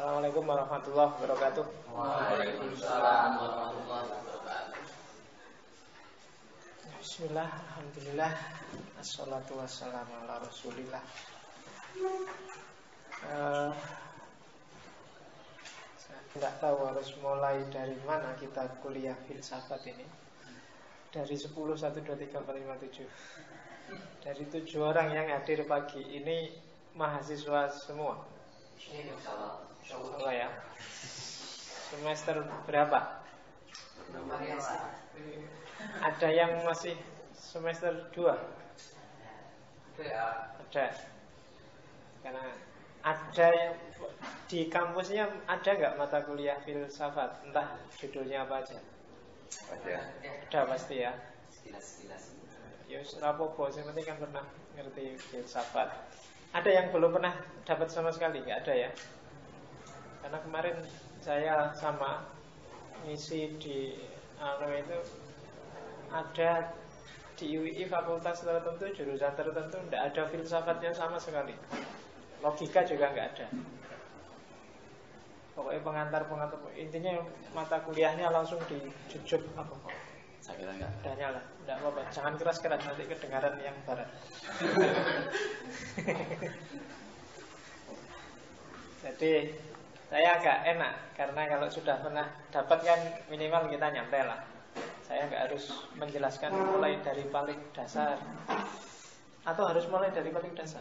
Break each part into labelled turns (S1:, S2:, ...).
S1: Assalamualaikum warahmatullahi wabarakatuh.
S2: Waalaikumsalam warahmatullahi wabarakatuh.
S1: Bismillah, alhamdulillah, assalatu wassalamu ala rasulillah. Saya tidak tahu harus mulai dari mana kita kuliah filsafat ini. Dari 10, 1, 2, 3, 4, 5, 7. Dari 7 orang yang hadir pagi ini mahasiswa semua. Semua ya. Semester berapa? Ada yang masih semester 2? Ada. Karena ada yang di kampusnya ada nggak mata kuliah filsafat? Entah judulnya apa aja. Ada pasti ya. Ya rapopo, yang penting kan pernah ngerti filsafat. Ada yang belum pernah dapat sama sekali? Nggak ada ya? Karena kemarin saya sama ngisi di itu ada di UII fakultas tertentu, jurusan tertentu tidak ada filsafatnya sama sekali. Logika juga nggak ada. Pokoknya pengantar intinya mata kuliahnya langsung dijujuk apa kok?
S2: Saya kira enggak.
S1: Udah nyala, enggak apa-apa. Jangan keras-keras nanti kedengaran yang barat. Jadi saya agak enak karena kalau sudah pernah dapat kan minimal kita nyampe lah. Saya nggak harus menjelaskan mulai dari paling dasar. Atau harus mulai dari paling dasar?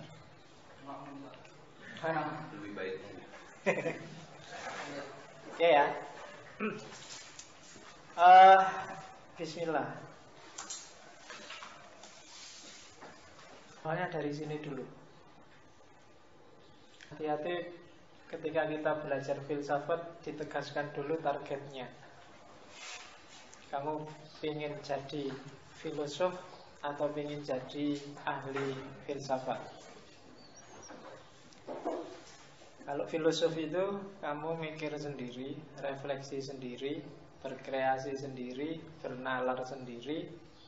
S2: Lebih baik.
S1: Oke ya. Bismillah. Awalnya dari sini dulu. Hati-hati ketika kita belajar filsafat, ditegaskan dulu targetnya. Kamu ingin jadi filosof atau ingin jadi ahli filsafat? Kalau filosof itu kamu mikir sendiri, refleksi sendiri, berkreasi sendiri, bernalar sendiri,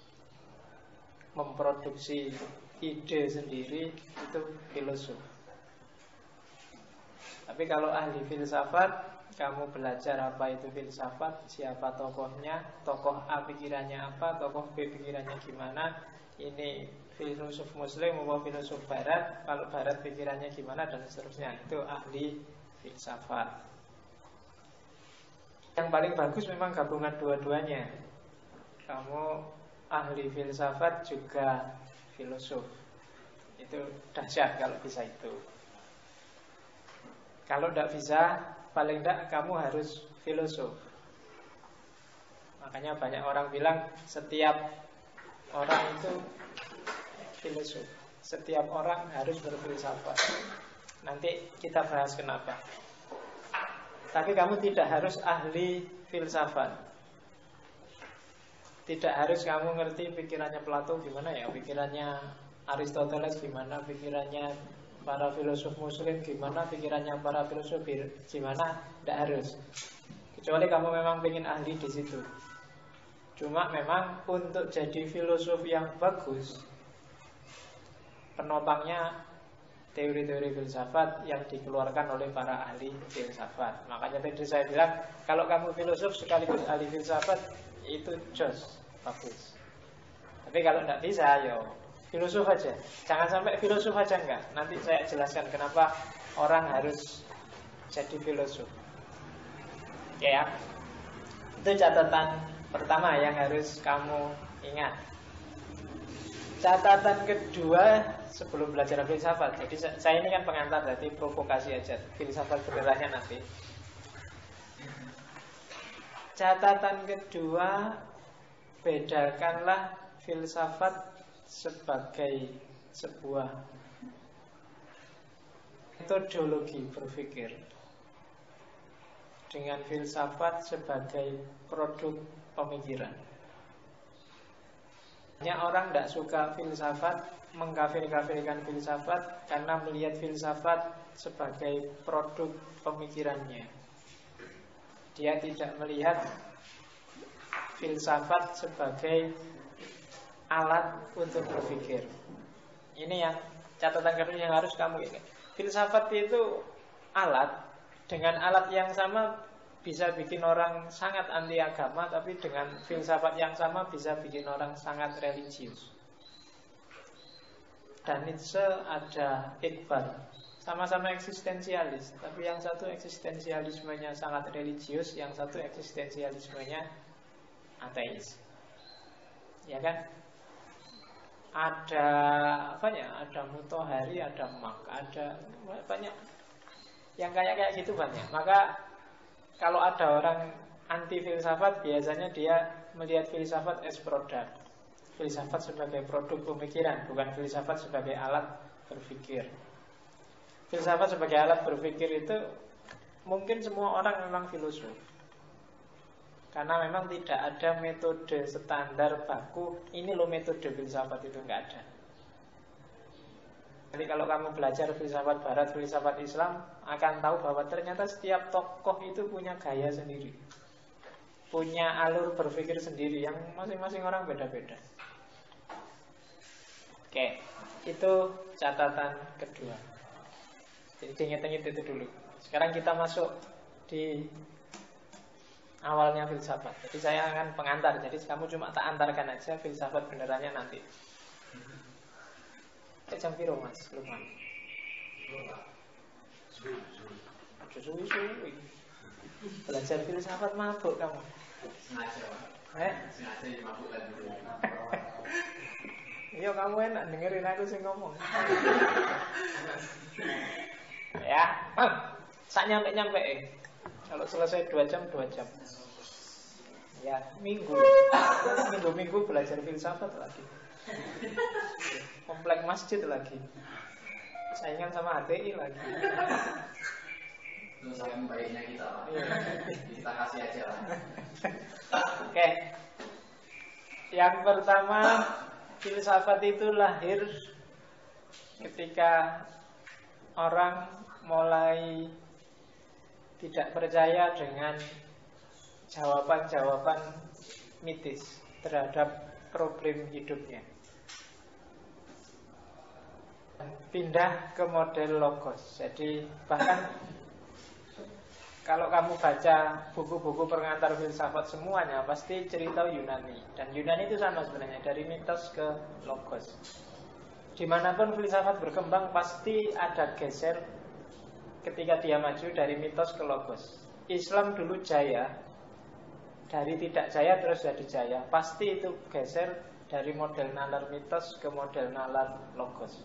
S1: memproduksi ide sendiri, itu filosof. Tapi kalau ahli filsafat, kamu belajar apa itu filsafat, siapa tokohnya, tokoh A pikirannya apa, tokoh B pikirannya gimana, ini filosof muslim atau filosof barat, kalau barat pikirannya gimana, dan seterusnya. Itu ahli filsafat. Yang paling bagus memang gabungan dua-duanya. Kamu ahli filsafat juga filosof. Itu dahsyat kalau bisa itu. Kalau tidak bisa, paling tidak kamu harus filosof. Makanya banyak orang bilang setiap orang itu filosof. Setiap orang harus berfilsafat. Nanti kita bahas kenapa. Tapi kamu tidak harus ahli filsafat. Tidak harus kamu ngerti pikirannya Plato gimana ya, pikirannya Aristoteles gimana, pikirannya para filosof muslim gimana, pikirannya para filosof gimana, tidak harus. Kecuali kamu memang ingin ahli di situ. Cuma memang untuk jadi filosof yang bagus, penopangnya teori-teori filsafat yang dikeluarkan oleh para ahli filsafat. Makanya tadi saya bilang, kalau kamu filosof sekaligus ahli filsafat, itu jos, bagus. Tapi kalau tidak bisa, yo filosof aja. Jangan sampai filosof aja enggak. Nanti saya jelaskan kenapa orang harus jadi filosof. Oke ya. Itu catatan pertama yang harus kamu ingat. Catatan kedua sebelum belajar filsafat. Jadi saya ini kan pengantar, jadi provokasi aja. Filsafat benerannya nanti. Catatan kedua, bedakanlah filsafat sebagai sebuah metodologi berpikir dengan filsafat sebagai produk pemikiran. Banyak orang tidak suka filsafat, mengkafir-kafirkan filsafat karena melihat filsafat sebagai produk pemikirannya. Dia tidak melihat filsafat sebagai alat untuk berpikir. Ini yang catatan kedua yang harus kamu ingat. Filsafat itu alat Dengan alat yang sama bisa bikin orang sangat anti agama, tapi dengan filsafat yang sama bisa bikin orang sangat religius. Dan Nietzsche ada Iqbal, sama-sama eksistensialis, tapi yang satu eksistensialismenya sangat religius, yang satu eksistensialismenya ateis. Ya kan? Ada apa ya? Ada Mutahari, ada Mak, ada banyak yang kayak gitu banyak. Maka kalau ada orang anti filsafat, biasanya dia melihat filsafat as produk. Filsafat sebagai produk pemikiran, bukan filsafat sebagai alat berpikir. Filsafat sebagai alat berpikir itu mungkin semua orang memang filosof, karena memang tidak ada metode standar baku. Ini loh metode filsafat, itu nggak ada. Jadi kalau kamu belajar filsafat barat, filsafat Islam, akan tahu bahwa ternyata setiap tokoh itu punya gaya sendiri, punya alur berpikir sendiri, yang masing-masing orang beda-beda. Oke, itu catatan kedua. Jadi ingat-ingat itu dulu. Sekarang kita masuk di awalnya filsafat. Jadi saya akan pengantar, jadi kamu cuma tak antarkan aja, filsafat benerannya nanti. Jam piro mas, lupa. Suwi-suwi. Belajar filsafat mabuk kamu.
S2: Sengaja mabuk kan dulu.
S1: Iya, kamu enak dengerin aku sih ngomong. Ya, sak nyampe. Kalau selesai 2 jam, 2 jam. Ya, minggu belajar filsafat lagi. Komplek masjid lagi. Saingan sama HTI lagi.
S2: Itu saking baiknya kita, Pak. Kita kasih aja lah.
S1: Oke. Yang pertama, filsafat itu lahir ketika orang mulai tidak percaya dengan jawaban-jawaban mitis terhadap problem hidupnya, pindah ke model logos. Jadi bahkan kalau kamu baca buku-buku pengantar filsafat semuanya pasti cerita Yunani. Dan Yunani itu sama sebenarnya, dari mitos ke logos. Dimanapun filsafat berkembang pasti ada geser ketika dia maju dari mitos ke logos. Islam dulu jaya, dari tidak jaya terus jadi jaya. Pasti itu geser dari model nalar mitos ke model nalar logos.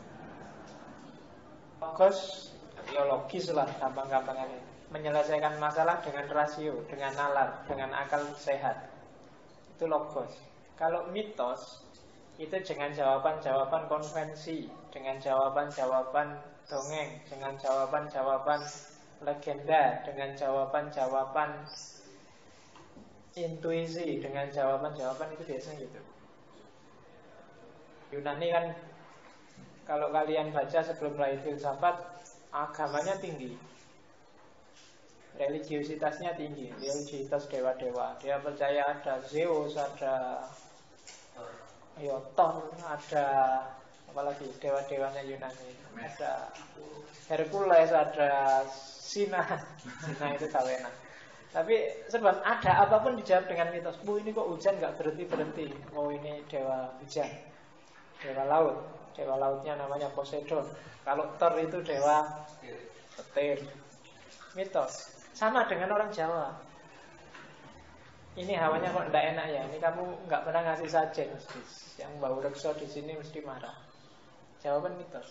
S1: Logos ya logis lah, gampang-gampangnya. Menyelesaikan masalah dengan rasio, dengan nalar, dengan akal sehat. Itu logos. Kalau mitos itu dengan jawaban-jawaban konvensi, dengan jawaban-jawaban dongeng, dengan jawaban-jawaban legenda, dengan jawaban-jawaban intuisi, dengan jawaban-jawaban itu biasanya gitu. Yunani kan, kalau kalian baca sebelum lahir filsafat, agamanya tinggi, religiusitasnya tinggi, religiusitas dewa-dewa. Dia percaya ada Zeus, ada Thor, ada apalagi dewa-dewanya Yunani, ada Hercules, ada Sina itu kawenan. Tapi sebab ada apapun dijawab dengan mitos. Ini kok hujan nggak berhenti. Ini dewa hujan, dewa laut. Dewa lautnya namanya Poseidon. Kalau Thor itu dewa petir. Mitos. Sama dengan orang Jawa. Ini hawanya kok enggak enak ya. Ini kamu nggak pernah ngasih sajen mesti. Yang bau rekso di sini mesti marah. Jawaban mitos.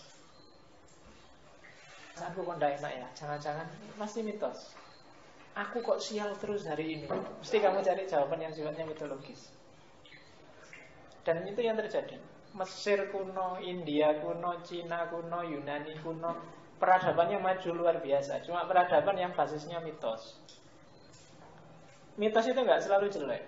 S1: Aku kok enggak enak ya. Jangan-jangan pasti mitos. Aku kok sial terus hari ini. Mesti kamu cari jawaban yang sifatnya mitologis. Dan itu yang terjadi. Mesir kuno, India kuno, Cina kuno, Yunani kuno, peradabannya maju luar biasa. Cuma peradaban yang basisnya mitos. Mitos itu nggak selalu jelek,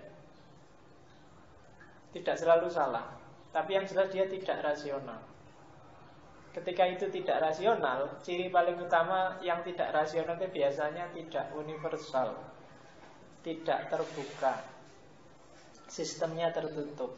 S1: tidak selalu salah, tapi yang jelas dia tidak rasional. Ketika itu tidak rasional, ciri paling utama yang tidak rasional itu biasanya tidak universal, tidak terbuka, sistemnya tertutup.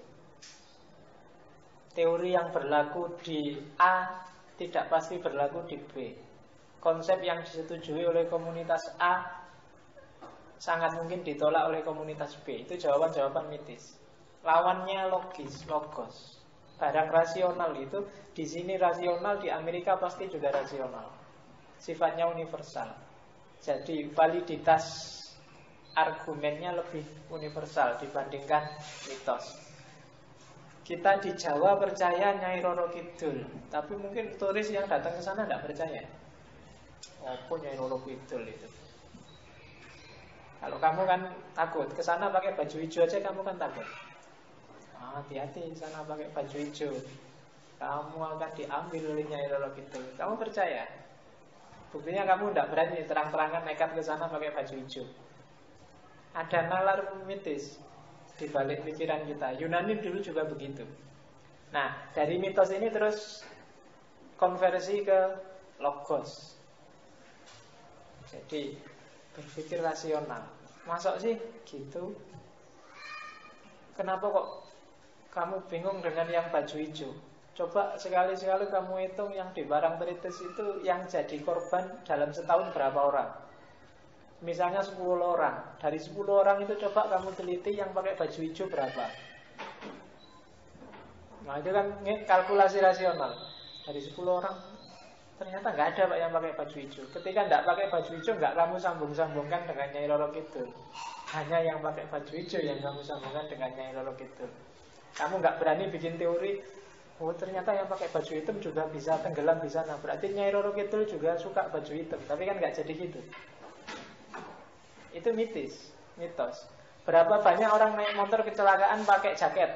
S1: Teori yang berlaku di A tidak pasti berlaku di B. konsep yang disetujui oleh komunitas A sangat mungkin ditolak oleh komunitas B. Itu jawaban-jawaban mitis. Lawannya logis, logos. Barang rasional itu di sini rasional, di Amerika pasti juga rasional. Sifatnya universal. Jadi validitas argumennya lebih universal dibandingkan mitos. Kita di Jawa percaya Nyai Roro Kidul, tapi mungkin turis yang datang ke sana tidak percaya. Apa Nyai Roro Kidul itu? Kalau kamu kan takut, ke sana pakai baju hijau aja kamu kan takut. Hati-hati sana pakai baju hijau, kamu akan diambil oleh Nyai Roro Kidul. Kamu percaya? Buktinya kamu tidak berani terang-terangan nekat ke sana pakai baju hijau. Ada nalar mitis di balik pikiran kita. Yunani dulu juga begitu. Nah, dari mitos ini terus konversi ke logos. Jadi berpikir rasional. Masuk sih gitu. Kenapa kok kamu bingung dengan yang baju hijau? Coba sekali-sekali kamu hitung yang di Parangtritis itu yang jadi korban dalam setahun berapa orang. Misalnya 10 orang. Dari 10 orang itu coba kamu teliti yang pakai baju hijau berapa. Nah itu kan kalkulasi rasional. Dari 10 orang ternyata nggak ada Pak yang pakai baju hijau. Ketika nggak pakai baju hijau, nggak kamu sambung-sambungkan dengan Nyai Roro Kidul. Hanya yang pakai baju hijau yang kamu sambungkan dengan Nyai Roro Kidul. Kamu nggak berani bikin teori, oh ternyata yang pakai baju hitam juga bisa tenggelam di sana. Berarti Nyai Roro Kidul juga suka baju hitam. Tapi kan nggak jadi gitu. Itu mitis, mitos. Berapa banyak orang naik motor kecelakaan pakai jaket?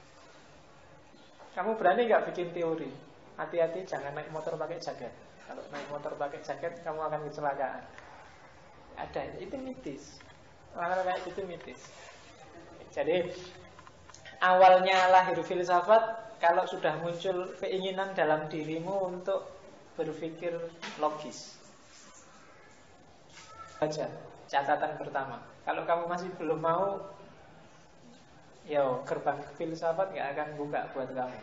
S1: Kamu berani nggak bikin teori? Hati-hati jangan naik motor pakai jaket. Kalau naik motor pakai jaket kamu akan kecelakaan. Ada, itu mitis. Orang kayak itu mitis. Jadi awalnya lahir filsafat kalau sudah muncul keinginan dalam dirimu untuk berpikir logis. Baca. Catatan pertama, kalau kamu masih belum mau, gerbang filsafat nggak akan buka buat kamu.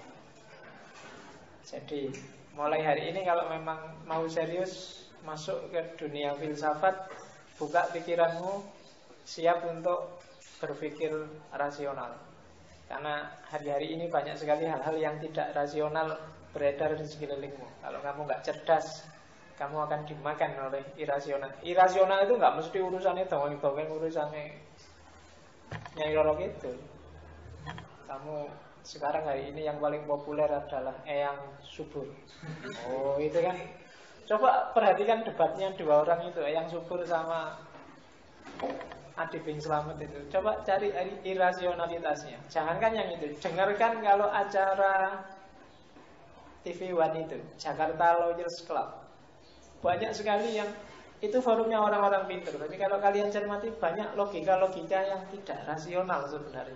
S1: Jadi mulai hari ini kalau memang mau serius masuk ke dunia filsafat, buka pikiranmu, siap untuk berpikir rasional. Karena hari-hari ini banyak sekali hal-hal yang tidak rasional beredar di sekelilingmu. Kalau kamu nggak cerdas, kamu akan dimakan oleh irasional. Irasional itu nggak mesti urusannya dongeng-dongeng, urusannya Nyai Roro Kidul. Kamu sekarang hari ini yang paling populer adalah Eyang Subur. Oh itu kan. Coba perhatikan debatnya dua orang itu, Eyang Subur sama Adi Bing Slamet itu. Coba cari irasionalitasnya. Jangankan yang itu, dengarkan kalau acara TV One itu, Jakarta Lawyers Club. Banyak sekali yang itu forumnya orang-orang pintar. Tapi kalau kalian cermati banyak logika-logika yang tidak rasional sebenarnya,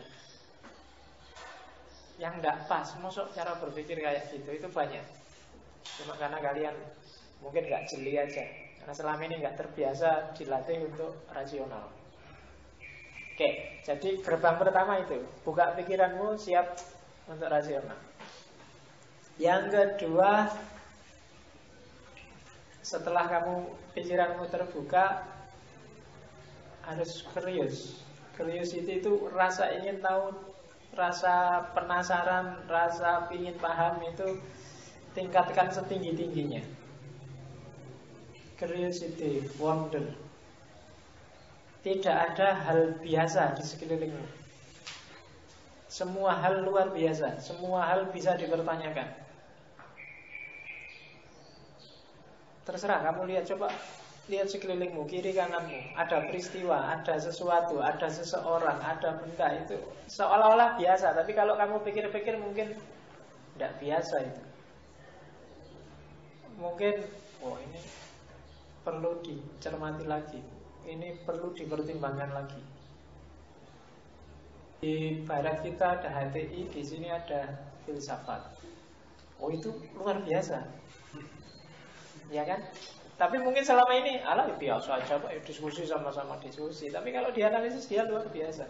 S1: yang tidak pas. Masuk cara berpikir kayak gitu itu banyak. Cuma karena kalian mungkin nggak jeli aja. Karena selama ini nggak terbiasa dilatih untuk rasional. Oke, jadi gerbang pertama itu buka pikiranmu, siap untuk rasional. Yang kedua, setelah kamu pikiranmu terbuka, harus curious. Curiosity itu rasa ingin tahu, rasa penasaran, rasa ingin paham itu tingkatkan setinggi-tingginya. Curiosity, wonder. Tidak ada hal biasa di sekelilingmu. Semua hal luar biasa, semua hal bisa dipertanyakan. Terserah kamu lihat, coba lihat sekelilingmu, kiri kananmu, ada peristiwa, ada sesuatu, ada seseorang, ada benda, itu seolah-olah biasa. Tapi kalau kamu pikir-pikir mungkin tidak biasa itu. Mungkin, ini perlu dicermati lagi, ini perlu dipertimbangkan lagi. Di barat kita ada HTI, di sini ada filsafat. Itu luar biasa. Ya kan? Tapi mungkin selama ini biasa aja Pak, diskusi sama-sama diskusi. Tapi kalau dianalisis dia luar biasa.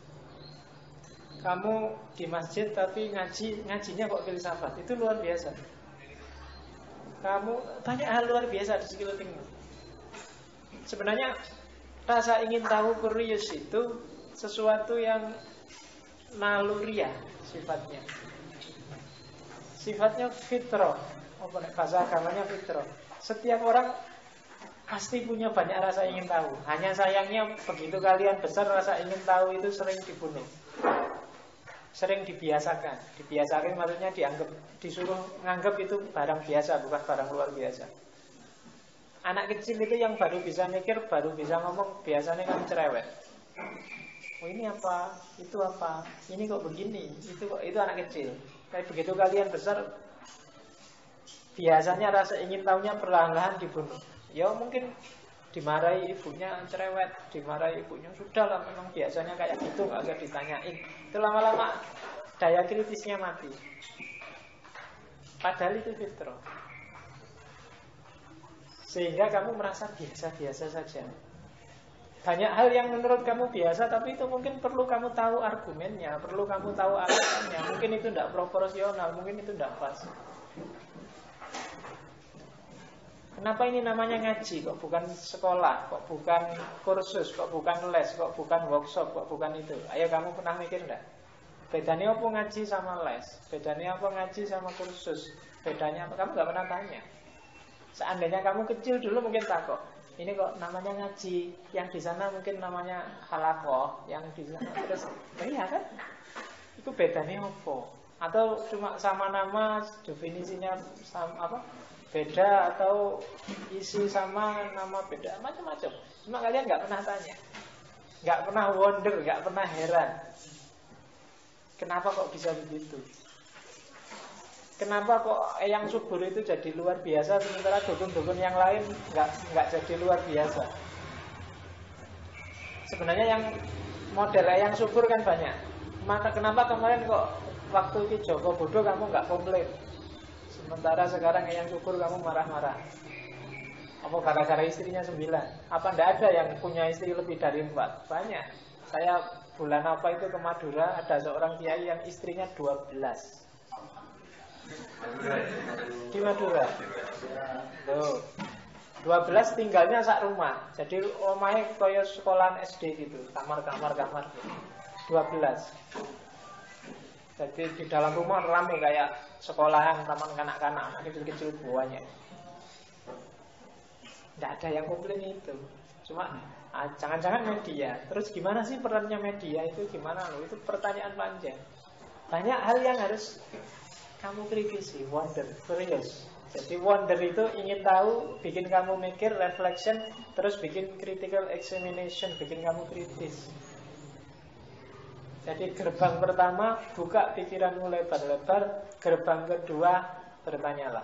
S1: Kamu di masjid tapi ngajinya kok filsafat, itu luar biasa. Kamu banyak hal luar biasa di sekelilingmu. Sebenarnya rasa ingin tahu, curious itu sesuatu yang naluriah sifatnya. Sifatnya fitrah. Bahasa agamanya fitrah. Setiap orang pasti punya banyak rasa ingin tahu. Hanya sayangnya begitu kalian besar, rasa ingin tahu itu sering dibunuh, sering dibiasakan. Dibiasakan maksudnya disuruh nganggap itu barang biasa, bukan barang luar biasa. Anak kecil itu yang baru bisa mikir, baru bisa ngomong, biasanya kan cerewet. Oh ini apa, itu apa, ini kok begini, itu anak kecil. Tapi begitu kalian besar, biasanya rasa ingin tahunya perlahan-lahan dibunuh. Ya mungkin dimarahi ibunya cerewet, dimarahi ibunya, sudahlah memang biasanya kayak gitu, gak usah ditanyain. Itu lama-lama daya kritisnya mati. Padahal itu fitrah. Sehingga kamu merasa biasa-biasa saja. Banyak hal yang menurut kamu biasa, tapi itu mungkin perlu kamu tahu argumennya, perlu kamu tahu alasannya. Mungkin itu tidak proporsional, mungkin itu tidak pas. Kenapa ini namanya ngaji? Kok bukan sekolah? Kok bukan kursus? Kok bukan les? Kok bukan workshop? Kok bukan itu? Ayo kamu pernah mikir enggak? Bedanya apa ngaji sama les? Bedanya apa ngaji sama kursus? Bedanya apa? Kamu nggak pernah tanya. Seandainya kamu kecil dulu mungkin takut. Ini kok namanya ngaji, yang di sana mungkin namanya halakoh, yang di sana terus, iya kan? Itu bedanya apa? Atau cuma sama nama, definisinya sama apa? Beda, atau isi sama nama beda, macam-macam. Cuma kalian nggak pernah tanya, nggak pernah wonder, nggak pernah heran. Kenapa kok bisa begitu? Kenapa kok eyang subur itu jadi luar biasa, sementara dukun-dukun yang lain nggak jadi luar biasa? Sebenarnya yang model eyang subur kan banyak. Maka kenapa kemarin kok waktu Ki Joko bodoh kamu nggak komplain, sementara sekarang eyang subur kamu marah-marah? Apa gara-gara istrinya 9? Apa ndak ada yang punya istri lebih dari 4? Banyak. Saya bulan apa itu ke Madura, ada seorang kiai yang istrinya 12. Di Madura. Loh. 12 tinggalnya sak rumah. Jadi omahe kaya sekolahan SD gitu, kamar-kamar gitu. 12. Jadi di dalam rumah ramai kayak sekolahan taman kanak-kanak, anak kecil-kecil buahnya. Tidak ada yang komplain itu. Cuma jangan-jangan media. Terus gimana sih perannya media itu, gimana loh? Itu pertanyaan panjang. Banyak hal yang harus kamu kritisi, wonder, curious. Jadi wonder itu ingin tahu, bikin kamu mikir, reflection, terus bikin critical examination, bikin kamu kritis. Jadi gerbang pertama, buka pikiranmu lebar-lebar. Gerbang kedua, bertanyalah.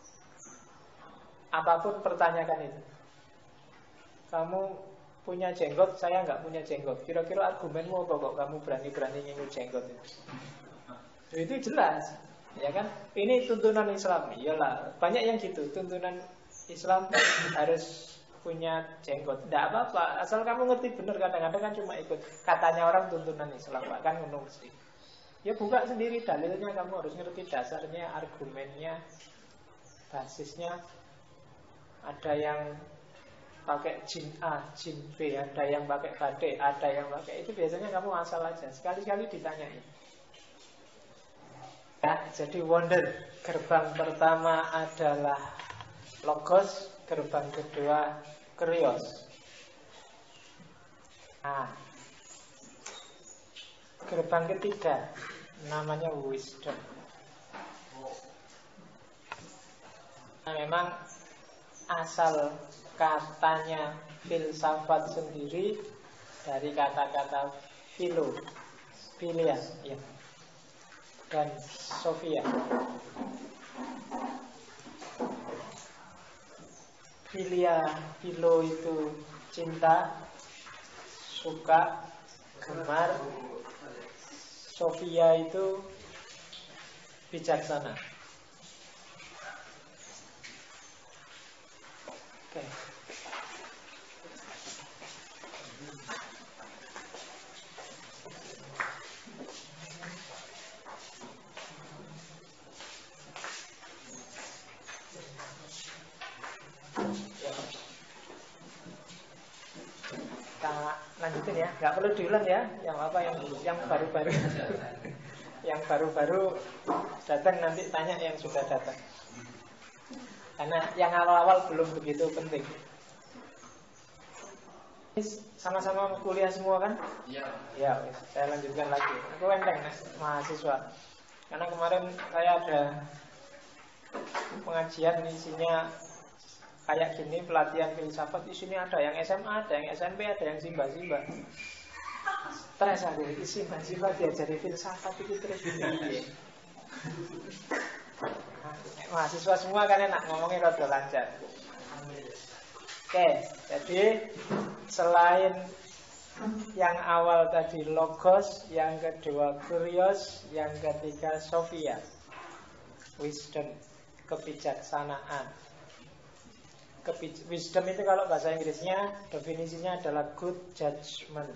S1: Apapun pertanyakan itu. Kamu punya jenggot, saya nggak punya jenggot. Kira-kira argumenmu apa kok kamu berani-berani nyinggung jenggot itu? Itu jelas. Ya kan, ini tuntunan Islam. Iyalah, banyak yang gitu. Tuntunan Islam harus punya jenggot. Tidak apa-apa, asal kamu ngerti benar. Kadang-kadang kan cuma ikut katanya orang tuntunan Islam, kan ngono mesti. Ya buka sendiri dalilnya, kamu harus ngerti dasarnya, argumennya, basisnya. Ada yang pakai jin A, jin B, ada yang pakai badai, ada yang pakai itu. Biasanya kamu asal aja, sekali-kali ditanyain. Ya, jadi wonder. Gerbang pertama adalah logos, gerbang kedua krios. Nah, gerbang ketiga namanya wisdom. Nah, memang asal katanya filsafat sendiri dari kata-kata philia, ya, dan Sophia. Philo itu cinta, suka, gemar. Sophia itu bijaksana. Oke. lanjutin ya, nggak perlu diulang ya. Yang apa yang baru-baru, yang baru-baru datang nanti tanya yang sudah datang. Karena yang awal-awal belum begitu penting. Sama-sama kuliah semua kan?
S2: Iya.
S1: Ya, saya lanjutkan lagi. Aku enteng mahasiswa. Karena kemarin saya ada pengajian isinya kayak gini, pelatihan filsafat. Di sini ada yang SMA, ada yang SMP, ada yang simba-simba. Stres aku, simba-simba diajari filsafat itu terus gini. Mahasiswa semua kan enak ngomongnya rada lancar. Oke, jadi selain yang awal tadi logos, yang kedua kurios, yang ketiga sofia, wisdom, kebijaksanaan. Wisdom itu kalau bahasa Inggrisnya definisinya adalah good judgment.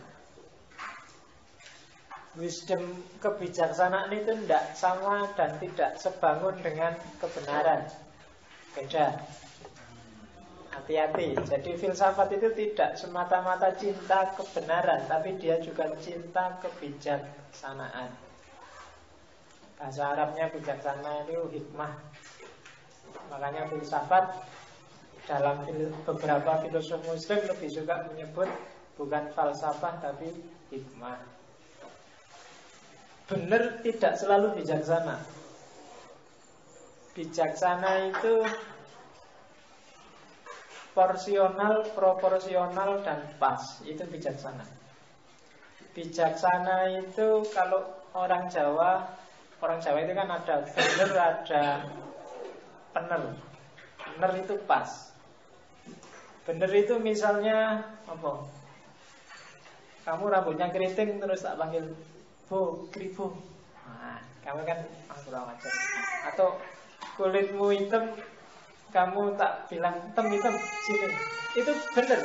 S1: Wisdom, kebijaksanaan itu tidak sama dan tidak sebangun dengan kebenaran. Beda. Hati-hati. Jadi filsafat itu tidak semata-mata cinta kebenaran, tapi dia juga cinta kebijaksanaan. Bahasa Arabnya bijaksana itu hikmah. Makanya filsafat dalam beberapa filosof muslim lebih suka menyebut bukan falsafah tapi hikmah. Benar tidak selalu bijaksana. Bijaksana itu porsional, proporsional, dan pas. Itu bijaksana. Bijaksana itu kalau orang Jawa itu kan ada benar, ada pener. Benar itu pas. Benar itu misalnya apa? Kamu rambutnya keriting terus tak panggil Bu, kribo. Nah, kamu kan kurang ajar. Atau kulitmu hitam, kamu tak bilang hitam sini. Itu benar.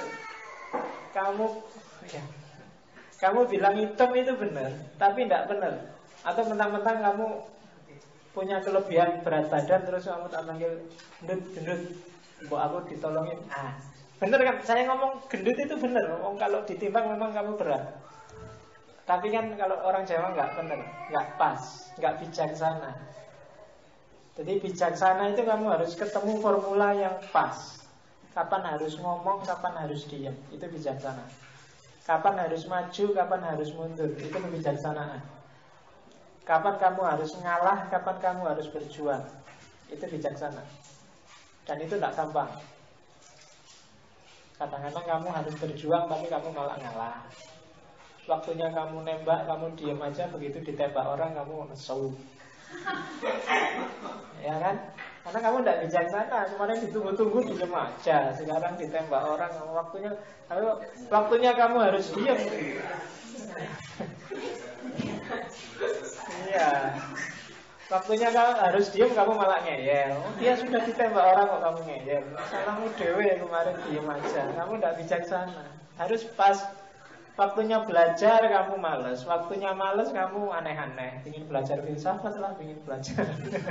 S1: Kamu bilang hitam itu benar, tapi tidak benar. Atau mentang-mentang kamu punya kelebihan berat badan terus kamu tak panggil gendut, mbok aku ditolongin. Benar kan? Saya ngomong gendut itu benar. Kalau ditimbang memang kamu berat. Tapi kan kalau orang Jawa nggak benar, nggak pas, nggak bijaksana. Jadi bijaksana itu kamu harus ketemu formula yang pas. Kapan harus ngomong, kapan harus diam. Itu bijaksana. Kapan harus maju, kapan harus mundur. Itu kebijaksanaan. Kapan kamu harus ngalah, kapan kamu harus berjuang. Itu bijaksana. Dan itu tidak gampang. Kadang-kadang kamu harus berjuang, tapi kamu malah ngalah. Waktunya kamu nembak, kamu diam aja. Begitu ditembak orang, kamu nesu. Ya kan? Karena kamu tidak bijaksana. Kemarin ditunggu-tunggu diam aja. Sekarang ditembak orang, waktunya kamu harus diam. Iya. Waktunya kamu harus diam, kamu malah ngeyel. Dia sudah ditembak orang kok kamu ngeyel. Salahmu dewe kemarin diam aja. Kamu tidak bijaksana. Harus pas. Waktunya belajar kamu malas, waktunya malas kamu aneh-aneh. Ingin belajar filsafat lah, ingin belajar.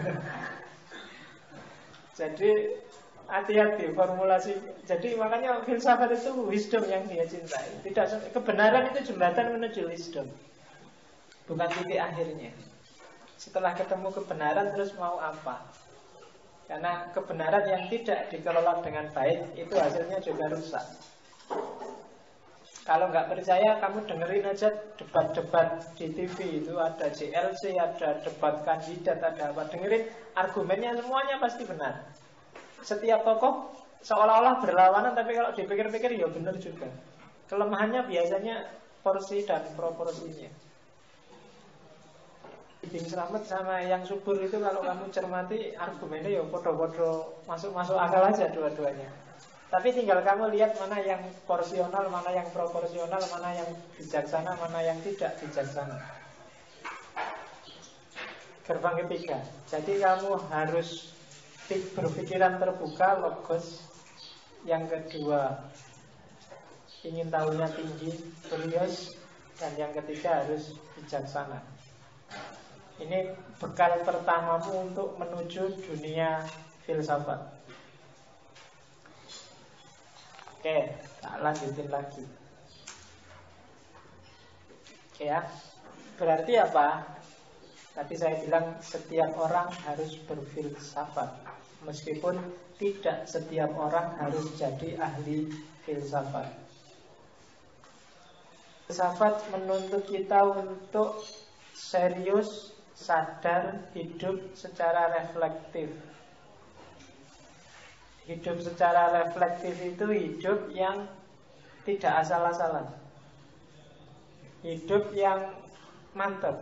S1: Jadi hati-hati formulasi. Jadi makanya filsafat itu wisdom yang dia cintai. Tidak, kebenaran itu jembatan menuju wisdom, bukan titik akhirnya. Setelah ketemu kebenaran terus mau apa? Karena kebenaran yang tidak dikelola dengan baik itu hasilnya juga rusak. Kalau nggak percaya, kamu dengerin aja debat-debat di TV. Itu ada JLC, ada debat kandidat, ada apa. Dengerin argumennya, semuanya pasti benar. Setiap tokoh seolah-olah berlawanan, tapi kalau dipikir-pikir ya benar juga. Kelemahannya biasanya porsi dan proporsinya. Ibing Slamet sama yang subur itu kalau kamu cermati argumennya ya podo-podo masuk akal aja dua-duanya. Tapi tinggal kamu lihat mana yang porsional, mana yang proporsional, mana yang bijaksana, mana yang tidak bijaksana. Gerbang ketiga. Jadi kamu harus berpikiran terbuka, logos. Yang kedua, ingin tahunya tinggi, curious. Dan yang ketiga harus bijaksana. Ini bekal pertamamu untuk menuju dunia filsafat. Oke, tak lanjutin lagi.
S3: Ya, berarti apa? Tadi saya bilang setiap orang harus berfilsafat, meskipun tidak setiap orang harus jadi ahli filsafat. Filsafat menuntut kita untuk serius, sadar, hidup secara reflektif. Hidup secara reflektif itu hidup yang tidak asal-asalan, hidup yang mantap.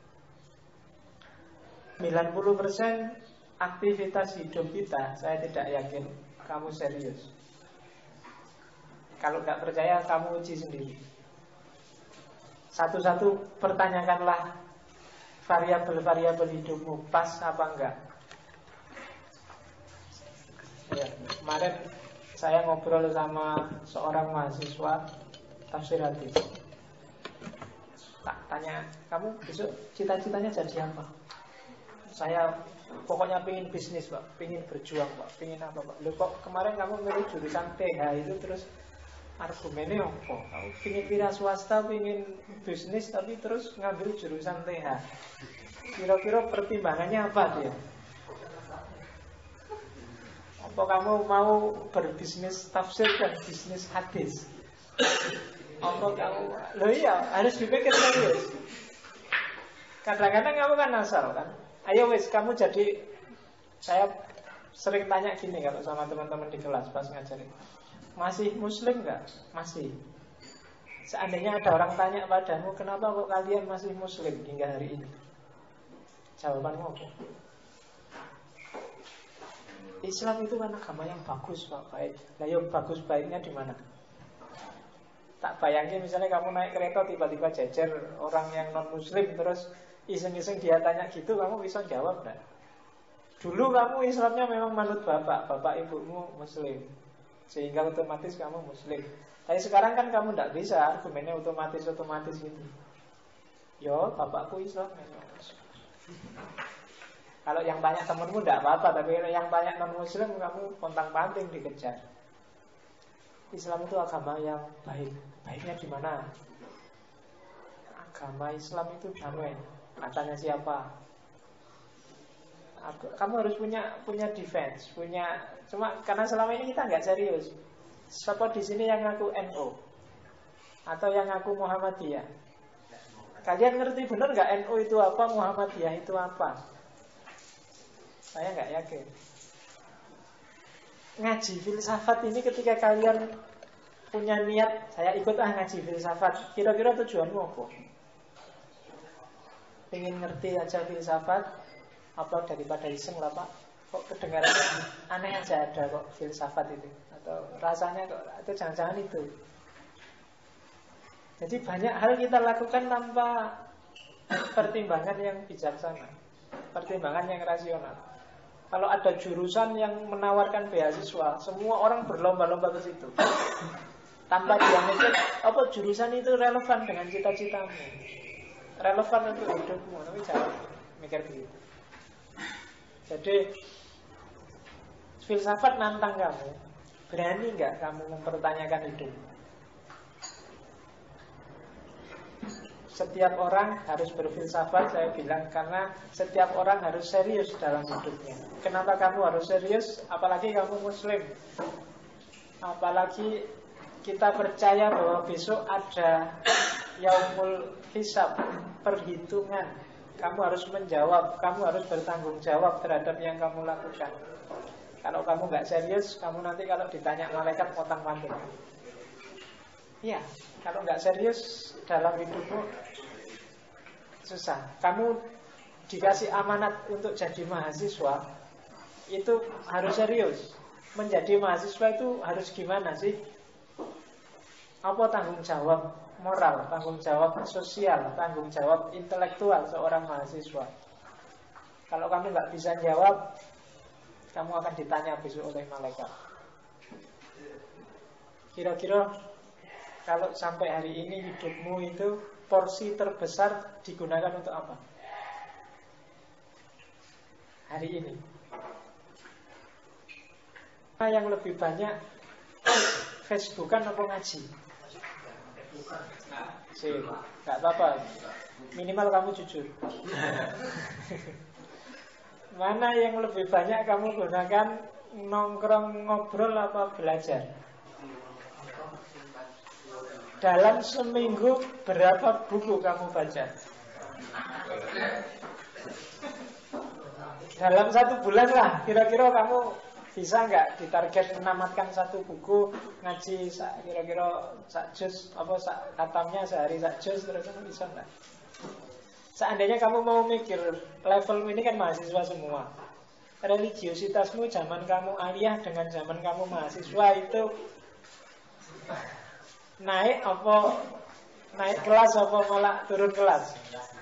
S3: 90% aktivitas hidup kita, saya tidak yakin kamu serius. Kalau nggak percaya, kamu uji sendiri. Satu-satu pertanyakanlah variabel-variabel hidupmu, pas apa enggak. Ya, kemarin saya ngobrol sama seorang mahasiswa tafsir hadis. Tak tanya, kamu besok cita-citanya jadi apa? Saya pokoknya pengen bisnis, Pak, pengen berjuang, Pak, pengen apa, Pak? Loh, kok kemarin kamu milih jurusan TH itu, terus argumennya apa? Kamu pengen wira swasta, pengen bisnis, tapi terus ngambil jurusan TH. Kira-kira pertimbangannya apa dia? Apa kamu mau berbisnis tafsir dan bisnis hadis? Apa kamu... Loh iya, harus dipikir serius. Kadang-kadang kamu kan asal kan. Ayo wis, kamu jadi... Saya sering tanya gini kalau sama teman-teman di kelas pas ngajarin, masih muslim nggak? Masih. Seandainya ada orang tanya padamu, kenapa kok kalian masih muslim hingga hari ini? Jawabanmu apa? Islam itu kan agama yang bagus, Pak, baik. Nah, yuk bagus baiknya di mana? Tak bayangin misalnya kamu naik kereta tiba-tiba jejer orang yang non muslim, terus iseng-iseng dia tanya gitu, kamu bisa jawab enggak? Dulu kamu Islamnya memang manut bapak ibumu muslim, sehingga otomatis kamu muslim. Tapi sekarang kan kamu tidak bisa, argumennya otomatis gitu. Yo, bapakku Islam memang. Kalau yang banyak temenmu tidak apa-apa, tapi yang banyak non muslim kamu pontang-panting dikejar. Islam itu agama yang baik. Baiknya di mana? Agama Islam itu damai. Katanya siapa? Kamu harus punya defense, cuma karena selama ini kita nggak serius. Siapa di sini yang ngaku NU atau yang ngaku Muhammadiyah? Kalian ngerti benar nggak NU itu apa, Muhammadiyah itu apa? Saya nggak yakin. Ngaji filsafat ini ketika kalian punya niat, saya ikut ngaji filsafat, kira-kira tujuanmu apa? Pengen ngerti aja filsafat, apa daripada iseng lah, Pak? Kok kedengarannya aneh aja ada kok filsafat itu, atau rasanya kok, atau jangan-jangan itu. Jadi banyak hal kita lakukan tanpa pertimbangan yang bijaksana, pertimbangan yang rasional. Kalau ada jurusan yang menawarkan beasiswa, semua orang berlomba-lomba ke situ, tanpa dia mikir apa jurusan itu relevan dengan cita-citamu, relevan untuk hidupmu, tapi jangan mikir begitu. Jadi filsafat nantang kamu, berani nggak kamu mempertanyakan hidup? Setiap orang harus berfilsafat, saya bilang, karena setiap orang harus serius dalam hidupnya. Kenapa kamu harus serius? Apalagi kamu muslim, apalagi kita percaya bahwa besok ada yaumul hisab, perhitungan. Kamu harus menjawab, kamu harus bertanggung jawab terhadap yang kamu lakukan. Kalau kamu nggak serius, kamu nanti kalau ditanya malaikat potong-panting. Iya, kalau nggak serius dalam hidupmu susah. Kamu dikasih amanat untuk jadi mahasiswa, itu harus serius. Menjadi mahasiswa itu harus gimana sih? Apa tanggung jawab moral, tanggung jawab sosial, tanggung jawab intelektual seorang mahasiswa? Kalau kamu nggak bisa jawab, kamu akan ditanya besok oleh malaikat. Kira-kira kalau sampai hari ini hidupmu itu porsi terbesar digunakan untuk apa? Hari ini apa yang lebih banyak Facebookan atau ngaji? Sip, nggak apa-apa. Minimal kamu jujur. Mana yang lebih banyak kamu gunakan nongkrong ngobrol apa belajar? Dalam seminggu berapa buku kamu baca? Dalam 1 bulan lah, kira-kira kamu bisa nggak ditarget menamatkan 1 buku ngaji kira-kira sak juz apa sak katamnya sehari sak juz, terus kamu bisa nggak? Seandainya kamu mau mikir level ini kan mahasiswa semua, religiositasmu zaman kamu aliyah dengan zaman kamu mahasiswa itu naik apa naik kelas apa malah turun kelas?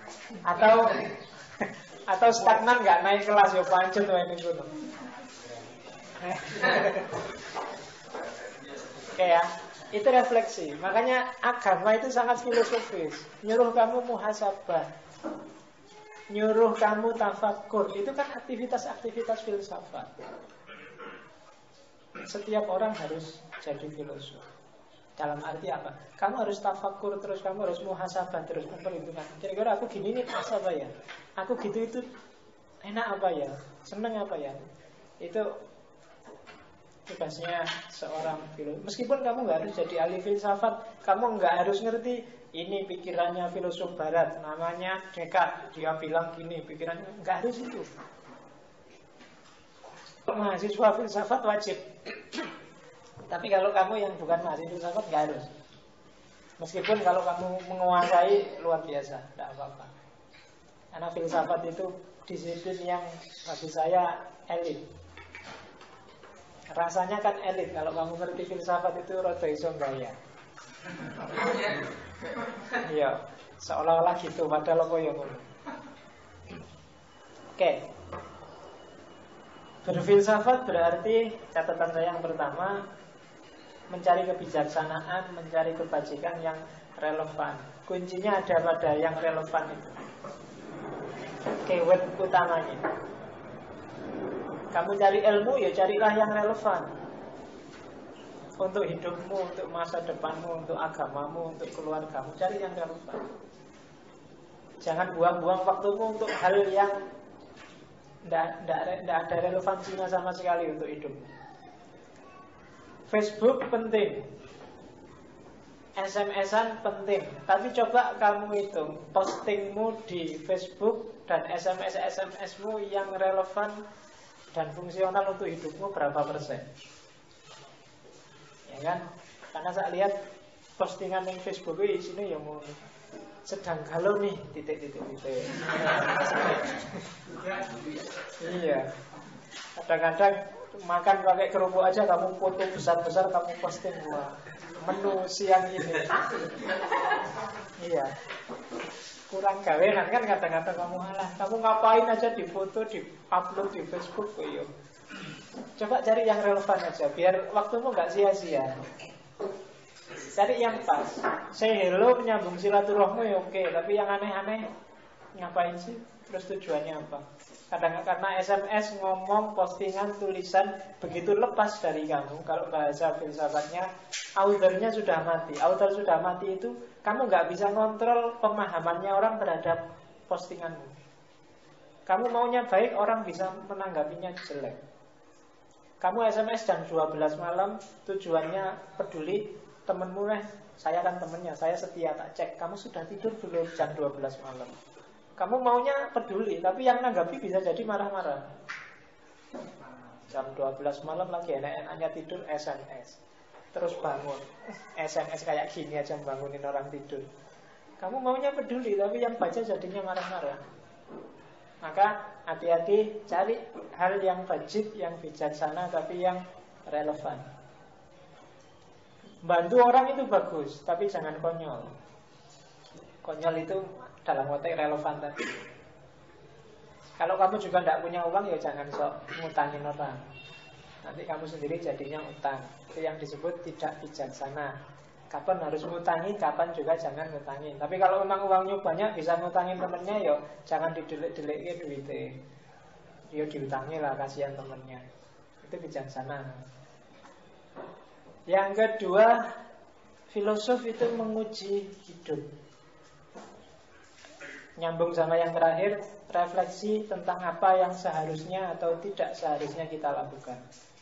S3: Atau stagnan nggak naik kelas ya pancet wae ning kono. Oke ya, itu refleksi. Makanya agama itu sangat filosofis. Nyuruh kamu muhasabah, nyuruh kamu tafakur. Itu kan aktivitas-aktivitas filsafat. Setiap orang harus jadi filosof. Dalam arti apa? Kamu harus tafakur terus, kamu harus muhasabah terus, memperhitungkan. Kira-kira aku gini nih apa ya? Aku gitu itu enak apa ya? Seneng apa ya? Itu tugasnya seorang filosof. Meskipun kamu nggak harus jadi ahli filsafat, kamu nggak harus ngerti ini pikirannya filosof barat, namanya Descartes, dia bilang gini, pikirannya nggak harus itu. Mahasiswa filsafat wajib. Tapi kalau kamu yang bukan mahasiswa filsafat nggak harus. Meskipun kalau kamu menguasai luar biasa, tidak apa-apa. Karena filsafat itu disiplin yang bagi saya elit. Rasanya kan elit. Kalau kamu ngerti filsafat itu rada iso gaya. Iya, seolah-olah gitu padahal apa ya ngono. Oke. Berfilsafat berarti catatan saya yang pertama mencari kebijaksanaan, mencari kebajikan yang relevan. Kuncinya ada pada yang relevan itu. Keyword utamanya. Kamu cari ilmu, ya carilah yang relevan untuk hidupmu, untuk masa depanmu, untuk agamamu, untuk keluargamu. Cari yang relevan. Jangan buang-buang waktumu untuk hal yang tidak ada relevansinya sama sekali untuk hidupmu. Facebook penting, SMS-an penting, tapi coba kamu hitung postingmu di Facebook dan SMS-mu yang relevan dan fungsional untuk hidupmu berapa persen? Ya kan? Karena saya lihat postingan yang Facebook ini isinya yang mau sedang galau nih, titik. Iya. Kadang-kadang makan pakai kerupuk aja kamu foto besar-besar, kamu posting menu siang ini. Iya. Kurang gawean kan kadang-kadang kamu kamu ngapain aja di foto, di upload di Facebook yo. Coba cari yang relevan aja biar waktumu nggak sia-sia. Cari yang pas. Say hello menyambung silaturahmi ya oke, tapi yang aneh-aneh ngapain sih? Terus tujuannya apa? Kadang karena SMS, ngomong, postingan, tulisan begitu lepas dari kamu. Kalau bahasa filsafatnya, authornya sudah mati. Author sudah mati itu kamu nggak bisa kontrol pemahamannya orang terhadap postinganmu. Kamu maunya baik, orang bisa menanggapinya jelek. Kamu SMS jam 12 malam, tujuannya peduli temenmu saya kan temennya, saya setia tak cek. Kamu sudah tidur belum jam 12 malam? Kamu maunya peduli, tapi yang nanggapi bisa jadi marah-marah. Jam 12 malam lagi enak-enaknya tidur, SMS. Terus bangun, SMS kayak gini aja bangunin orang tidur. Kamu maunya peduli, tapi yang baca jadinya marah-marah. Maka hati-hati, cari hal yang wajib, yang bijaksana, tapi yang relevan. Bantu orang itu bagus, tapi jangan konyol. Konyol itu dalam konteks relevan tadi. Kalau kamu juga tidak punya uang, ya jangan sok ngutangin orang. Nanti kamu sendiri jadinya utang. Itu yang disebut tidak bijaksana. Kapan harus ngutangin, kapan juga jangan ngutangin. Tapi kalau memang uangnya banyak, bisa ngutangin temennya, ya jangan didelik-deliknya duitnya. Ya diutangi lah, kasihan temennya. Itu bijaksana. Yang kedua, filosof itu menguji hidup. Nyambung sama yang terakhir, refleksi tentang apa yang seharusnya atau tidak seharusnya kita lakukan.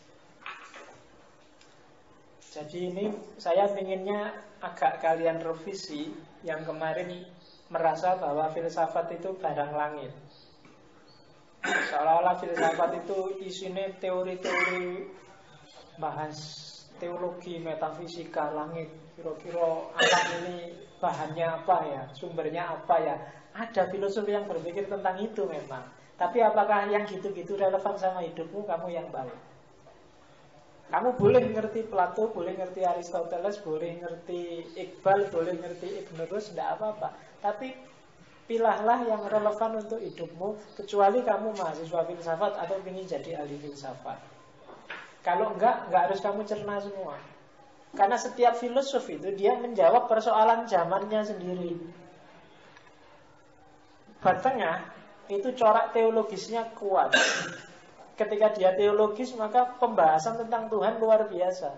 S3: Jadi ini saya inginnya agak kalian revisi yang kemarin merasa bahwa filsafat itu barang langit. Seolah-olah filsafat itu isinya teori-teori bahas teologi, metafisika, langit. Kira-kira alam ini bahannya apa ya, sumbernya apa ya. Ada filosofi yang berpikir tentang itu memang. Tapi apakah yang gitu-gitu relevan sama hidupmu, kamu yang balik. Kamu boleh ngerti Plato, boleh ngerti Aristoteles, boleh ngerti Iqbal, boleh ngerti Ibn Rus, tidak apa-apa. Tapi pilahlah yang relevan untuk hidupmu, kecuali kamu mahasiswa filsafat atau ingin jadi ahli filsafat. Kalau enggak harus kamu cerna semua. Karena setiap filosof itu dia menjawab persoalan zamannya sendiri. Batengah itu corak teologisnya kuat. Ketika dia teologis, maka pembahasan tentang Tuhan luar biasa.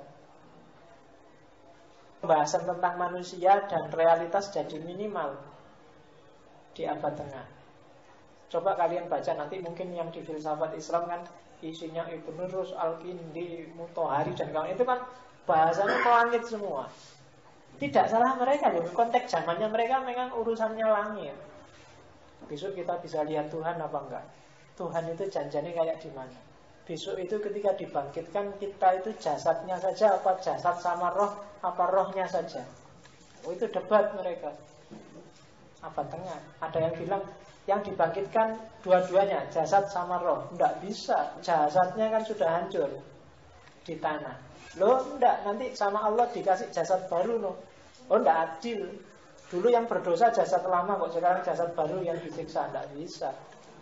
S3: Pembahasan tentang manusia dan realitas jadi minimal di abad tengah. Coba kalian baca nanti mungkin yang di filsafat Islam kan isinya Ibn Rus, Al-Kindi, Mutahari dan kawan itu kan bahasanya langit semua. Tidak salah mereka loh, konteks zamannya mereka memang urusannya langit. Besok kita bisa lihat Tuhan apa enggak? Tuhan itu janjinya kayak di mana? Besok itu ketika dibangkitkan kita itu jasadnya saja apa jasad sama roh, apa rohnya saja? Oh, itu debat mereka. Abad tengah. Ada yang bilang yang dibangkitkan dua-duanya, jasad sama roh. Enggak bisa, jasadnya kan sudah hancur di tanah. Loh enggak, nanti sama Allah dikasih jasad baru loh. Oh enggak adil. Dulu yang berdosa jasad lama kok, sekarang jasad baru yang disiksa. Enggak bisa.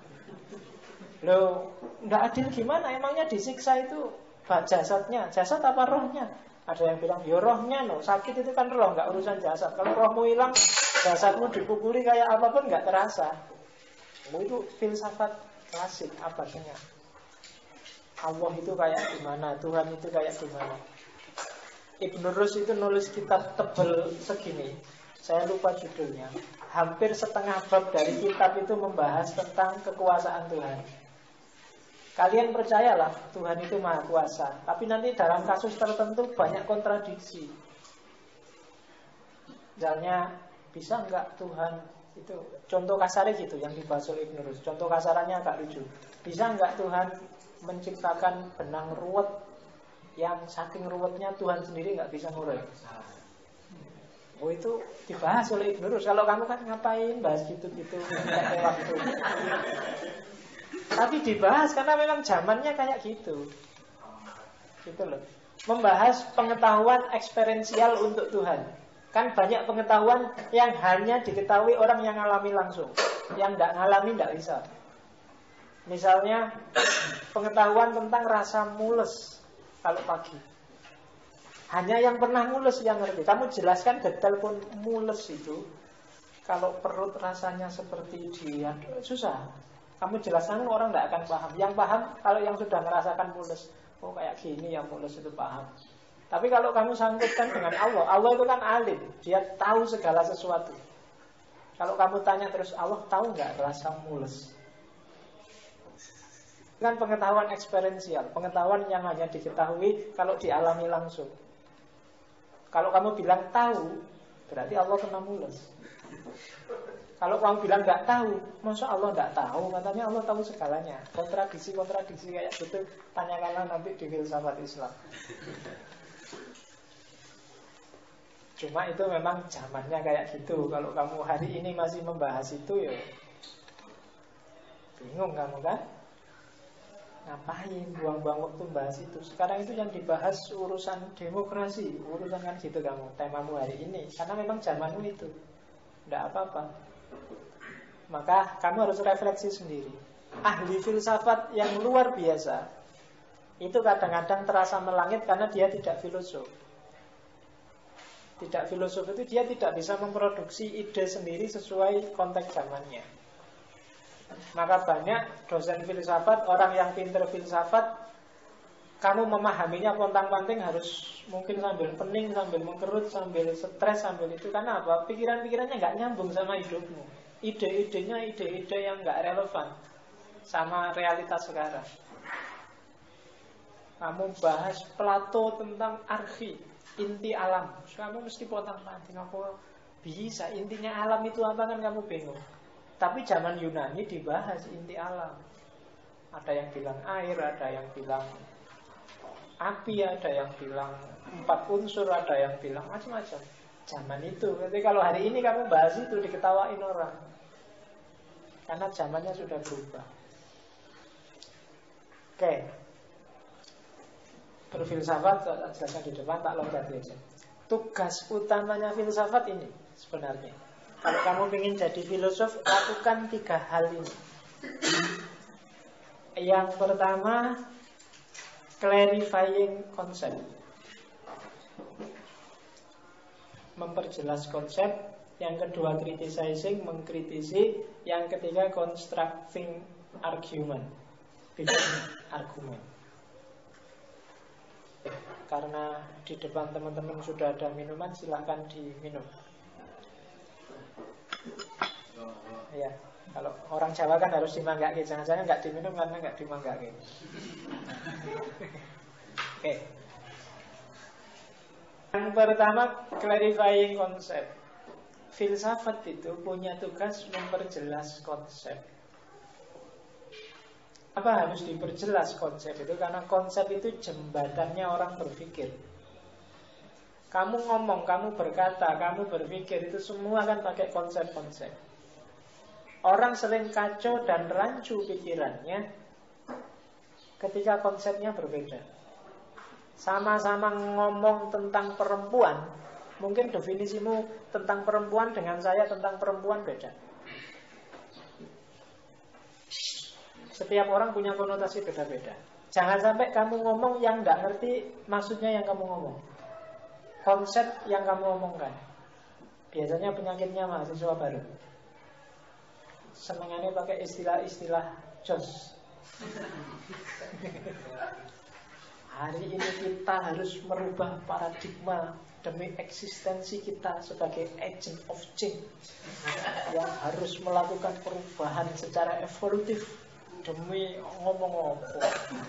S3: Loh enggak adil gimana? Emangnya disiksa itu jasadnya, jasad apa rohnya? Ada yang bilang, ya rohnya loh. Sakit itu kan roh, enggak urusan jasad. Kalau rohmu hilang, jasadmu dipukuli kayak apapun enggak terasa. Oh, itu filsafat klasik abadnya. Allah itu kayak gimana, Tuhan itu kayak gimana. Ibn Rus itu nulis kitab tebel segini, saya lupa judulnya. Hampir setengah bab dari kitab itu membahas tentang kekuasaan Tuhan. Kalian percayalah Tuhan itu maha kuasa, tapi nanti dalam kasus tertentu banyak kontradiksi. Misalnya, bisa enggak Tuhan itu, contoh kasarnya gitu yang dibahas oleh Ibn Rus. Contoh kasarannya agak lucu. Bisa enggak Tuhan menciptakan benang ruwet yang saking ruwetnya Tuhan sendiri enggak bisa ngurut? Oh, itu dibahas oleh Ibn Rus. Kalau kamu kan ngapain bahas gitu-gitu pakai waktu. Tapi dibahas karena memang zamannya kayak gitu. Gitu loh. Membahas pengetahuan eksperiensial untuk Tuhan. Kan banyak pengetahuan yang hanya diketahui orang yang ngalami langsung. Yang enggak ngalami enggak bisa. Misalnya pengetahuan tentang rasa mules kalau pagi. Hanya yang pernah mules yang ngerti. Kamu jelaskan detail pun mules itu, kalau perut rasanya seperti dia, susah. Kamu jelaskan orang tidak akan paham. Yang paham kalau yang sudah merasakan mules. Oh kayak gini yang mules itu paham. Tapi kalau kamu sangkutkan dengan Allah, Allah itu kan alim, dia tahu segala sesuatu. Kalau kamu tanya terus, Allah tahu nggak rasa mules? Kan pengetahuan eksperiensial, pengetahuan yang hanya diketahui kalau dialami langsung. Kalau kamu bilang tahu, berarti Allah kena mules. Kalau kamu bilang nggak tahu, masa Allah nggak tahu? Katanya Allah tahu segalanya. Kontradiksi kayak gitu, tanyakanlah nanti di filsafat Islam. Cuma itu memang zamannya kayak gitu. Kalau kamu hari ini masih membahas itu, ya bingung kamu kan? Ngapain buang-buang waktu bahas itu? Sekarang itu yang dibahas urusan demokrasi, urusan kan gitu kamu, temamu hari ini. Karena memang zamanmu itu, tidak apa-apa. Maka kamu harus refleksi sendiri. Ahli filsafat yang luar biasa itu kadang-kadang terasa melangit karena dia tidak filosof. Tidak filosof itu dia tidak bisa memproduksi ide sendiri sesuai konteks zamannya. Maka banyak dosen filsafat, orang yang pinter filsafat, kamu memahaminya pontang-panting harus mungkin sambil pening, sambil mengkerut, sambil stres, sambil itu. Karena apa? Pikiran-pikirannya nggak nyambung sama hidupmu. ide-idenya ide-ide yang nggak relevan sama realitas sekarang. Kamu bahas Plato tentang archi, inti alam, kamu mesti potong-panting. Apa bisa intinya alam itu apa, kan kamu bingung. Tapi zaman Yunani dibahas inti alam. Ada yang bilang air, ada yang bilang api, ada yang bilang 4 unsur, ada yang bilang macam-macam. Zaman itu. Jadi kalau hari ini kamu bahas itu diketawain orang, karena zamannya sudah berubah. Oke. Berfilsafat, tak jelaskan di depan, tak lompat aja. Tugas utamanya filsafat ini sebenarnya, kalau kamu ingin jadi filosof, lakukan 3 hal ini. Yang pertama, clarifying konsep, memperjelas konsep. Yang kedua, criticizing, mengkritisi. Yang ketiga, constructing argument, bikin argumen. Karena di depan teman-teman sudah ada minuman, silahkan diminum. Ya, kalau orang Jawa kan harus dimanggake, jangan-jangan nggak diminum karena nggak dimanggake. Oke. Yang pertama, clarifying konsep. Filsafat itu punya tugas memperjelas konsep. Apa harus diperjelas konsep itu? Karena konsep itu jembatannya orang berpikir. Kamu ngomong, kamu berkata, kamu berpikir, itu semua kan pakai konsep-konsep. Orang sering kacau dan rancu pikirannya ketika konsepnya berbeda. Sama-sama ngomong tentang perempuan, mungkin definisimu tentang perempuan dengan saya tentang perempuan beda. Setiap orang punya konotasi beda-beda. Jangan sampai kamu ngomong yang nggak ngerti maksudnya yang kamu ngomong, konsep yang kamu omongkan. Biasanya penyakitnya mahasiswa baru, senengannya pakai istilah-istilah jos. Hari ini kita harus merubah paradigma demi eksistensi kita sebagai agent of change, yang harus melakukan perubahan secara evolutif demi ngomong-ngomong.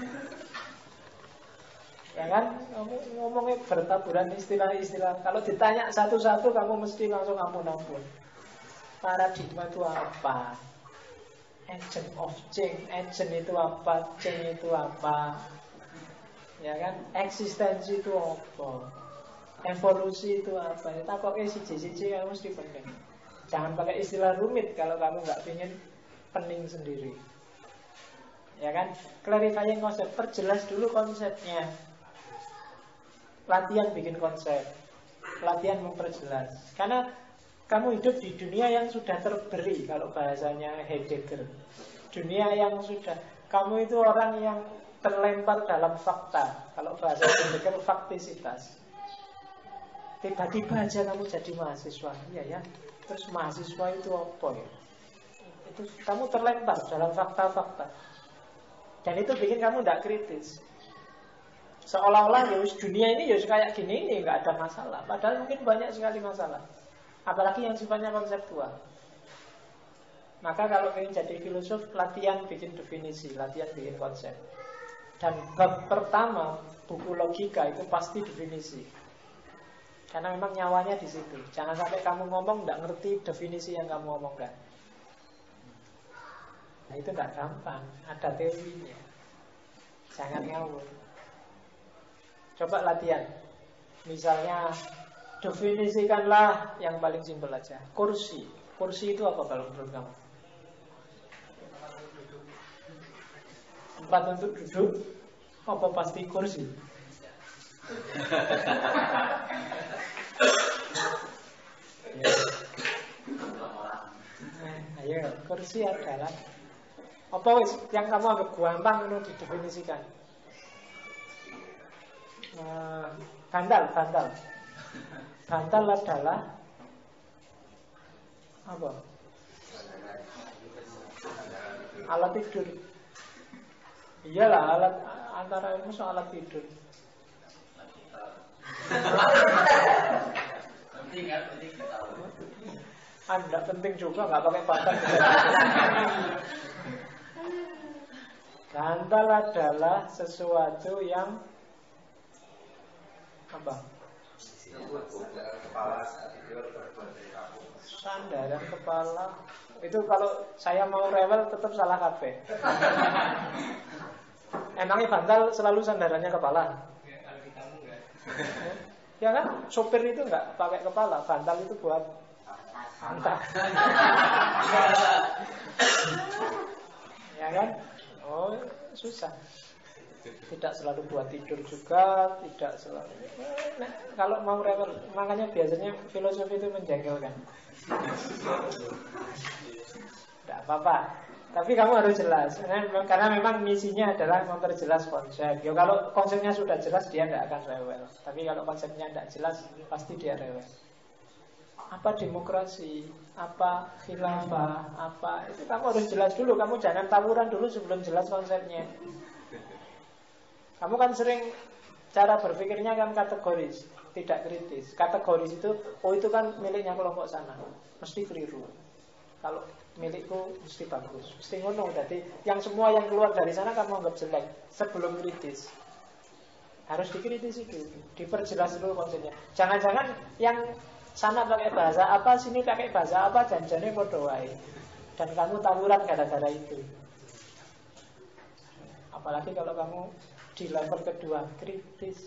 S3: Ya kan, kamu ngomongnya bertaburan istilah-istilah. Kalau ditanya satu-satu kamu mesti langsung ampun-ampun. Paradigma itu apa? Agent of change, agent itu apa? Change itu apa? Ya kan, eksistensi itu apa? Evolusi itu apa? Kita pakai siji-siji kamu mesti penting. Jangan pakai istilah rumit kalau kamu nggak ingin pening sendiri. Ya kan, clarifying konsep, perjelas dulu konsepnya. Latihan bikin konsep, latihan memperjelas. Karena kamu hidup di dunia yang sudah terberi, kalau bahasanya Heidegger. Dunia yang sudah, kamu itu orang yang terlempar dalam fakta. Kalau bahasa Heidegger, faktisitas. Tiba-tiba aja kamu jadi mahasiswa, iya ya. Terus mahasiswa itu apa ya? Itu kamu terlempar dalam fakta-fakta. Dan itu bikin kamu tidak kritis. Seolah-olah ya dunia ini ya kayak gini, ini nggak ada masalah. Padahal mungkin banyak sekali masalah. Apalagi yang sifatnya konseptual. Maka kalau ingin jadi filosof, latihan bikin definisi, latihan bikin konsep. Dan bab pertama buku logika itu pasti definisi. Karena memang nyawanya di situ. Jangan sampai kamu ngomong nggak ngerti definisi yang kamu omongkan. Nah itu nggak gampang, ada teorinya. Jangan ngawur. Coba latihan. Misalnya definisikanlah yang paling simpel aja. Kursi. Kursi itu apa kalau menurut kamu? Tempat untuk duduk. Apa pasti kursi? Ayo, kursi adalah apa wis yang kamu anggap gampang itu didefinisikan. Bantal adalah apa? Alat tidur. Iyalah, alat antara ilmu soal alat tidur. Tidak penting juga, nggak pakai bantal. Bantal adalah sesuatu yang apa? Sandaran kepala. Itu kalau saya mau rewel tetap salah kafe. Emangnya bantal selalu sandarannya kepala?
S1: Kalau di kamu enggak.
S3: Ya kan, sopir itu nggak pakai kepala, bantal itu buat entah. Ya kan? Oh, susah. Tidak selalu buat tidur juga, tidak selalu. Nah, kalau mau rewel, makanya biasanya filosofi itu menjengkelkan. Tidak apa-apa. Tapi kamu harus jelas, karena memang misinya adalah memperjelas konsep. Ya kalau konsepnya sudah jelas dia tidak akan rewel. Tapi kalau konsepnya tidak jelas pasti dia rewel. Apa demokrasi, apa khilafah, apa itu kamu harus jelas dulu. Kamu jangan tawuran dulu sebelum jelas konsepnya. Kamu kan sering cara berpikirnya kan kategoris, tidak kritis. Kategoris itu, oh itu kan miliknya kelompok sana, mesti keliru. Kalau milikku mesti bagus, mesti ngono. Jadi yang semua yang keluar dari sana kamu anggap jelek sebelum kritis. Harus dikritisi dulu, diperjelas dulu konsepnya. Jangan-jangan yang sana pakai bahasa apa, sini pakai bahasa apa, janjane podo wae. Dan kamu tawuran gara-gara itu. Apalagi kalau kamu di level kedua, kritis.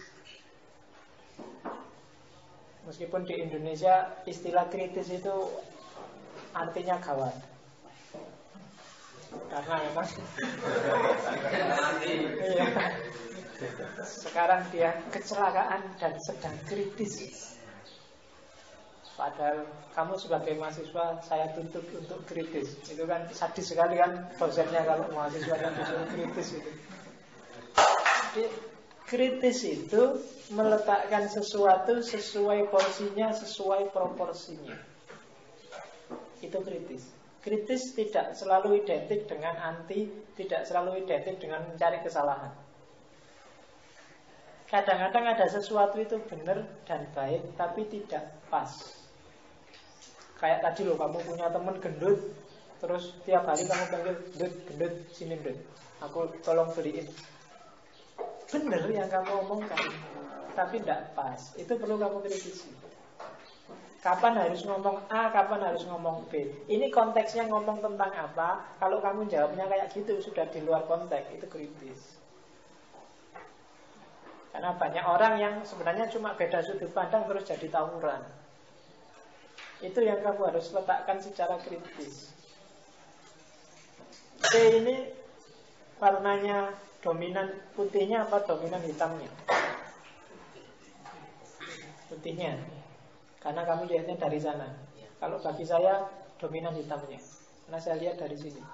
S3: Meskipun di Indonesia istilah kritis itu artinya gawat. Karena memang iya. Sekarang dia kecelakaan dan sedang kritis. Padahal kamu sebagai mahasiswa saya tuntut untuk kritis. Itu kan sadis sekali kan dosennya kalau mahasiswanya disuruh kritis itu. Jadi kritis itu meletakkan sesuatu sesuai porsinya, sesuai proporsinya. Itu kritis. Kritis tidak selalu identik dengan anti, tidak selalu identik dengan mencari kesalahan. Kadang-kadang ada sesuatu itu benar dan baik, tapi tidak pas. Kayak tadi loh, kamu punya teman gendut, terus tiap hari kamu panggil, gendut, sini gendut, aku tolong beliin. Benar yang kamu omongkan, tapi tidak pas. Itu perlu kamu kritisi. Kapan harus ngomong A, kapan harus ngomong B. Ini konteksnya ngomong tentang apa. Kalau kamu jawabnya kayak gitu, sudah di luar konteks. Itu kritis. Karena banyak orang yang sebenarnya cuma beda sudut pandang terus jadi tawuran. Itu yang kamu harus letakkan secara kritis. C ini warnanya dominan putihnya apa dominan hitamnya? Putihnya. Karena kamu lihatnya dari sana. Kalau bagi saya dominan hitamnya, karena saya lihat dari sini.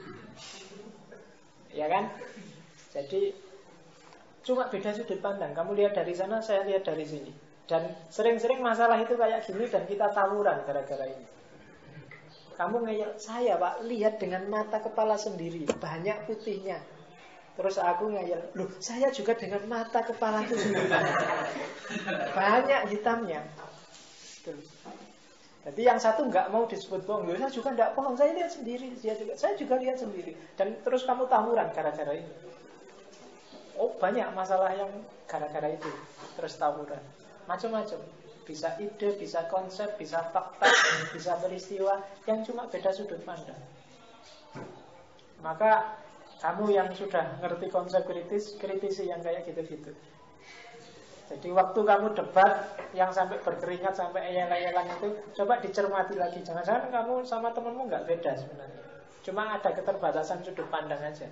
S3: Ya kan? Jadi cuma beda sudut pandang. Kamu lihat dari sana, saya lihat dari sini. Dan sering-sering masalah itu kayak gini dan kita tawuran gara-gara ini. Kamu ngeyel, saya pak lihat dengan mata kepala sendiri, banyak putihnya. Terus aku ngeyel, loh saya juga dengan mata kepala itu sendiri, banyak hitamnya. Jadi yang satu nggak mau disebut bohong, saya juga nggak bohong, saya lihat sendiri, saya juga lihat sendiri. Dan terus kamu tawuran gara-gara ini. Oh banyak masalah yang gara-gara itu terus tawuran, macam-macam. Bisa ide, bisa konsep, bisa fakta, bisa peristiwa yang cuma beda sudut pandang. Maka kamu yang sudah ngerti konsep kritis, kritisi yang kayak gitu-gitu. Jadi waktu kamu debat yang sampai berkeringat, sampai eyel-eyelan itu, coba dicermati lagi. Jangan-jangan kamu sama temenmu nggak beda sebenarnya. Cuma ada keterbatasan sudut pandang aja.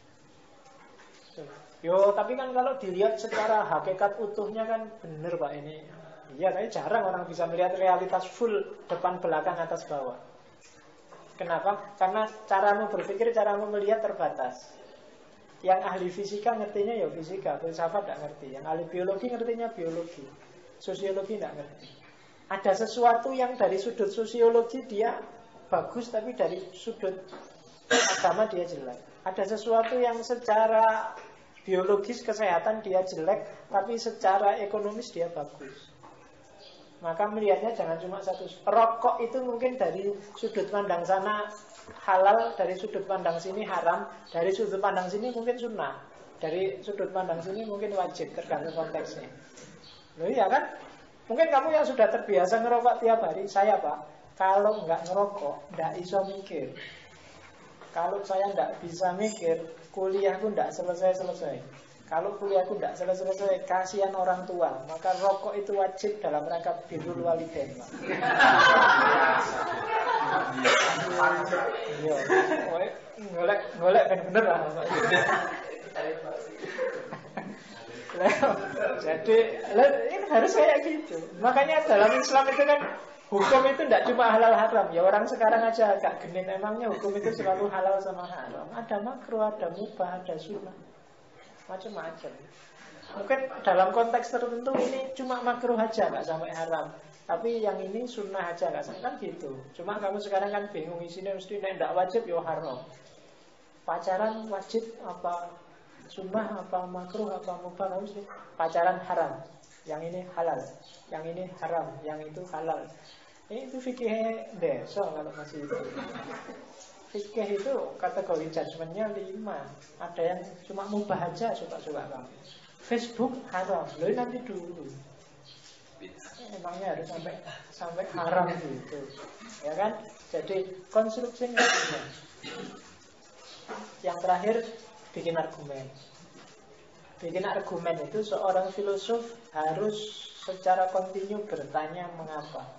S3: Yo, tapi kan kalau dilihat secara hakikat utuhnya kan bener pak ini. Iya, tapi jarang orang bisa melihat realitas full depan belakang atas bawah. Kenapa? Karena caramu berpikir, caramu melihat terbatas. Yang ahli fisika ngertinya ya fisika, filsafat tidak ngerti. Yang ahli biologi ngertinya biologi, sosiologi tidak ngerti. Ada sesuatu yang dari sudut sosiologi dia bagus, tapi dari sudut agama dia jelek. Ada sesuatu yang secara biologis kesehatan dia jelek, tapi secara ekonomis dia bagus. maka melihatnya jangan cuma satu. Rokok itu mungkin dari sudut pandang sana halal, dari sudut pandang sini haram, dari sudut pandang sini mungkin sunnah, dari sudut pandang sini mungkin wajib, tergantung konteksnya. Loh iya kan? Mungkin kamu yang sudah terbiasa ngerokok tiap hari, saya Pak, kalau nggak ngerokok, nggak iso mikir. Kalau saya nggak bisa mikir, kuliahku nggak selesai-selesai. Kalau kuliahku tidak selesai-selesai, kasihan orang tua. Maka rokok itu wajib dalam rangka birrul walidain. Iya, golek kan bener lah. Jadi ini harus kayak gitu. Makanya dalam Islam itu kan hukum itu tidak cuma halal haram. Ya orang sekarang aja agak genit. Emangnya hukum itu selalu halal sama haram. Ada makruh, ada mubah, ada sunnah, macam-macam. Mungkin dalam konteks tertentu ini cuma makruh aja, nggak sampai haram. Tapi yang ini sunnah aja, nggak sampai, kan gitu. Cuma kamu sekarang kan bingung isinya, mesti tidak wajib, ya haram. Pacaran wajib apa sunnah, apa makruh, apa mubah, kamu mesti pacaran haram. Yang ini halal, yang ini haram, yang itu halal. Itu fikih desa kalau masih itu. Fikih itu kategori judgementnya 5. Ada yang cuma mubah aja, suka-suka kamu. Facebook haram, loh nanti dulu. Emangnya harus sampai haram gitu, ya kan? Jadi konstruksinya juga. Yang terakhir bikin argumen. Bikin argumen itu seorang filosof harus secara kontinu bertanya mengapa.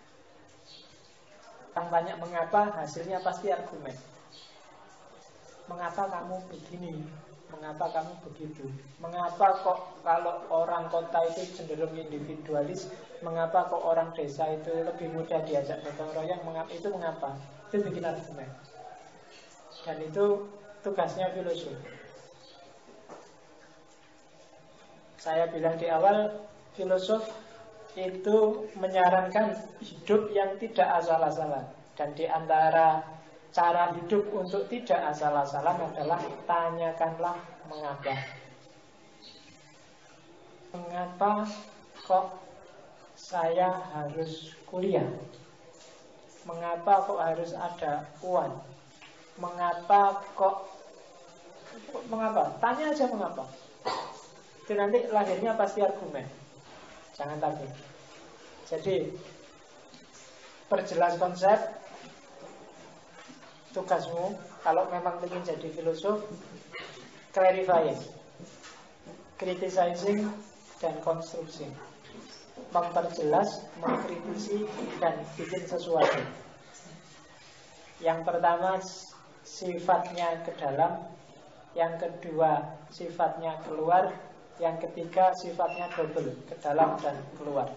S3: Tanya mengapa, hasilnya pasti argumen. Mengapa kamu begini? Mengapa kamu begitu? Mengapa kok kalau orang kota itu cenderung individualis? Mengapa kok orang desa itu lebih mudah diajak gotong royong? Itu mengapa? Itu bikin argumen. Dan itu tugasnya filosof. Saya bilang di awal, filosof itu menyarankan hidup yang tidak asal-asalan. Dan di antara cara hidup untuk tidak asal-asalan adalah tanyakanlah mengapa. Mengapa kok saya harus kuliah? Mengapa kok harus ada uang? Mengapa kok mengapa? Tanya aja mengapa. Itu nanti lahirnya pasti argumen. Jangan takut. Jadi perjelas konsep. Tugasmu kalau memang ingin jadi filosof, clarifying, criticizing, dan konstruksi. Memperjelas, mengkritisi, dan bikin sesuatu. Yang pertama sifatnya ke dalam, yang kedua sifatnya keluar, yang ketiga sifatnya double, ke dalam dan keluar.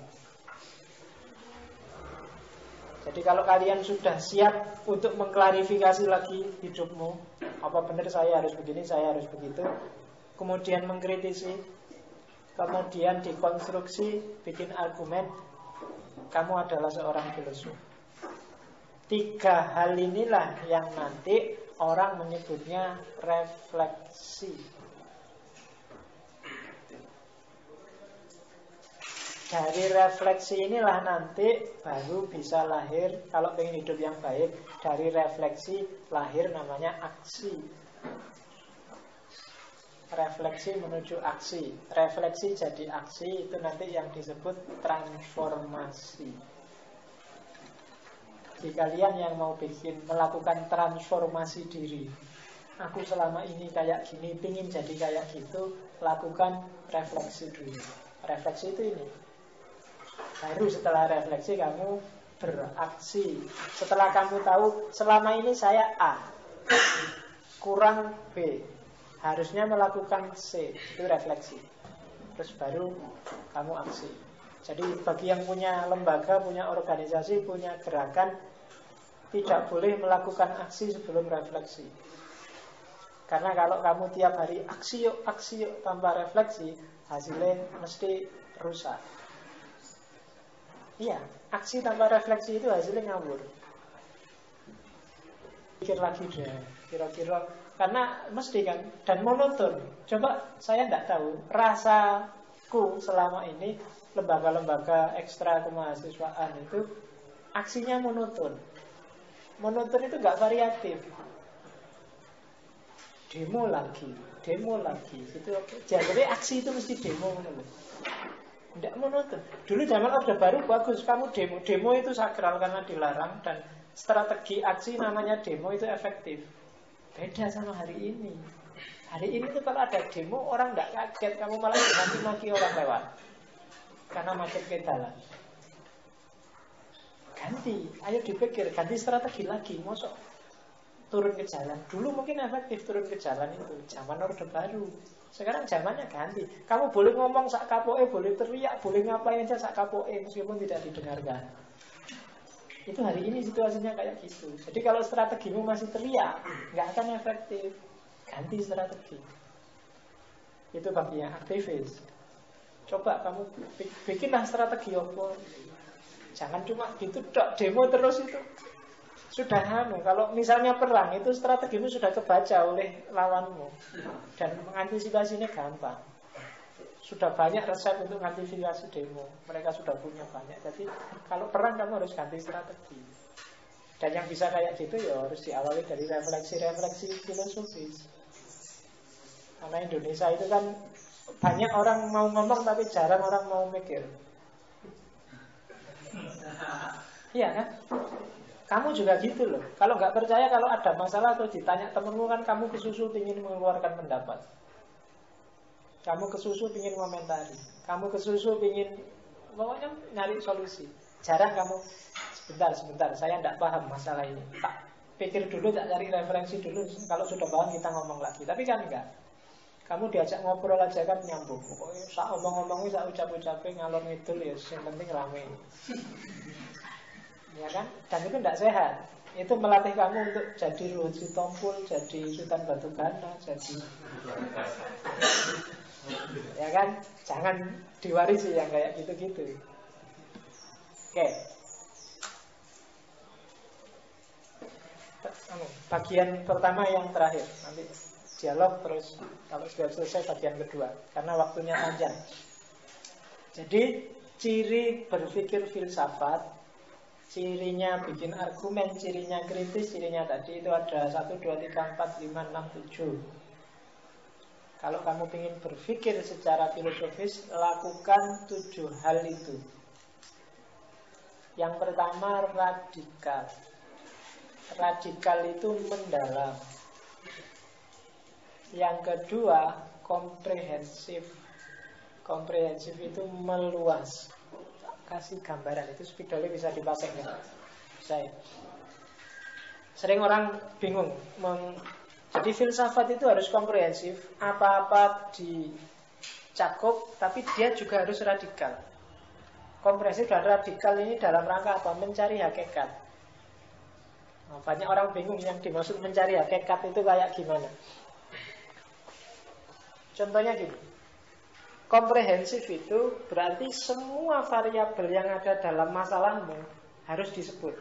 S3: Jadi kalau kalian sudah siap untuk mengklarifikasi lagi hidupmu, apa benar saya harus begini, saya harus begitu, kemudian mengkritisi, kemudian dikonstruksi, bikin argumen, kamu adalah seorang filosof. 3 hal inilah yang nanti orang menyebutnya refleksi. Dari refleksi inilah nanti baru bisa lahir, kalau pengen hidup yang baik, dari refleksi lahir namanya aksi. Refleksi menuju aksi. Refleksi jadi aksi, itu nanti yang disebut transformasi. Bagi kalian yang mau melakukan transformasi diri, aku selama ini kayak gini, pingin jadi kayak gitu, lakukan refleksi dulu. Refleksi itu ini. Baru setelah refleksi kamu beraksi. Setelah kamu tahu selama ini saya A kurang B, harusnya melakukan C, itu refleksi. Terus baru kamu aksi. Jadi bagi yang punya lembaga, punya organisasi, punya gerakan, tidak boleh melakukan aksi sebelum refleksi. Karena kalau kamu tiap hari aksi yuk tanpa refleksi, hasilnya mesti rusak. Iya, aksi tanpa refleksi itu hasilnya ngawur. Pikir lagi deh, kira-kira, karena mesti kan, dan monoton. Coba saya tidak tahu, rasa selama ini lembaga-lembaga ekstra kemahasiswaan itu aksinya monoton. Monoton itu nggak variatif. Demo lagi gitu. Jadi aksi itu mesti demo. Tidak monoton. Dulu zaman Orde Baru bagus, kamu demo itu sakral karena dilarang, dan strategi aksi namanya demo itu efektif. Beda sama hari ini. Hari ini tuh kalau ada demo orang nggak kaget, kamu malah maki-maki orang lewat karena macet ke jalan. Ganti, ayo dipikir, ganti strategi lagi, mosok turun ke jalan. Dulu mungkin efektif turun ke jalan itu zaman Orde Baru. Sekarang zamannya ganti. Kamu boleh ngomong sak kapoke, boleh teriak, boleh ngapain aja sak kapoke meskipun tidak didengarkan. Itu hari ini situasinya kayak gitu. Jadi kalau strategimu masih teriak, nggak akan efektif. Ganti strategi. Itu bagian aktivis. Coba kamu bikinlah strategi apa. Jangan cuma gitu dok, demo terus itu. Sudah kalau misalnya perang itu strategimu sudah kebaca oleh lawanmu, dan mengantisipasinya gampang. Sudah banyak resep untuk mengantisipasi demo. Mereka sudah punya banyak. Jadi kalau perang kamu harus ganti strategi. Dan yang bisa kayak gitu ya harus diawali dari refleksi-refleksi filosofis. Karena Indonesia itu kan banyak orang mau ngomong tapi jarang orang mau mikir. Iya kan? Kamu juga gitu loh. Kalau nggak percaya, kalau ada masalah atau ditanya temenmu kan kamu kesusu ingin mengeluarkan pendapat. Kamu kesusu ingin komentari. Kamu kesusu ingin pokoknya nyari solusi. Jarang kamu sebentar, saya tidak paham masalah ini. Tak pikir dulu, tak cari referensi dulu. Kalau sudah paham kita ngomong lagi. Tapi kan enggak. Kamu diajak ngobrol aja kan nyambung. Pokoknya sak omong-omongnya, sak ucap-ucapnya ngalor ngidul ya, yang penting rame. Ya kan? Dan itu tidak sehat. Itu melatih kamu untuk jadi Luhut Sitompul, jadi Sultan Batugana, jadi ya kan? Jangan diwarisi yang kayak gitu-gitu. Oke. Bagian pertama yang terakhir. Nanti dialog terus kalau sudah selesai bagian kedua karena waktunya panjang. Jadi ciri berpikir filsafat, cirinya bikin argumen, cirinya kritis, cirinya tadi itu ada 1, 2, 3, 4, 5, 6, 7. Kalau kamu ingin berpikir secara filosofis, lakukan 7 hal itu. Yang pertama radikal. Radikal itu mendalam. Yang kedua komprehensif. Komprehensif itu meluas. Kasih gambaran, itu spidolnya bisa dipakai ya? Bisa ya? Sering orang bingung jadi filsafat itu harus komprehensif, apa-apa dicakup, tapi dia juga harus radikal. Komprehensif dan radikal ini dalam rangka apa? Mencari hakikat. Nah, banyak orang bingung yang dimaksud mencari hakikat itu kayak gimana. Contohnya gini, komprehensif itu berarti semua variabel yang ada dalam masalahmu harus disebut.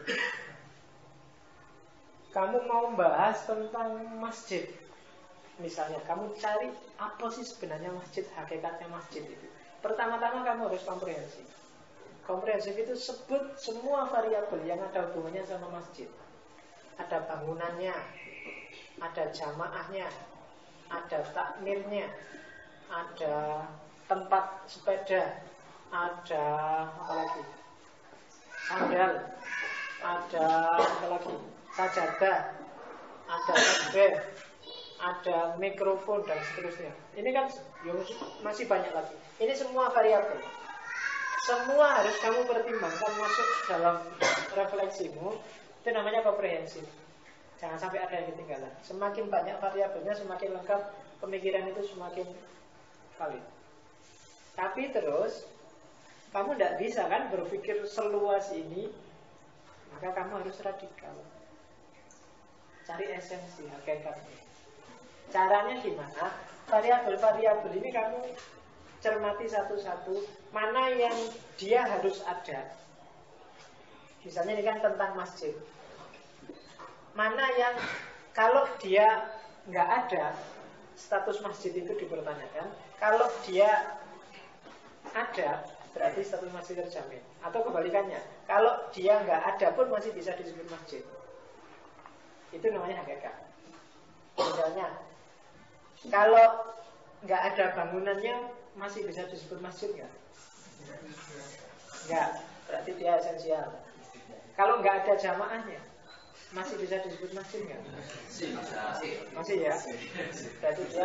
S3: Kamu mau bahas tentang masjid, misalnya kamu cari apa sih sebenarnya masjid, hakikatnya masjid itu. Pertama-tama kamu harus komprehensif. Komprehensif itu sebut semua variabel yang ada hubungannya sama masjid. Ada bangunannya, ada jamaahnya, ada takmirnya, ada tempat sepeda, ada apa lagi? Sandal, ada apa lagi? Sajadah, ada tabel, ada mikrofon dan seterusnya. Ini kan masih banyak lagi. Ini semua variabel. Semua harus kamu pertimbangkan masuk dalam refleksimu. Itu namanya komprehensif. Jangan sampai ada yang ketinggalan. Semakin banyak variabelnya, semakin lengkap pemikiran itu, semakin valid. Tapi terus kamu tidak bisa kan berpikir seluas ini. Maka kamu harus radikal. Cari esensi hakikatnya. Caranya gimana? Variabel-variabel ini kamu cermati satu-satu. Mana yang dia harus ada. Misalnya ini kan tentang masjid. Mana yang kalau dia nggak ada, status masjid itu dipertanyakan. Kalau dia ada, berarti tapi masih terjamin. Atau kebalikannya, kalau dia nggak ada pun masih bisa disebut masjid. Itu namanya hakikat. Misalnya, kalau nggak ada bangunannya masih bisa disebut masjid nggak? Nggak, berarti dia esensial. Kalau nggak ada jamaahnya masih bisa disebut masjid nggak? Masih ya. Berarti dia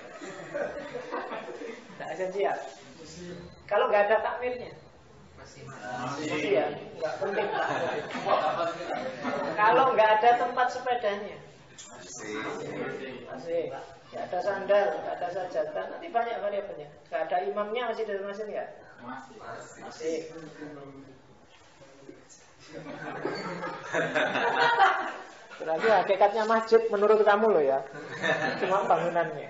S3: nggak esensial. Kalau nggak ada takmirnya masih ya, nggak penting. Kalau nggak ada tempat sepedanya masih. Nggak ada sandal, nggak ada sajadah, nanti banyak variabelnya. Nggak ada imamnya masih dari masjid nggak? Masih. Berarti hakikatnya masjid menurut kamu loh ya, cuma bangunannya.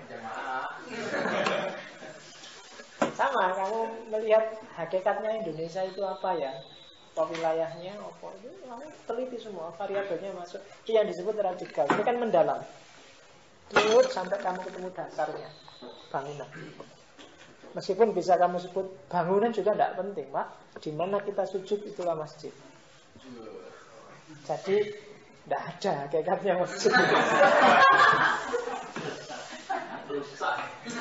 S3: Sama, kamu melihat hakikatnya Indonesia itu apa ya? Apa wilayahnya, apa itu kamu teliti semua, variabelnya masuk. Itu yang disebut radikal. Ini kan mendalam. Terus sampai kamu ketemu dasarnya, bangunan. Meskipun bisa kamu sebut bangunan juga tidak penting, Pak. Di mana kita sujud itulah masjid. Jadi tidak ada hakikatnya masjid.
S2: Rusak.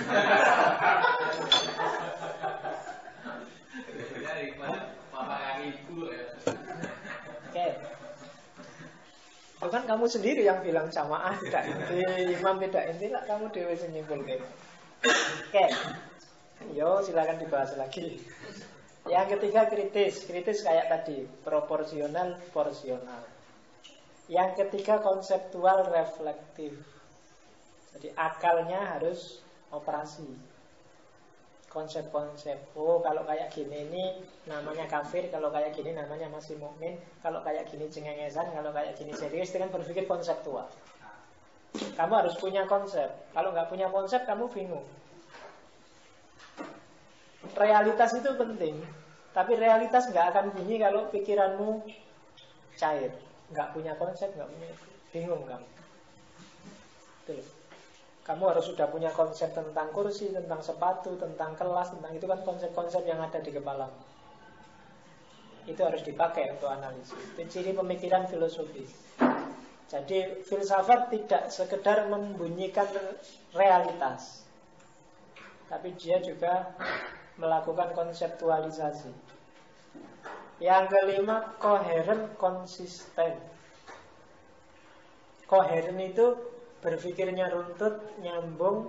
S3: Oke. Itu kan kamu sendiri yang bilang jamaah tidak inti, imam tidak inti, lah kamu dewe nyimpul gitu. Oke. Yo, silakan dibahas lagi. Yang ketiga kritis. Kritis kayak tadi, proporsional, porsional. Yang ketiga konseptual, reflektif. Jadi akalnya harus operasi. Konsep-konsep. Oh, kalau kayak gini ini namanya kafir, kalau kayak gini namanya masih mukmin, kalau kayak gini cengengesan, kalau kayak gini serius, itu kan berpikir konseptual. Kamu harus punya konsep. Kalau nggak punya konsep, kamu bingung. Realitas itu penting, tapi realitas nggak akan bunyi kalau pikiranmu cair. Nggak punya konsep, nggak punya, bingung kamu. Betul. Kamu harus sudah punya konsep tentang kursi, tentang sepatu, tentang kelas, tentang itu kan konsep-konsep yang ada di kepala. Itu harus dipakai untuk analisis. Itu ciri pemikiran filosofis. Jadi filsafat tidak sekedar membunyikan realitas, tapi dia juga melakukan konseptualisasi. Yang kelima, koheren, konsisten. Koheren itu berpikirnya runtut, nyambung.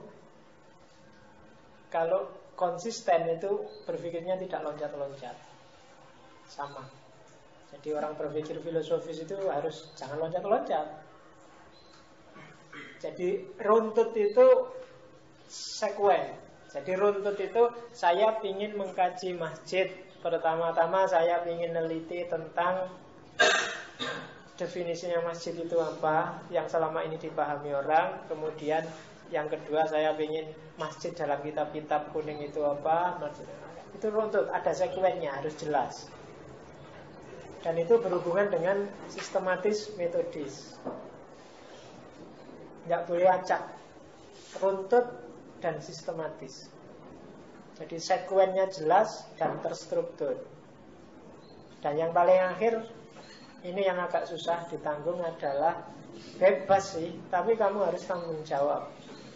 S3: Kalau konsisten itu berpikirnya tidak loncat-loncat. Sama. Jadi orang berpikir filosofis itu harus jangan loncat-loncat. Jadi runtut itu sekuen. Jadi runtut itu saya ingin mengkaji masjid. Pertama-tama saya ingin neliti tentang definisinya masjid itu apa yang selama ini dipahami orang. Kemudian yang kedua saya ingin masjid dalam kitab-kitab kuning itu apa. Itu runtut, ada sekuennya, harus jelas. Dan itu berhubungan dengan sistematis, metodis. Tidak boleh acak. Runtut dan sistematis. Jadi sekuennya jelas dan terstruktur. Dan yang paling akhir, ini yang agak susah ditanggung adalah bebas sih, tapi kamu harus tanggung jawab.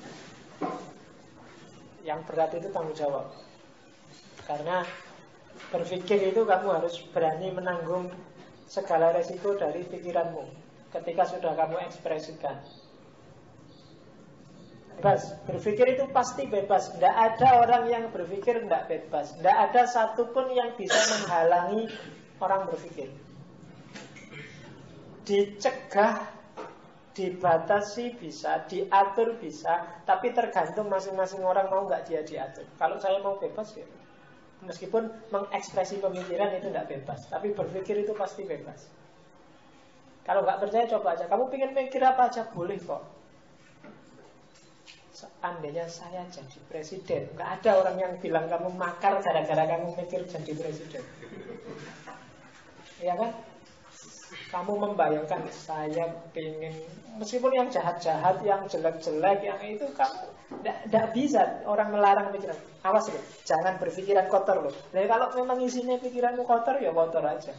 S3: Yang berat itu tanggung jawab. Karena berpikir itu kamu harus berani menanggung segala resiko dari pikiranmu ketika sudah kamu ekspresikan. Bebas, berpikir itu pasti bebas. Tidak ada orang yang berpikir tidak bebas. Tidak ada satupun yang bisa menghalangi orang berpikir. Dicegah, dibatasi bisa, diatur bisa, tapi tergantung masing-masing orang mau nggak dia diatur. Kalau saya mau bebas ya, meskipun mengekspresi pemikiran itu tidak bebas, tapi berpikir itu pasti bebas. Kalau nggak percaya coba aja, kamu pengen mikir apa aja boleh kok. Seandainya saya jadi presiden, nggak ada orang yang bilang kamu makar gara-gara kamu mikir jadi presiden. Iya kan? Kamu membayangkan saya pengen, meskipun yang jahat-jahat, yang jelek-jelek, yang itu kamu tidak bisa. Orang melarang pikiran. Awas loh, jangan berpikiran kotor loh. Jadi kalau memang isinya pikiranmu kotor, ya kotor aja.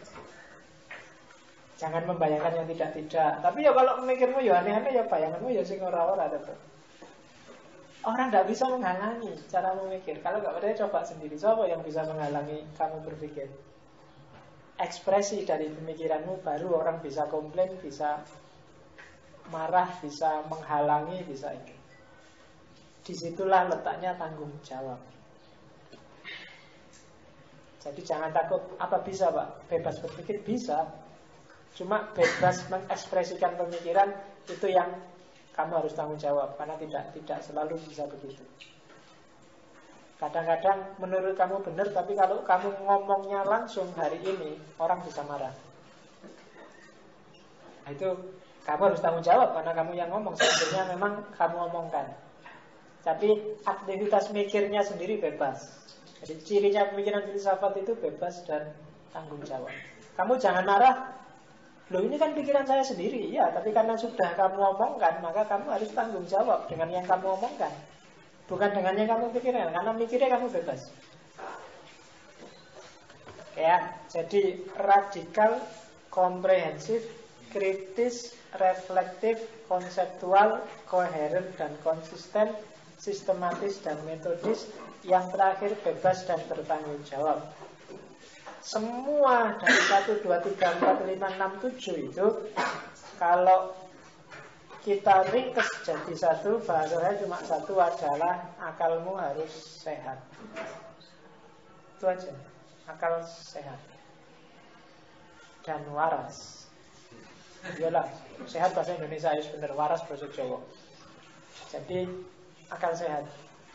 S3: Jangan membayangkan yang tidak-tidak. Tapi ya kalau memikirmu ya aneh-aneh, ya bayanganmu ya sing ora-ora tetap. Orang tidak bisa menghalangi cara memikir. Kalau nggak percaya coba sendiri. Siapa yang bisa menghalangi kamu berpikir? Ekspresi dari pemikiranmu baru orang bisa komplain, bisa marah, bisa menghalangi, bisa ini. Disitulah letaknya tanggung jawab. Jadi jangan takut. Apa bisa Pak? Bebas berpikir? Bisa. Cuma bebas mengekspresikan pemikiran itu yang kamu harus tanggung jawab. Karena tidak selalu bisa begitu. Kadang-kadang menurut kamu benar, tapi kalau kamu ngomongnya langsung hari ini, orang bisa marah. Nah, itu kamu harus tanggung jawab karena kamu yang ngomong. Sebenarnya memang kamu omongkan. Tapi aktivitas mikirnya sendiri bebas. Jadi cirinya pemikiran filsafat itu bebas dan tanggung jawab. Kamu jangan marah. Loh ini kan pikiran saya sendiri. Ya, tapi karena sudah kamu omongkan, maka kamu harus tanggung jawab dengan yang kamu omongkan. Bukan dengan yang kamu pikirkan, karena mikirnya kamu bebas. Ya, jadi radikal, komprehensif, kritis, reflektif, konseptual, koheren dan konsisten, sistematis dan metodis. Yang terakhir bebas dan bertanggung jawab. Semua dari 1, 2, 3, 4, 5, 6, 7 itu kalau kita ringkes jadi satu, bahasanya cuma satu adalah akalmu harus sehat. Itu aja, akal sehat dan waras. Iyalah, sehat bahasa Indonesia ya bener, waras bahasa Jawa. Jadi akal sehat.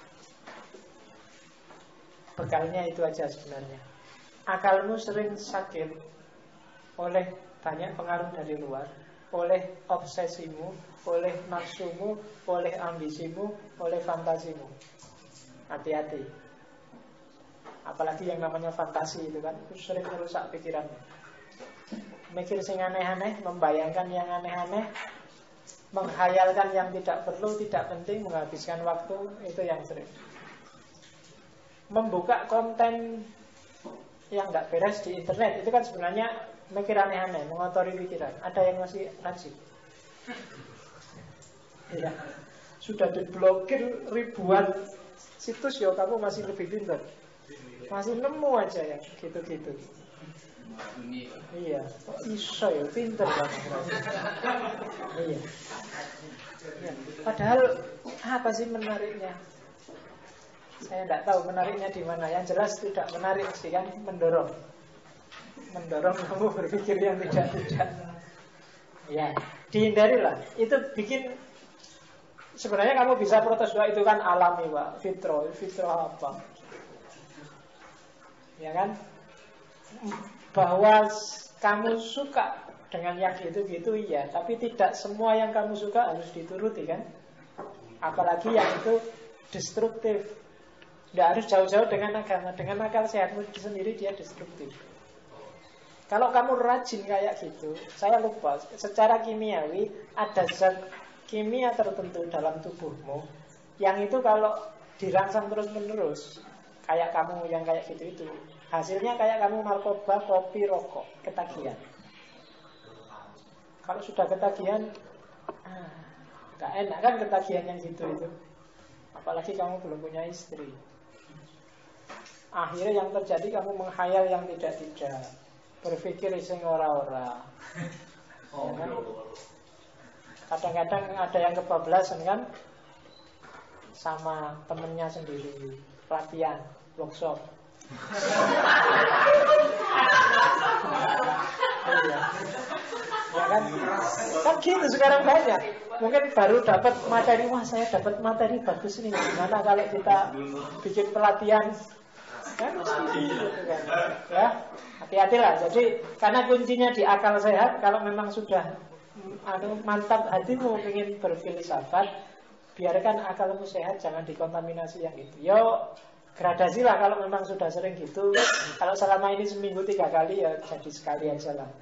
S3: Bekalnya itu aja sebenarnya. Akalmu sering sakit oleh banyak pengaruh dari luar, oleh obsesimu, oleh nafsumu, oleh ambisimu, oleh fantasimu. Hati-hati. Apalagi yang namanya fantasi itu kan, itu sering merusak pikiranmu. Mikir sing aneh-aneh, membayangkan yang aneh-aneh, menghayalkan yang tidak perlu, tidak penting, menghabiskan waktu, itu yang sering. Membuka konten yang nggak beres di internet, itu kan sebenarnya mikir aneh-aneh, mengotori pikiran. Ada yang masih rajin. Ya, sudah diblokir ribuan situs ya, kamu masih lebih pintar. Masih nemu aja ya, gitu-gitu. Iya, iso ya, pintar banget. Iya. Ya, padahal apa sih menariknya? Saya tidak tahu menariknya di mana. Yang jelas tidak menarik sih kan, mendorong kamu berpikir yang tidak. Ya, dihindarilah. Itu bikin sebenarnya kamu bisa protes bahwa itu kan alami, Pak. Fitro apa? Ya kan? Bahwa kamu suka dengan yang gitu-gitu iya, tapi tidak semua yang kamu suka harus dituruti kan? Apalagi yang itu destruktif. Tidak harus jauh-jauh dengan agama. Dengan akal sehatmu sendiri dia destruktif. Kalau kamu rajin kayak gitu, saya lupa, secara kimiawi ada zat kimia tertentu dalam tubuhmu yang itu kalau dirangsang terus-menerus, kayak kamu yang kayak gitu itu, hasilnya kayak kamu narkoba, kopi, rokok, ketagihan. Kalau sudah ketagihan, gak enak kan ketagihan yang gitu itu. Apalagi kamu belum punya istri. Akhirnya yang terjadi kamu menghayal yang tidak-tidak, berpikir sing ora-ora. Ya kan? Kadang-kadang ada yang kebablasan kan, sama temennya sendiri, pelatihan, workshop. Iya. Ya kan? Kan gitu sekarang banyak. Mungkin baru dapat materi, wah saya dapat materi bagus ini. Gimana kalau kita bikin pelatihan? Kan mesti gitu kan. Ya, hati-hatilah. Jadi karena kuncinya di akal sehat. Kalau memang sudah mantap hatimu ingin berfilsafat, biarkan akalmu sehat, jangan dikontaminasi yang itu. Yo, Gradasi lah kalau memang sudah sering gitu. Kalau selama ini seminggu 3 kali ya jadi sekali aja lah.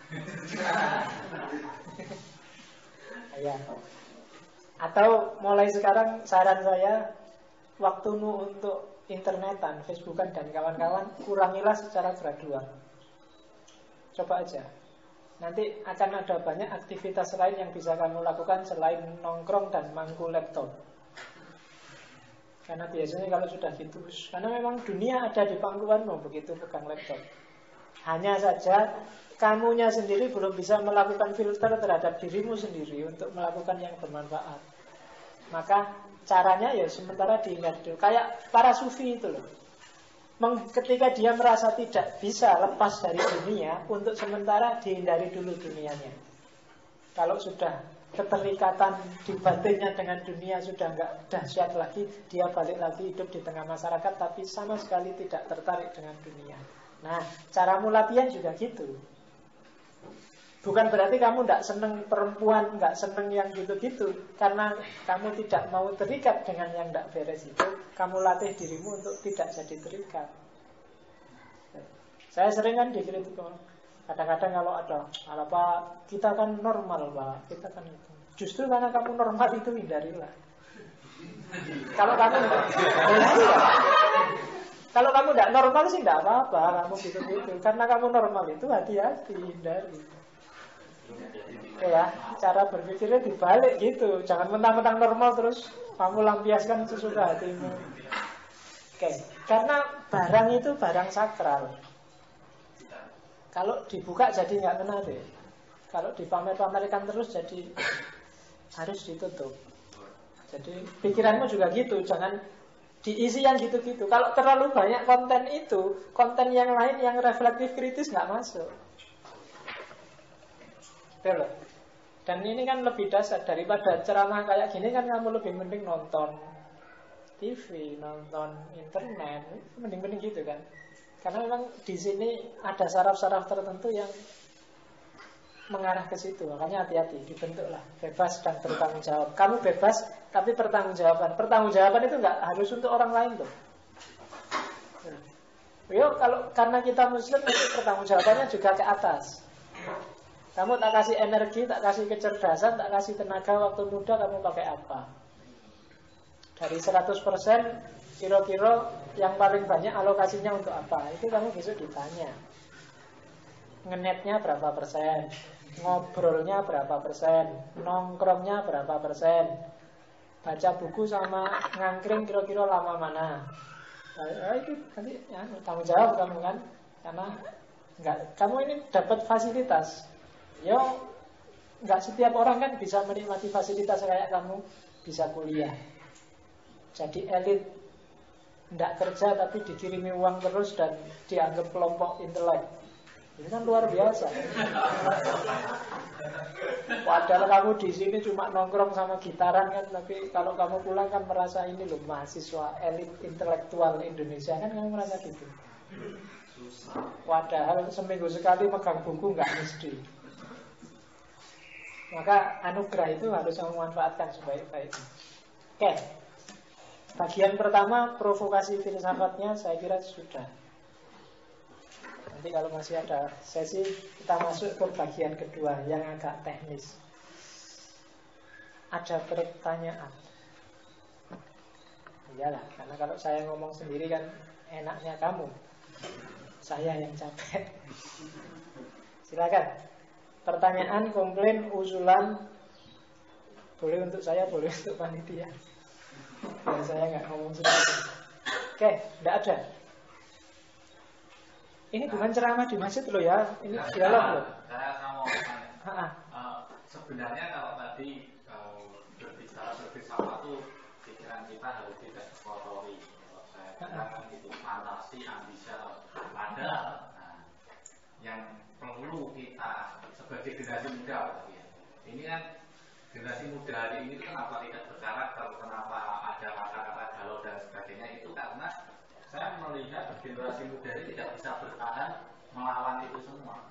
S3: Ya. Atau mulai sekarang saran saya, waktumu untuk internetan, Facebookan dan kawan-kawan kurangilah secara gradual. Coba aja. Nanti akan ada banyak aktivitas lain yang bisa kamu lakukan selain nongkrong dan mangku laptop. Karena biasanya kalau sudah gitu, karena memang dunia ada di pangkuanmu begitu pegang laptop. Hanya saja kamunya sendiri belum bisa melakukan filter terhadap dirimu sendiri untuk melakukan yang bermanfaat. Maka caranya ya sementara dihindari dulu. Kayak para sufi itu loh. Ketika dia merasa tidak bisa lepas dari dunia, untuk sementara dihindari dulu dunianya. Kalau sudah keterikatan di batinnya dengan dunia sudah nggak dahsyat lagi, dia balik lagi hidup di tengah masyarakat tapi sama sekali tidak tertarik dengan dunia. Nah, caramu latihan juga gitu. Bukan berarti kamu nggak seneng perempuan, nggak seneng yang gitu-gitu. Karena kamu tidak mau terikat dengan yang nggak beres itu, kamu latih dirimu untuk tidak jadi terikat. Saya sering kan dikritik orang, kadang-kadang kalau ada apa, kita kan normal Pak, kita kan itu. Justru karena kamu normal itu hindarilah. Kalau kamu kalau kamu tidak normal sih tidak apa-apa, kamu gitu-gitu. Karena kamu normal itu hati-hati, hindari. Oke ya, cara berpikirnya dibalik gitu. Jangan mentang-mentang normal terus kamu lampiaskan sesuka hatimu. Oke, karena barang itu barang sakral. Kalau dibuka jadi nggak menarik. Kalau dipamer-pamerkan terus jadi harus ditutup. Jadi pikiranmu juga gitu, jangan diisi yang gitu-gitu. Kalau terlalu banyak konten itu, konten yang lain yang reflektif kritis nggak masuk. Betul loh. Dan ini kan lebih dasar daripada ceramah kayak gini kan kamu lebih mending nonton TV, nonton internet, mending-mending gitu kan. Karena memang di sini ada saraf-saraf tertentu yang mengarah ke situ. Makanya hati-hati, dibentuklah bebas dan bertanggung jawab. Kamu bebas, tapi pertanggungjawaban. Pertanggungjawaban itu nggak harus untuk orang lain tuh. Yo, karena kita Muslim, itu pertanggungjawabannya juga ke atas. Kamu tak kasih energi, tak kasih kecerdasan, tak kasih tenaga waktu muda, kamu pakai apa? Dari 100%, kira-kira yang paling banyak alokasinya untuk apa? Itu kamu besok ditanya. Ngenetnya berapa persen? Ngobrolnya berapa persen? Nongkrongnya berapa persen? Baca buku sama ngangkring kira-kira lama mana? Itu nanti ya, tanggung jawab kamu kan. Karena kamu ini dapat fasilitas. Yo, nggak setiap orang kan bisa menikmati fasilitas kayak kamu bisa kuliah. Jadi elit, nggak kerja tapi dikirimi uang terus dan dianggap kelompok intelek. Ini kan luar biasa. Padahal kamu di sini cuma nongkrong sama gitaran kan, tapi kalau kamu pulang kan merasa ini loh mahasiswa elit intelektual Indonesia kan, kamu merasa gitu. Padahal seminggu sekali megang buku nggak mesti. Maka anugerah itu harus kamu manfaatkan sebaik-baiknya. Oke. Bagian pertama provokasi filsafatnya saya kira sudah. Nanti kalau masih ada sesi kita masuk ke bagian kedua yang agak teknis. Ada pertanyaan? Iyalah, karena kalau saya ngomong sendiri kan enaknya kamu. Saya yang capek. Silakan. Pertanyaan, komplain, usulan, boleh untuk saya, boleh untuk panitia. Biar saya nggak ngomong sendiri. Oke, enggak ada. Ini bukan ceramah di masjid loh ya, ini dialog loh.
S2: Saya mau sebenarnya kalau tadi berbicara filsafat itu pikiran kita harus tidak kotori. Kalau saya katakan itu fantasi, ambisi, padahal yang perlu kita sebagai generasi muda, ini kan generasi muda hari ini kan apa tidak berkarakter, kenapa ada kata-kata galau dan sebagainya, itu karena saya melihat generasi muda ini tidak bisa bertahan melawan itu semua,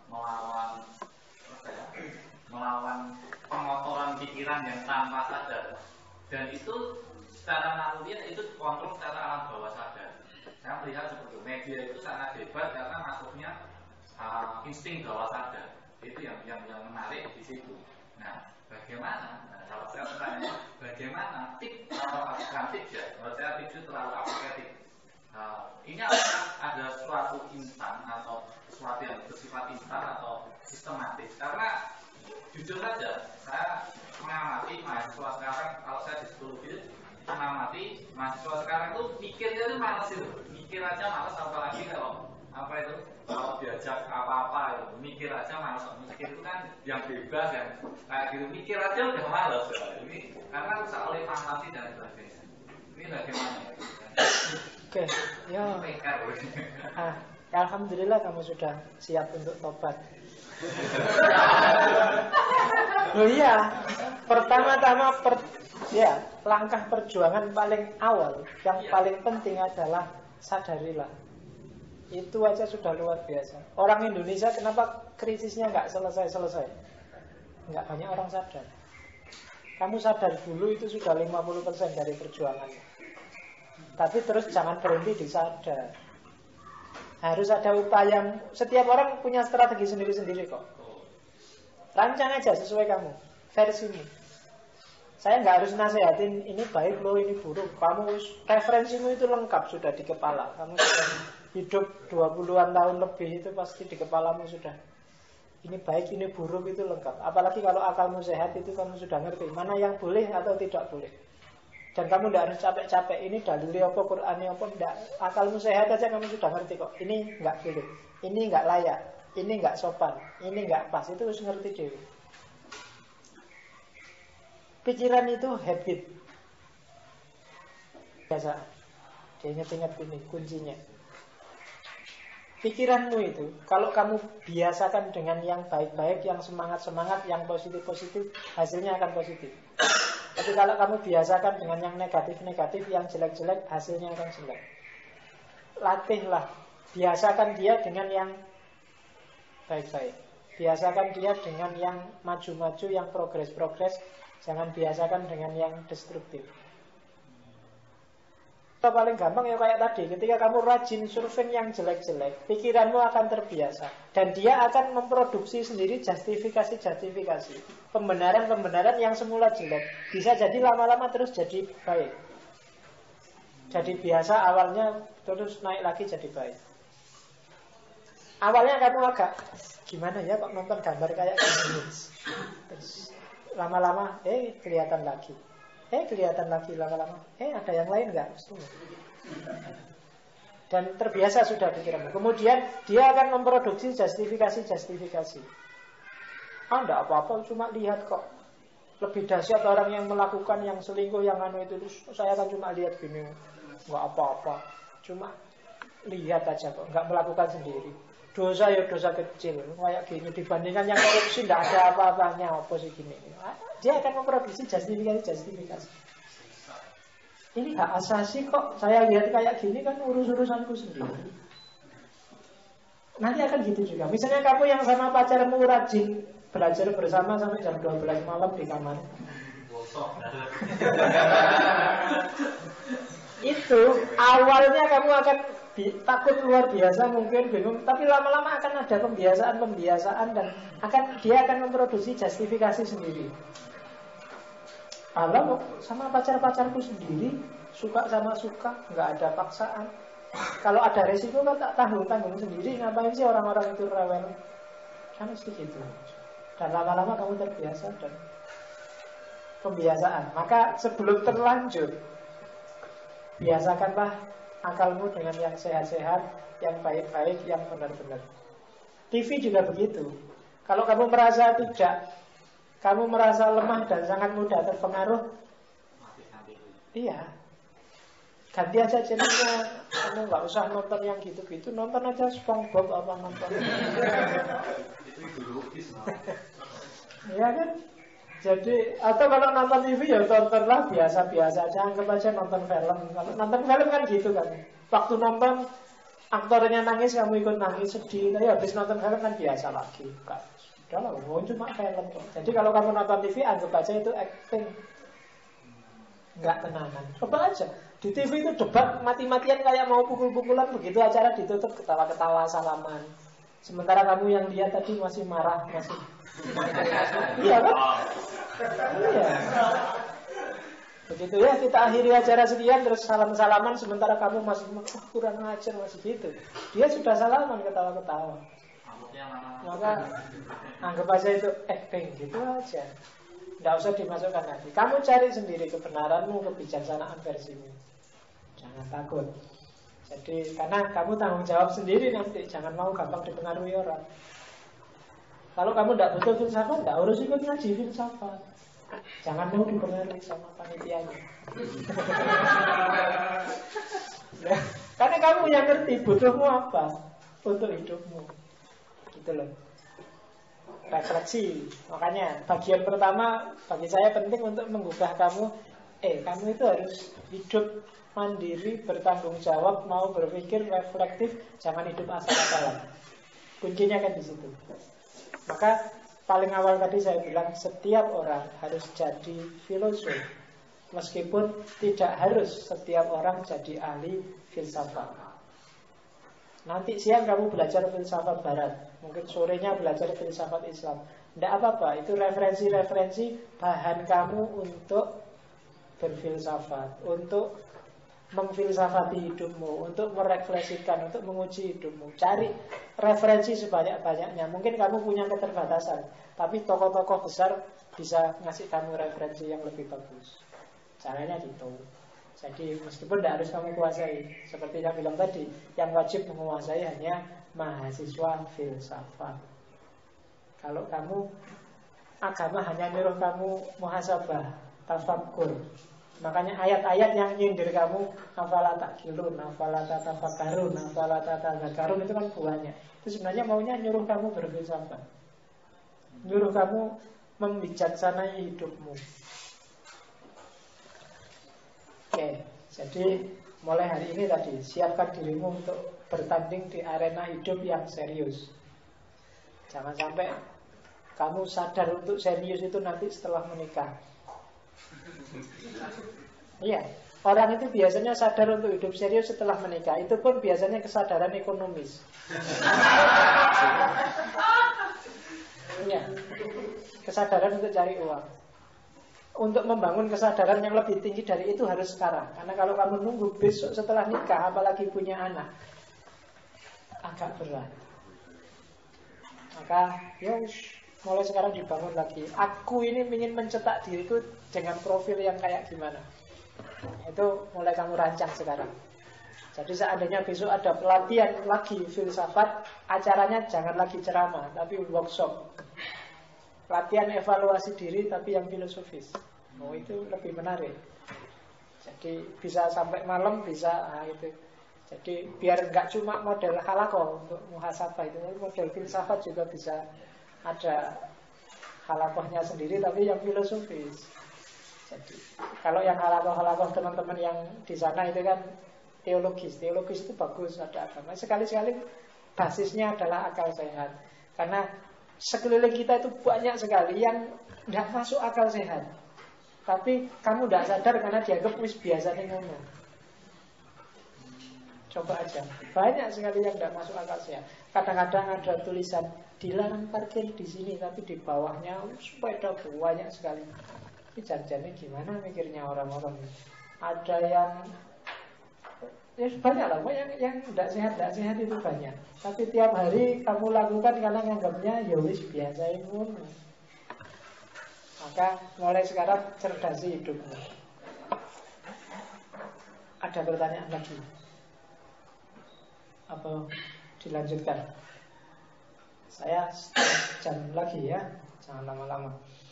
S2: melawan pengotoran pikiran yang tanpa sadar, dan itu secara naluriah itu kontrol secara alam bawah sadar. Saya melihat seperti media itu sangat hebat karena masuknya insting bawah sadar. Itu yang menarik di situ. Nah, bagaimana? Nah, kalau saya bertanya, bagaimana tip atau bukan tips ya? Menurut saya tips itu terlalu aplikatif. Ini ada suatu instan atau sesuatu yang bersifat instan atau sistematis. Karena jujur saja, saya mengamati mahasiswa sekarang, kalau saya di psikologi mengamati mahasiswa sekarang tuh mikirnya tuh malas itu, mikir aja malas, apalagi kalau kalau diajak apa-apa itu mikir aja malas. Mikir itu kan yang bebas yang kayak gitu, mikir aja udah malas ya. Ini karena rusak oleh fantasi dan sebagainya. Ini bagaimana?
S3: Oke, ya. Alhamdulillah kamu sudah siap untuk tobat. Oh iya, pertama-tama langkah perjuangan paling awal, yang paling penting adalah sadarilah. Itu aja sudah luar biasa. Orang Indonesia kenapa krisisnya nggak selesai-selesai? Nggak banyak orang sadar. Kamu sadar dulu itu sudah 50% dari perjuangannya. Tapi terus jangan berhenti di sadar. Harus ada upaya. Setiap orang punya strategi sendiri-sendiri kok. Rancang aja sesuai kamu, versimu. Saya nggak harus nasihatin ini baik loh, ini buruk. Kamu referensimu itu lengkap sudah di kepala. Kamu sudah hidup 20-an tahun lebih, itu pasti di kepalamu sudah. Ini baik, ini buruk, itu lengkap. Apalagi kalau akalmu sehat, itu kamu sudah ngerti mana yang boleh atau tidak boleh. Dan kamu tidak harus capek-capek ini dalilnya apa, Qur'annya apa, tidak. Akalmu sehat aja kamu sudah ngerti kok. Ini nggak boleh, ini nggak layak, ini nggak sopan, ini nggak pas. Itu harus ngerti dewi. Pikiran itu habit. Biasa. Ingat-ingat ini kuncinya. Pikiranmu itu, kalau kamu biasakan dengan yang baik-baik, yang semangat-semangat, yang positif-positif, hasilnya akan positif. Tapi kalau kamu biasakan dengan yang negatif-negatif, yang jelek-jelek, hasilnya akan jelek. Latihlah, biasakan dia dengan yang baik-baik. Biasakan dia dengan yang maju-maju, yang progres-progres. Jangan biasakan dengan yang destruktif. Yang paling gampang ya kayak tadi, ketika kamu rajin surfing yang jelek-jelek, pikiranmu akan terbiasa. Dan dia akan memproduksi sendiri justifikasi-justifikasi, pembenaran-pembenaran yang semula jelek. Bisa jadi lama-lama terus jadi baik. Jadi biasa awalnya, terus naik lagi jadi baik. Awalnya kamu agak gimana ya kok nonton gambar kayak gini. Terus lama-lama kelihatan lagi. Kelihatan lagi lama-lama. Ada yang lain enggak? Dan terbiasa sudah pikiranmu. Kemudian dia akan memproduksi justifikasi-justifikasi. Enggak apa-apa, cuma lihat kok. Lebih dahsyat orang yang melakukan yang selingkuh, yang anu itu. Saya kan cuma lihat gini. Enggak apa-apa. Cuma lihat aja kok, enggak melakukan sendiri. Dosa ya dosa kecil, kayak gini dibandingkan yang korupsi tidak ada apa-apanya, apa sih gini. Dia akan memproduksi justifikasi. Ini hak asasi kok, saya lihat kayak gini kan urus-urusanku sendiri. Nanti akan gitu juga. Misalnya kamu yang sama pacarmu rajin belajar bersama sampai jam 12 malam di kamar. Itu awalnya kamu akan takut luar biasa, mungkin bingung, tapi lama-lama akan ada pembiasaan dan dia akan memproduksi justifikasi sendiri. Kalau sama pacar-pacarku sendiri, suka sama suka, nggak ada paksaan. Kalau ada resiko kan tak tanggung sendiri. Ngapain sih orang-orang itu rewel? Kan mesti gitu. Dan lama-lama kamu terbiasa dan pembiasaan. Maka sebelum terlanjur, biasakanlah akalmu dengan yang sehat-sehat, yang baik-baik, yang benar-benar. TV juga begitu. Kalau kamu merasa kamu merasa lemah dan sangat mudah terpengaruh, iya, ganti aja channelnya. Kamu nggak usah nonton yang gitu-gitu, nonton aja SpongeBob apa nonton. Iya kan? Jadi, atau kalau nonton TV ya tontonlah biasa-biasa aja, anggap aja nonton film. Kalau nonton film kan gitu kan. Waktu nonton aktornya nangis, kamu ikut nangis, sedih. Tapi habis nonton film kan biasa lagi. Udah lah, cuma film kok. Jadi kalau kamu nonton TV, anggap aja itu acting. Nggak tenangan. Coba aja. Di TV itu debat mati-matian kayak mau pukul-pukulan, begitu acara ditutup ketawa-ketawa salaman. Sementara kamu yang lihat tadi masih marah, masih iya kan? Iya. Begitu ya, kita akhiri acara sekian terus salam-salaman, sementara kamu masih kurang ajar, masih gitu. Dia sudah salaman ketawa-ketawa. Maka anggap aja itu acting, gitu aja. Tidak usah dimasukkan lagi. Kamu cari sendiri kebenaranmu, kebijaksanaan versimu. Jangan takut. Jadi karena kamu tanggung jawab sendiri nanti. Jangan mau gampang dipengaruhi orang. Kalau kamu tidak butuh filsafat, tidak harus ikut ngaji filsafat. Jangan mau dipengaruhi sama panitianya. Karena kamu yang ngerti butuhmu apa untuk hidupmu. Gitu loh. Refleksi. Makanya bagian pertama bagi saya penting untuk menggugah kamu. Kamu itu harus hidup mandiri, bertanggung jawab, mau berpikir, reflektif, jangan hidup asal-asalan. Kuncinya kan di situ. Maka paling awal tadi saya bilang setiap orang harus jadi filosof. Meskipun tidak harus setiap orang jadi ahli filsafat. Nanti siang kamu belajar filsafat barat, mungkin sorenya belajar filsafat Islam. Tidak apa-apa, itu referensi-referensi bahan kamu untuk berfilsafat, untuk memfilsafati hidupmu, untuk merefleksikan, untuk menguji hidupmu. Cari referensi sebanyak-banyaknya. Mungkin kamu punya keterbatasan, tapi tokoh-tokoh besar bisa ngasih kamu referensi yang lebih bagus. Caranya gitu. Jadi meskipun tidak harus kamu kuasai, seperti yang bilang tadi, yang wajib menguasai hanya mahasiswa filsafat. Kalau kamu agama hanya nyuruh kamu muhasabah, tafakkur. Makanya ayat-ayat yang nyindir kamu afala ta'qilun, afala tatafakkarun, afala tatadzakarun, itu kan buahnya. Itu sebenarnya maunya nyuruh kamu berfilsafat, nyuruh kamu membijaksanai hidupmu. Oke, jadi mulai hari ini tadi siapkan dirimu untuk bertanding di arena hidup yang serius. Jangan sampai kamu sadar untuk serius itu nanti setelah menikah. Iya, orang itu biasanya sadar untuk hidup serius setelah menikah. Itu pun biasanya kesadaran ekonomis. Iya, kesadaran untuk cari uang. Untuk membangun kesadaran yang lebih tinggi dari itu harus sekarang. Karena kalau kamu nunggu besok setelah nikah, apalagi punya anak, agak berat. Maka ya mulai sekarang dibangun lagi. Aku ini ingin mencetak diriku dengan profil yang kayak gimana. Itu mulai kamu rancang sekarang. Jadi seandainya besok ada pelatihan lagi filsafat, acaranya jangan lagi ceramah, tapi workshop. Latihan evaluasi diri tapi yang filosofis. Itu lebih menarik. Jadi bisa sampai malam, bisa itu. Jadi biar nggak cuma model halakoh untuk muhasabah itu, model filsafat juga bisa ada halakohnya sendiri tapi yang filosofis. Jadi kalau yang halakoh teman-teman yang di sana itu kan teologis itu bagus, ada agama. Sekali-sekali basisnya adalah akal sehat. Karena sekeliling kita itu banyak sekali yang tidak masuk akal sehat. Tapi kamu tidak sadar karena dianggap wis biasanya ngomong. Coba aja. Banyak sekali yang tidak masuk akal sehat. Kadang-kadang ada tulisan dilarang parkir di sini, tapi di bawahnya sepeda banyak sekali. Ini janjiannya gimana mikirnya orang-orang. Ada yang ya banyak lah, yang tidak sehat itu banyak. Tapi tiap hari kamu lakukan karena nganggapnya ya wis biasa itu. Maka mulai sekarang cerdasi hidupmu. Ada pertanyaan lagi? Apa dilanjutkan? Saya jam lagi ya, jangan lama-lama.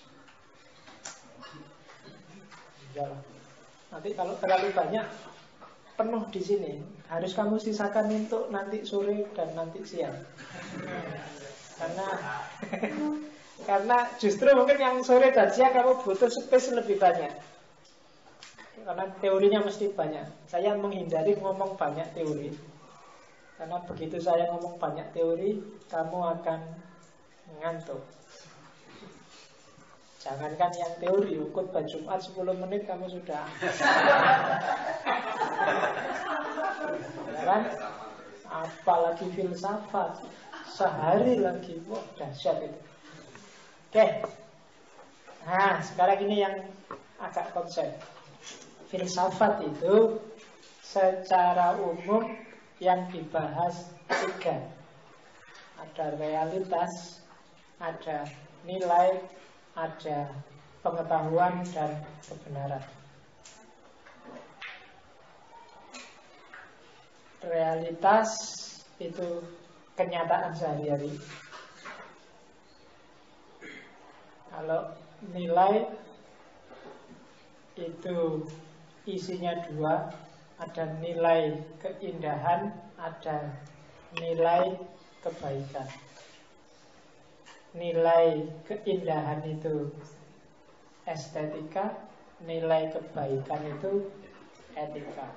S3: Iyalah. Nanti kalau terlalu banyak penuh di sini, harus kamu sisakan untuk nanti sore dan nanti siang. Karena justru mungkin yang sore dan siang kamu butuh space lebih banyak. Karena teorinya mesti banyak. Saya menghindari ngomong banyak teori. Karena begitu saya ngomong banyak teori, kamu akan ngantuk. Jangankan yang teori, khutbah Jumat 10 menit kamu sudah kan? Apalagi filsafat sehari lagi, wah dahsyat itu. Oke. Nah, sekarang ini yang agak konsep. Filsafat itu secara umum yang dibahas 3. Ada realitas, ada nilai, ada pengetahuan dan kebenaran. Realitas itu kenyataan sehari-hari. Kalau nilai itu isinya 2, ada nilai keindahan, ada nilai kebaikan. Nilai keindahan itu estetika, nilai kebaikan itu etika.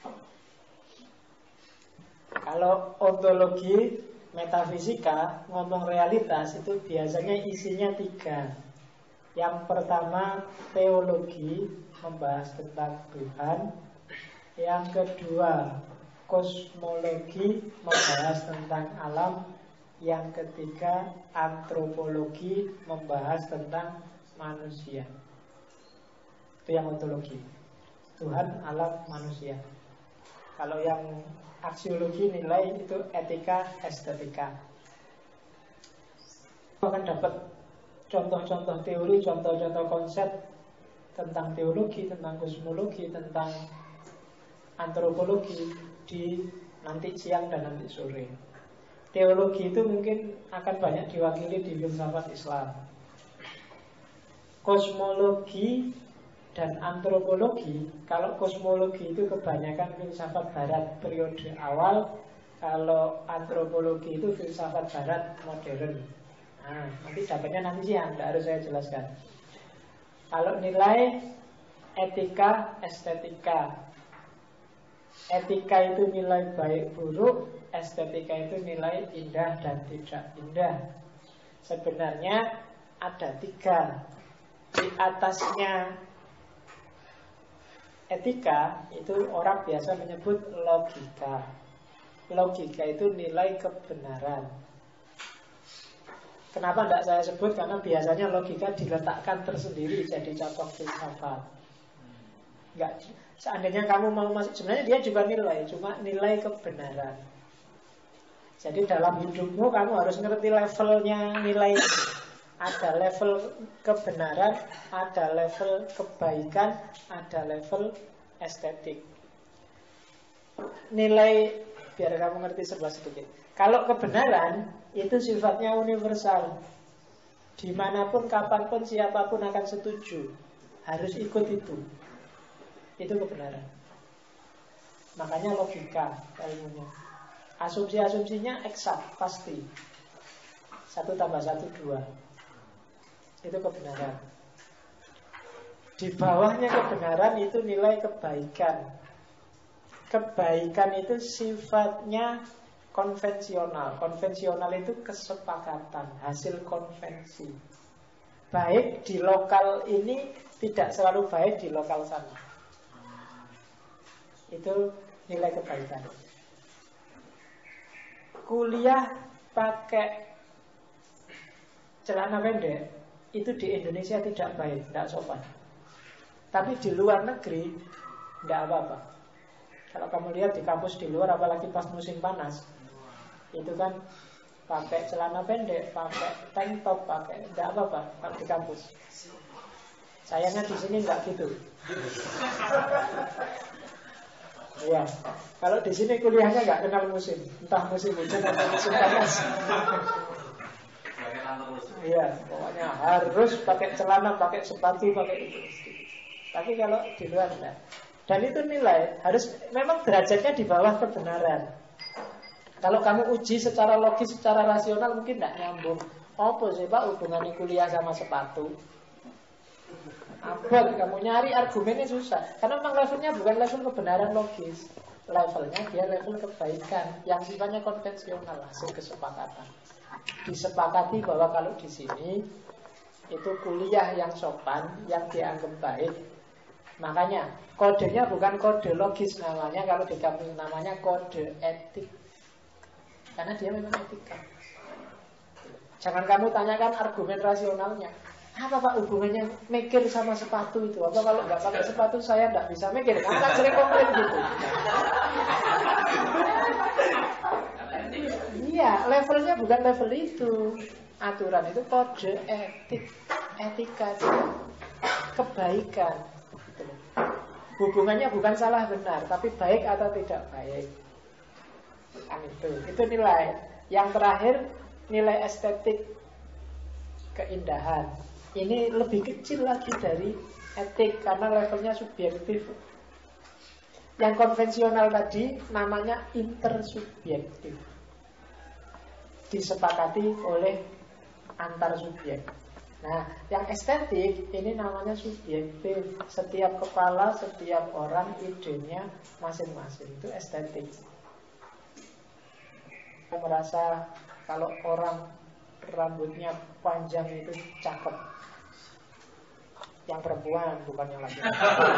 S3: Kalau ontologi, metafisika, ngomong realitas itu biasanya isinya 3. Yang pertama teologi, membahas tentang Tuhan. Yang kedua kosmologi, membahas tentang alam. Yang ketiga antropologi, membahas tentang manusia. Itu yang ontologi, Tuhan, alam, manusia. Kalau yang aksiologi, nilai, itu etika, estetika. Akan dapat contoh-contoh teori, contoh-contoh konsep tentang teologi, tentang kosmologi, tentang antropologi di nanti siang dan nanti sore. Teologi itu mungkin akan banyak diwakili di filsafat Islam. Kosmologi dan antropologi, kalau kosmologi itu kebanyakan filsafat barat periode awal, kalau antropologi itu filsafat barat modern. Nah, nanti dapatnya nanti siang, tidak harus saya jelaskan. Kalau nilai etika, estetika. Etika itu nilai baik buruk, estetika itu nilai indah dan tidak indah. Sebenarnya ada 3. Di atasnya etika itu orang biasa menyebut logika. Logika itu nilai kebenaran. Kenapa tidak saya sebut? Karena biasanya logika diletakkan tersendiri jadi contoh filsafat. Enggak. Seandainya kamu mau masuk, sebenarnya dia juga nilai, cuma nilai kebenaran. Jadi dalam hidupmu kamu harus ngerti levelnya nilai. Ada level kebenaran, ada level kebaikan, ada level estetik. Nilai, biar kamu ngerti serba sedikit. Kalau kebenaran itu sifatnya universal. Dimanapun, kapanpun, siapapun akan setuju. Harus ikut itu. Itu kebenaran. Makanya logika ilmunya. Asumsi-asumsinya eksak, pasti. 1 + 1 2. Itu kebenaran. Di bawahnya kebenaran itu nilai kebaikan. Kebaikan itu sifatnya konvensional. Konvensional itu kesepakatan, hasil konvensi. Baik di lokal ini tidak selalu baik di lokal sana. Itu nilai kebaikan. Kuliah pakai celana pendek itu di Indonesia tidak baik, tidak sopan. Tapi di luar negeri tidak apa-apa. Kalau kamu lihat di kampus di luar, apalagi pas musim panas, itu kan pakai celana pendek, pakai tank top, pakai tidak apa-apa kalau di kampus. Sayangnya di sini nggak gitu. Ya, kalau di sini kuliahnya nggak kenal musim, entah musim hujan atau musim panas. Iya, pokoknya harus pakai celana, pakai sepatu, pakai itu. Tapi kalau di luar enggak. Dan itu nilai harus memang derajatnya di bawah kebenaran. Kalau kamu uji secara logis, secara rasional mungkin tidak nyambung. Apa sih Pak hubungannya kuliah sama sepatu? Abot, kamu nyari argumennya susah. Karena memang levelnya bukan level kebenaran logis. Levelnya dia level kebaikan yang sifatnya konvensional, hasil kesepakatan. Disepakati bahwa kalau di sini Itu kuliah yang sopan, yang dianggap baik. Makanya kodenya bukan kode logis namanya, kalau di kampus namanya kode etik. Karena dia memang etika. Jangan kamu tanyakan argumen rasionalnya. Apa Pak hubungannya mikir sama sepatu itu? Apa kalau nggak pakai sepatu saya nggak bisa mikir? Kamu kan sering komplain gitu. Iya, levelnya bukan level itu. Aturan itu kode etik, etika itu kebaikan. Hubungannya bukan salah benar, tapi baik atau tidak baik. Kan itu nilai. Yang terakhir nilai estetik, keindahan. Ini lebih kecil lagi dari etik karena levelnya subjektif. Yang konvensional tadi namanya intersubjektif, disepakati oleh antar subjek. Nah, yang estetik ini namanya subjektif. Setiap kepala, setiap orang idenya masing-masing. Itu estetik. Saya merasa kalau orang rambutnya panjang itu cakep. Yang perempuan, bukan yang laki-laki.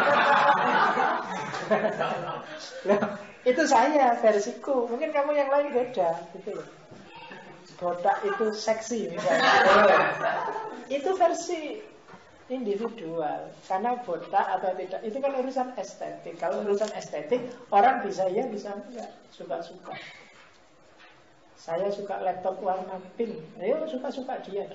S3: Itu saya, versiku. Mungkin kamu yang lain beda, gitu loh. Botak itu seksi misalnya. Itu versi individual. Karena botak atau tidak itu kan urusan estetik. Kalau urusan estetik orang bisa ya bisa enggak, suka-suka. Saya suka laptop warna pink, ayo suka-suka dia.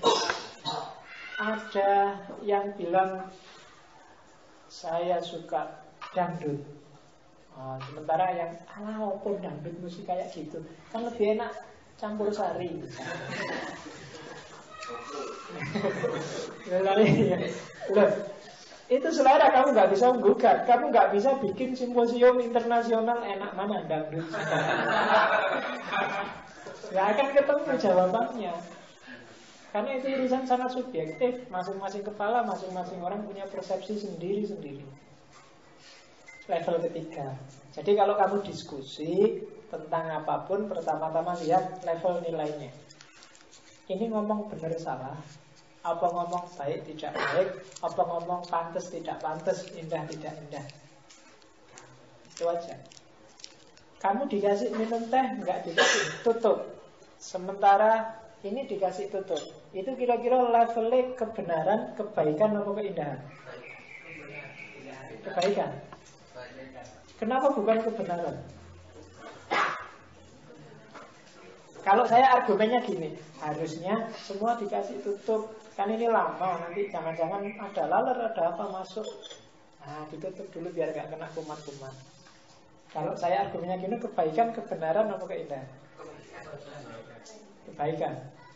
S3: Ada yang bilang saya suka dangdut. Sementara yang walaupun dangdut musik kayak gitu kan lebih enak campur sari. Loh, itu selera kamu nggak bisa menggugat. Kamu nggak bisa bikin simposium internasional enak mana dangdut. Nggak akan ketemu jawabannya. Karena itu urusan sangat subjektif. Masing-masing kepala, masing-masing orang punya persepsi sendiri-sendiri. Level ketiga. Jadi kalau kamu diskusi tentang apapun, pertama-tama lihat level nilainya. Ini ngomong benar salah, apa ngomong baik tidak baik, apa ngomong pantas tidak pantas, indah tidak indah. Itu aja. Kamu dikasih minum teh, enggak dikasih, tutup. Sementara ini dikasih tutup. Itu kira-kira levelnya kebenaran, kebaikan atau keindahan? Kebaikan. Kenapa bukan kebenaran? Kalau saya argumennya gini, harusnya semua dikasih tutup. Kan ini lama, nanti jangan-jangan ada laler, ada apa masuk. Nah, ditutup dulu biar gak kena kuman-kuman. Kalau saya argumennya gini, kebaikan, kebenaran atau keindahan? Kebaikan.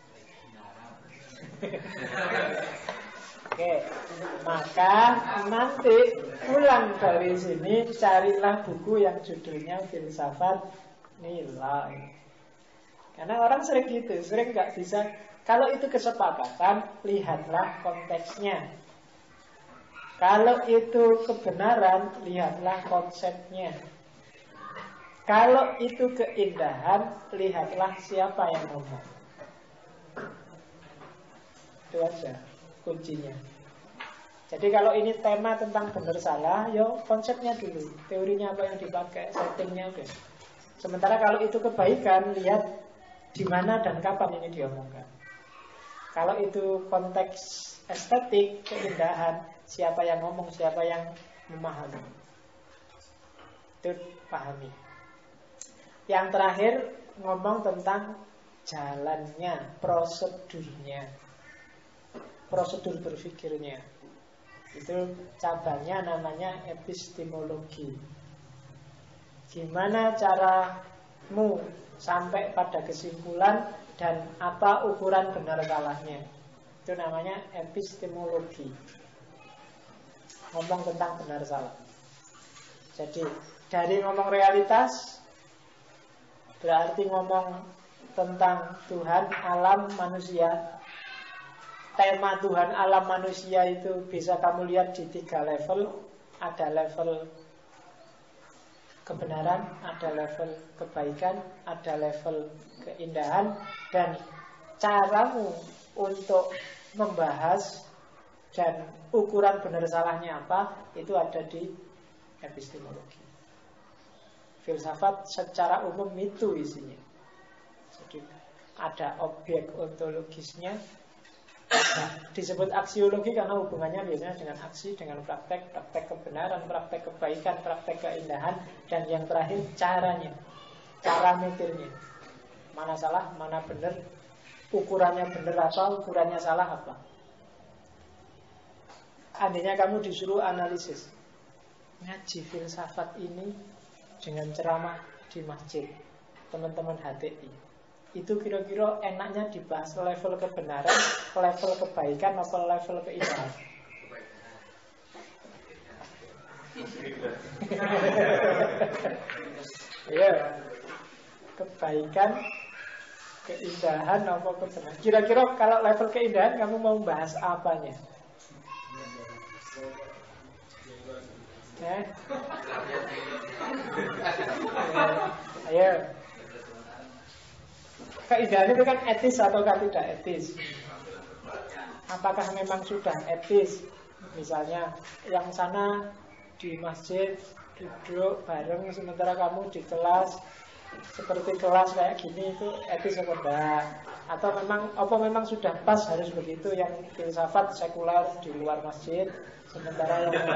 S3: Oke, maka nanti pulang dari sini carilah buku yang judulnya Filsafat Nilai. Karena orang sering gitu, sering nggak bisa. Kalau itu kesepakatan, lihatlah konteksnya. Kalau itu kebenaran, lihatlah konsepnya. Kalau itu keindahan, lihatlah siapa yang ngomong. Itu aja kuncinya. Jadi kalau ini tema tentang benar salah, yo konsepnya dulu, teorinya apa yang dipakai, settingnya udah. Sementara kalau itu kebaikan, lihat di mana dan kapan ini diomongkan. Kalau itu konteks estetik, keindahan, siapa yang ngomong, siapa yang memahami. Itu pahami. Yang terakhir ngomong tentang jalannya, prosedurnya, prosedur berpikirnya. Itu cabangnya namanya epistemologi. Gimana caramu sampai pada kesimpulan dan apa ukuran benar salahnya. Itu namanya epistemologi. Ngomong tentang benar salah. Jadi dari ngomong realitas berarti ngomong tentang Tuhan, alam, manusia. Tema Tuhan, alam, manusia itu bisa kamu lihat di 3 level. Ada level kebenaran, ada level kebaikan, ada level keindahan. Dan caramu untuk membahas dan ukuran benar salahnya apa, itu ada di epistemologi. Filsafat secara umum itu isinya. Jadi ada objek ontologisnya. Nah, disebut aksiologi karena hubungannya biasanya dengan aksi, dengan praktek, praktek kebenaran, praktek kebaikan, praktek keindahan, dan yang terakhir caranya, cara mikirnya. Mana salah, mana benar, ukurannya benar apa, ukurannya salah apa. Andainya kamu disuruh analisis, ngaji filsafat ini dengan ceramah di masjid, teman-teman HTI, itu kira-kira enaknya dibahas level kebenaran, level kebaikan, atau level keindahan? Ya, kebaikan, keindahan, apa kebenaran? Kira-kira kalau level keindahan kamu mau bahas apanya? Ayo. Keindahan itu kan etis atau tidak etis? Apakah memang sudah etis? Misalnya yang sana di masjid duduk bareng sementara kamu di kelas, seperti kelas kayak gini, itu etis atau enggak? Atau memang sudah pas harus begitu, yang filsafat sekuler di luar masjid, sementara yang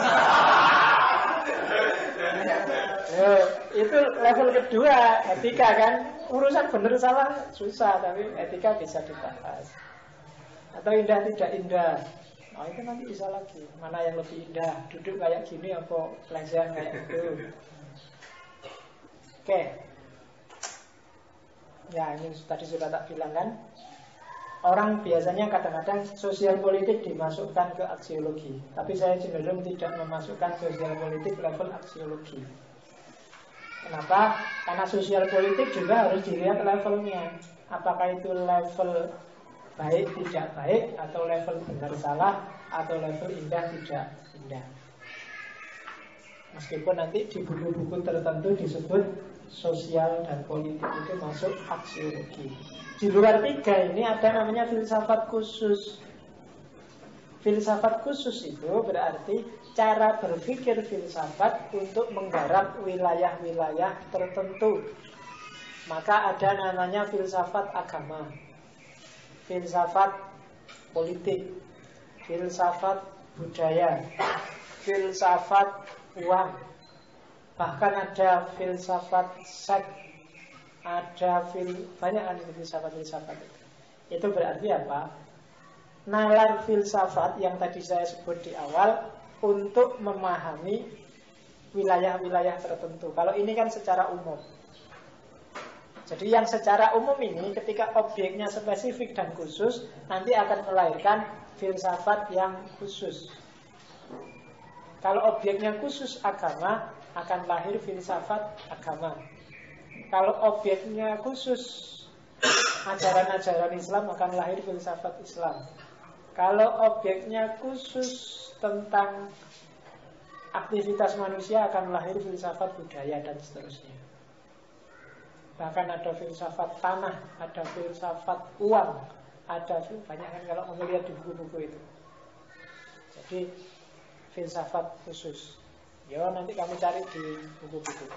S3: itu level kedua, etika kan. Urusan benar salah susah, tapi etika bisa dibahas. Atau indah tidak indah, oh itu nanti bisa lagi. Mana yang lebih indah, duduk kayak gini apa pelajang kayak gitu. Oke. Ya, ini tadi sudah tak bilang kan. Orang biasanya kadang-kadang sosial politik dimasukkan ke aksiologi, tapi saya cenderung tidak memasukkan sosial politik level aksiologi. Kenapa? Karena sosial politik juga harus dilihat levelnya. Apakah itu level baik tidak baik, atau level benar salah, atau level indah tidak indah. Meskipun nanti di buku-buku tertentu disebut sosial dan politik itu masuk aksiologi. Di luar tiga ini ada namanya filsafat khusus. Filsafat khusus itu berarti cara berpikir filsafat untuk menggarap wilayah-wilayah tertentu. Maka ada namanya filsafat agama, filsafat politik, filsafat budaya, filsafat uang. Bahkan ada filsafat seks, ada banyak filsafat-filsafat itu. Itu berarti apa? Nalar filsafat yang tadi saya sebut di awal untuk memahami wilayah-wilayah tertentu. Kalau ini kan secara umum. Jadi yang secara umum ini ketika objeknya spesifik dan khusus, nanti akan melahirkan filsafat yang khusus. Kalau objeknya khusus agama, akan lahir filsafat agama. Kalau objeknya khusus ajaran-ajaran Islam, akan lahir filsafat Islam. Kalau objeknya khusus tentang aktivitas manusia, akan lahir filsafat budaya dan seterusnya. Bahkan ada filsafat tanah, ada filsafat uang, ada banyak kan kalau melihat di buku-buku itu. Jadi filsafat khusus. Ya nanti kamu cari di buku-buku.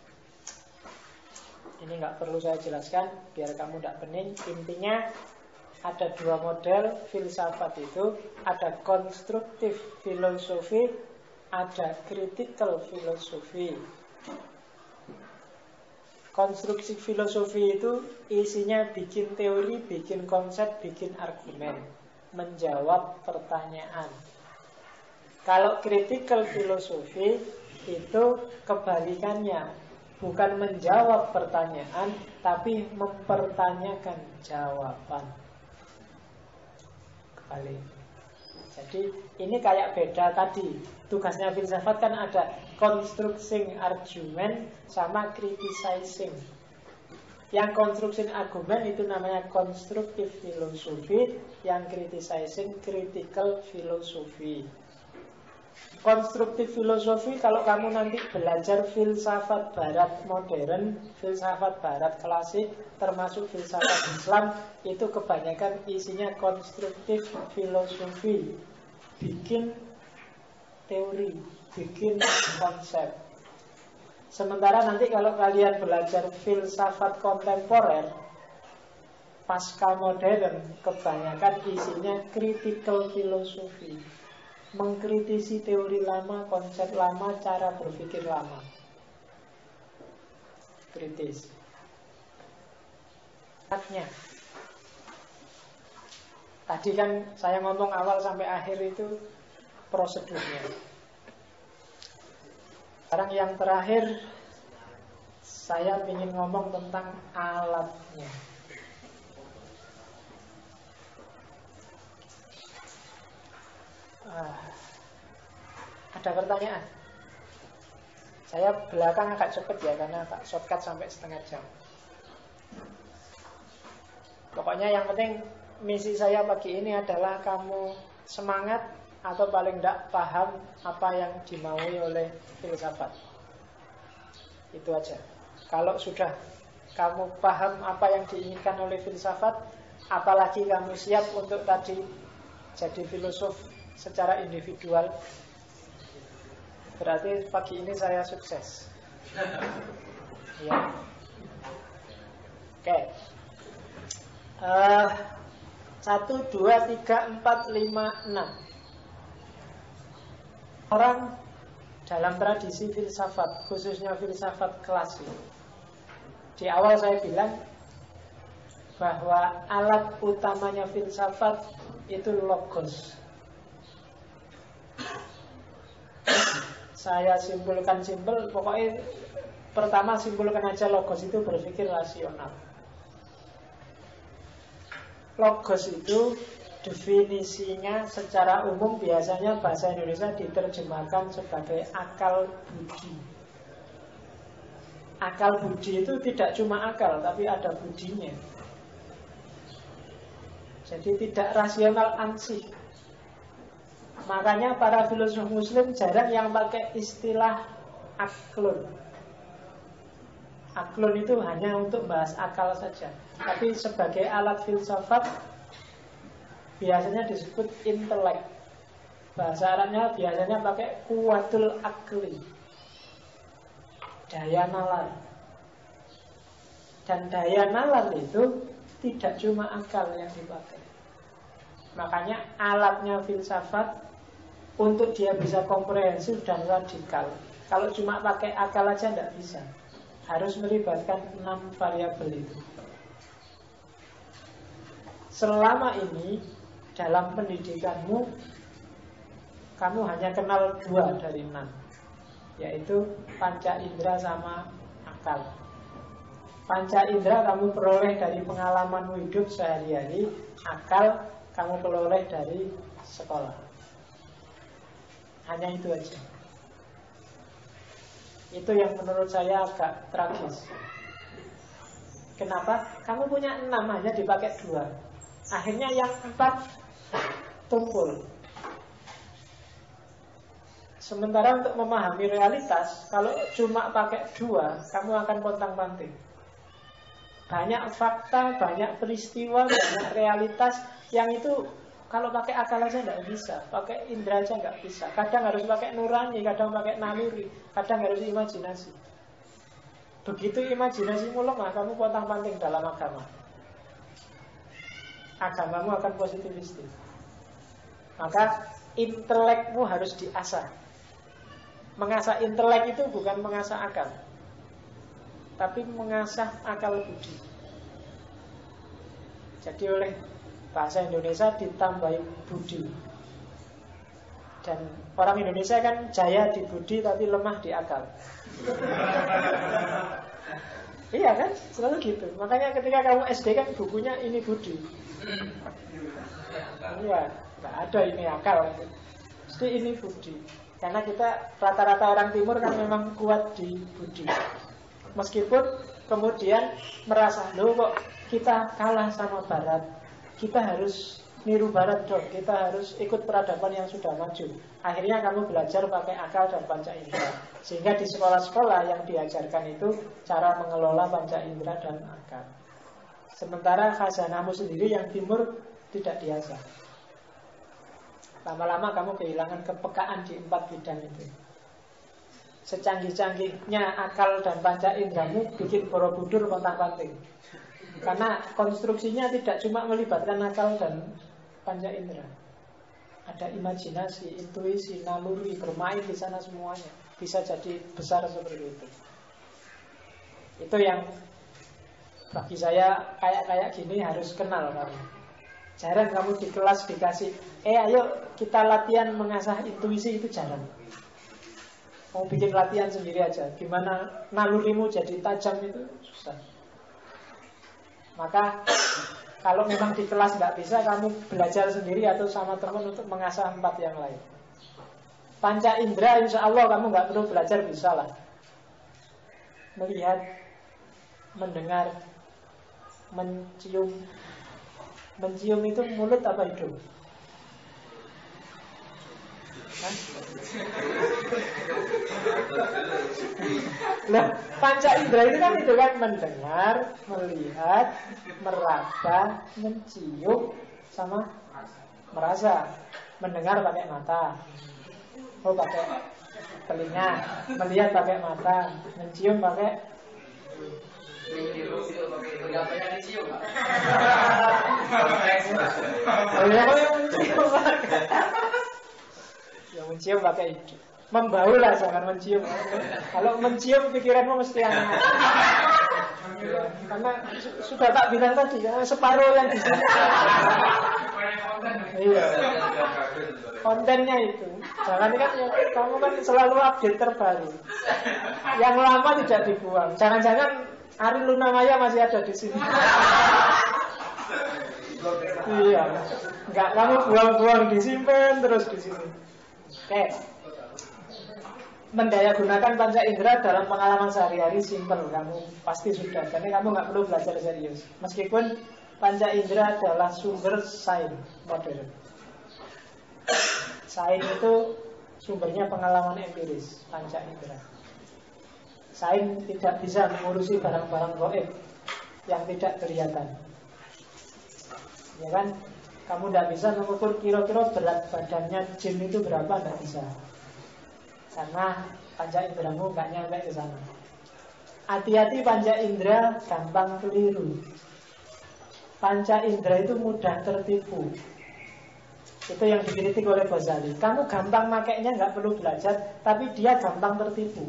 S3: Ini nggak perlu saya jelaskan biar kamu tidak pening. Intinya ada dua model filsafat itu. Ada konstruktif filosofi, ada critical filosofi. Konstruksi filosofi itu isinya bikin teori, bikin konsep, bikin argumen, menjawab pertanyaan. Kalau critical filosofi itu kebalikannya, bukan menjawab pertanyaan, tapi mempertanyakan jawaban. Kebalik. Jadi ini kayak beda tadi. Tugasnya filsafat kan ada constructing argument sama criticizing. Yang constructing argument itu namanya constructive philosophy, yang criticizing critical philosophy. Konstruktif filosofi, kalau kamu nanti belajar filsafat barat modern, filsafat barat klasik, termasuk filsafat Islam, itu kebanyakan isinya konstruktif filosofi. Bikin teori, bikin konsep. Sementara nanti kalau kalian belajar filsafat kontemporer, pasca modern, kebanyakan isinya critical filosofi, mengkritisi teori lama, konsep lama, cara berpikir lama. Kritis. Tadi kan saya ngomong awal sampai akhir itu prosedurnya. Sekarang yang terakhir saya ingin ngomong tentang alatnya. Ada pertanyaan? Saya belakang agak cepet ya, karena tak shortcut sampai setengah jam. Pokoknya yang penting misi saya pagi ini adalah kamu semangat atau paling tidak paham apa yang dimaui oleh filsafat. Itu aja. Kalau sudah kamu paham apa yang diinginkan oleh filsafat, apalagi kamu siap untuk tadi jadi filosof secara individual, berarti pagi ini saya sukses. Ya. Oke. 1, 2, 3, 4, 5, 6. Orang dalam tradisi filsafat, khususnya filsafat klasik, di awal saya bilang bahwa alat utamanya filsafat itu logos. Saya simpulkan simpel, pokoknya pertama simpulkan aja logos itu berpikir rasional. Logos itu definisinya secara umum biasanya bahasa Indonesia diterjemahkan sebagai akal budi. Akal budi itu tidak cuma akal, tapi ada budinya. Jadi tidak rasional ansih. Makanya para filosof muslim jarang yang pakai istilah aklun. Aklun itu hanya untuk bahas akal saja. Tapi sebagai alat filsafat biasanya disebut intelek. Bahasa Arabnya biasanya pakai kuwatul akli, daya nalar. Dan daya nalar itu tidak cuma akal yang dipakai. Makanya alatnya filsafat untuk dia bisa komprehensif dan radikal. Kalau cuma pakai akal aja tidak bisa. Harus melibatkan 6 variabel itu. Selama ini dalam pendidikanmu kamu hanya kenal 2 dari 6, yaitu panca indera sama akal. Panca indera kamu peroleh dari pengalamanmu hidup sehari-hari, akal kamu peroleh dari sekolah. Hanya itu aja. Itu yang menurut saya agak tragis. Kenapa? Kamu punya 6 hanya dipakai 2. Akhirnya yang 4 tumpul. Sementara untuk memahami realitas, kalau cuma pakai 2, kamu akan pontang-panting. Banyak fakta, banyak peristiwa, banyak realitas yang itu kalau pakai akal aja nggak bisa, pakai indera aja nggak bisa. Kadang harus pakai nurani, kadang pakai naluri, kadang harus imajinasi. Begitu imajinasimu lemah, kamu pontang-panting dalam agama. Agamamu akan positivistis. Maka intelekmu harus diasah. Mengasah intelek itu bukan mengasah akal, tapi mengasah akal budi. Jadi oleh bahasa Indonesia ditambahi budi. Dan orang Indonesia kan jaya di budi tapi lemah di akal. Iya kan? Selalu gitu. Makanya ketika kamu SD kan bukunya ini budi. Iya, nggak ada ini akal. Mesti ini budi. Karena kita rata-rata orang timur kan memang kuat di budi. Meskipun kemudian merasa, loh kok kita kalah sama barat, kita harus niru barat dong, kita harus ikut peradaban yang sudah maju. Akhirnya kamu belajar pakai akal dan panca indera. Sehingga di sekolah-sekolah yang diajarkan itu cara mengelola panca indera dan akal. Sementara khazanahmu sendiri yang timur tidak diasah. Lama-lama kamu kehilangan kepekaan di 4 bidang itu. Secanggih-canggihnya akal dan panca indramu bikin Borobudur kontang-panting. Karena konstruksinya tidak cuma melibatkan akal dan panca indera. Ada imajinasi, intuisi, naluri, bermain di sana semuanya. Bisa jadi besar seperti itu. Itu yang bagi saya kayak gini harus kenal kamu. Jarang kamu di kelas dikasih, ayo kita latihan mengasah intuisi, itu jarang. Mau bikin latihan sendiri aja. Gimana nalurimu jadi tajam itu susah. Maka kalau memang di kelas nggak bisa, kamu belajar sendiri atau sama teman untuk mengasah 4 yang lain. Panca indera insya Allah kamu nggak perlu belajar, bisa lah. Melihat, mendengar, mencium. Mencium itu mulut apa hidung? Nah, panca indera itu kan mendengar, melihat, meraba, mencium, sama merasa. Mendengar pakai mata, pakai telinga, melihat pakai mata, mencium pakai yang mencium pakai hidung. Membau lah, jangan mencium. Kalau mencium pikiranmu mesti aneh. Karena sudah tak bilang tadi, separuh yang di sini. Iya. Kontennya itu. Jangan kan kamu kan selalu update terbaru. Yang lama tidak dibuang. Jangan-jangan Ari Lunamaya masih ada di sini. Iya. Enggak, kamu buang-buang, disimpan terus di sini. Oke. Mendaya gunakan panca indera dalam pengalaman sehari-hari simpel, kamu pasti sudah. Karena kamu nggak perlu belajar serius. Meskipun panca indera adalah sumber sains modern. Sains itu sumbernya pengalaman empiris, panca indera. Sains tidak bisa mengurusi barang-barang gaib yang tidak kelihatan. Ya kan? Kamu tidak bisa mengukur kira-kira berat badannya jin itu berapa, tidak bisa. Karena panca inderamu nggak nyampe ke sana. Hati-hati, panca indera gampang keliru. Panca indera itu mudah tertipu. Itu yang dikritik oleh Ghazali. Kamu gampang makainya, nggak perlu belajar, tapi dia gampang tertipu.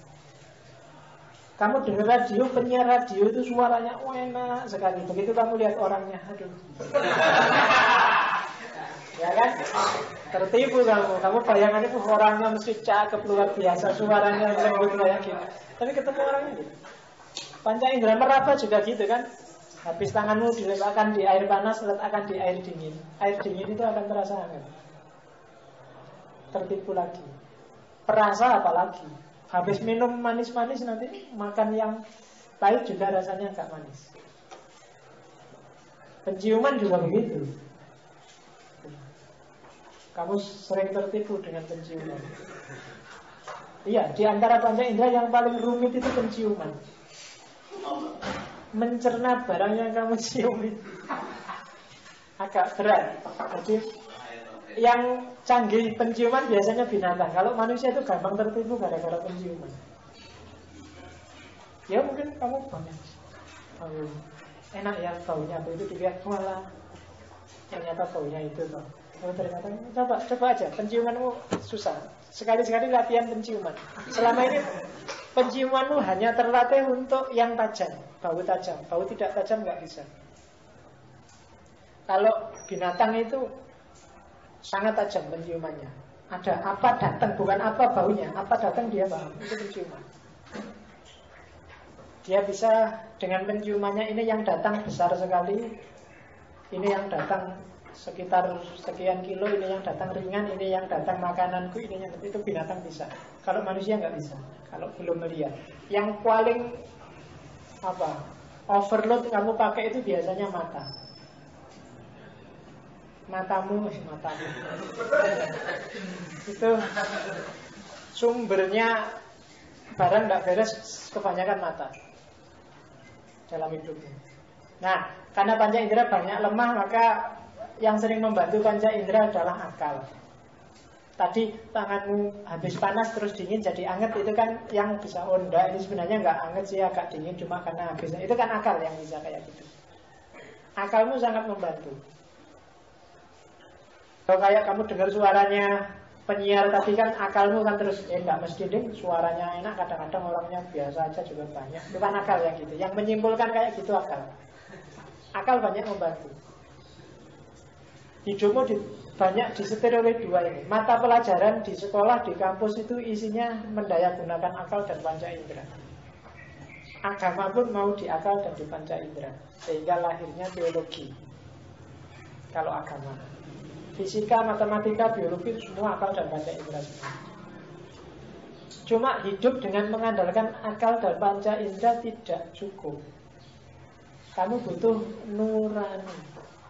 S3: Kamu dengar radio, penyiar radio itu suaranya enak sekali. Begitu kamu lihat orangnya, aduh. Ya kan? Tertipu kamu. Kamu bayangannya orangnya mesti cakep luar biasa, suaranya lembut kayak gitu. Tapi ketemu orangnya gitu. Panca indera meraba juga gitu kan. Habis tanganmu diletakkan di air panas, letakkan di air dingin. Air dingin itu akan terasa hangat. Tertipu lagi. Perasa apalagi. Habis minum manis-manis, nanti makan yang pahit juga rasanya agak manis. Penciuman juga begitu. Kamu sering tertipu dengan penciuman. Iya, di antara panca indera yang paling rumit itu penciuman. Mencerna barang yang kamu cium itu agak berat. Jadi yang canggih penciuman biasanya binatang. Kalau manusia itu gampang tertipu gara-gara penciuman. Ya mungkin kamu banyak enak ya baunya apa itu, dilihat malah ternyata baunya itu toh. Oh, ternyata coba aja penciumanmu susah. Sekali-sekali latihan penciuman. Selama ini penciumanmu hanya terlatih untuk yang tajam, bau tajam. Bau tidak tajam nggak bisa. Kalau binatang itu sangat tajam penciumannya. Ada apa datang, bukan apa baunya, apa datang dia paham. Itu penciuman. Dia bisa dengan penciumannya, ini yang datang besar sekali, ini yang datang sekitar sekian kilo, ini yang datang ringan, ini yang datang makananku, ini yang itu binatang bisa. Kalau manusia nggak bisa. Kalau belum melihat, yang paling overload kamu pakai itu biasanya mata. matamu. Itu sumbernya barang tidak beres kebanyakan mata dalam hidupnya. Nah, karena panca indera banyak lemah, maka yang sering membantu panca indera adalah akal. Tadi tanganmu habis panas terus dingin jadi anget, itu kan yang bisa onda. Ini sebenarnya nggak anget sih, agak dingin cuma karena habis. Itu kan akal yang bisa kayak gitu. Akalmu sangat membantu. Kalau kayak kamu dengar suaranya penyiar tadi kan akalmu kan terus nggak mesti ding suaranya enak, kadang-kadang orangnya biasa aja juga banyak. Itu kan akal yang gitu. Yang menyimpulkan kayak gitu akal. Akal banyak membantu. Hidupmu banyak disetir oleh dua ini. Mata pelajaran di sekolah, di kampus itu isinya mendayagunakan akal dan panca indera. Agama pun mau di akal dan di panca indera. Sehingga lahirnya teologi. Kalau agama, fisika, matematika, biologi semua akal dan panca indera semua. Cuma hidup dengan mengandalkan akal dan panca indera tidak cukup. Kamu butuh nurani.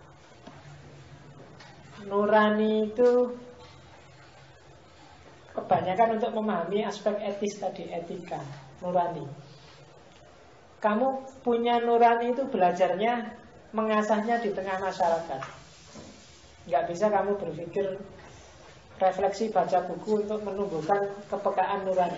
S3: Nurani itu kebanyakan untuk memahami aspek etis tadi, etika, nurani. Kamu punya nurani itu belajarnya, mengasahnya di tengah masyarakat. Nggak bisa kamu berpikir refleksi baca buku untuk menumbuhkan kepekaan nurani.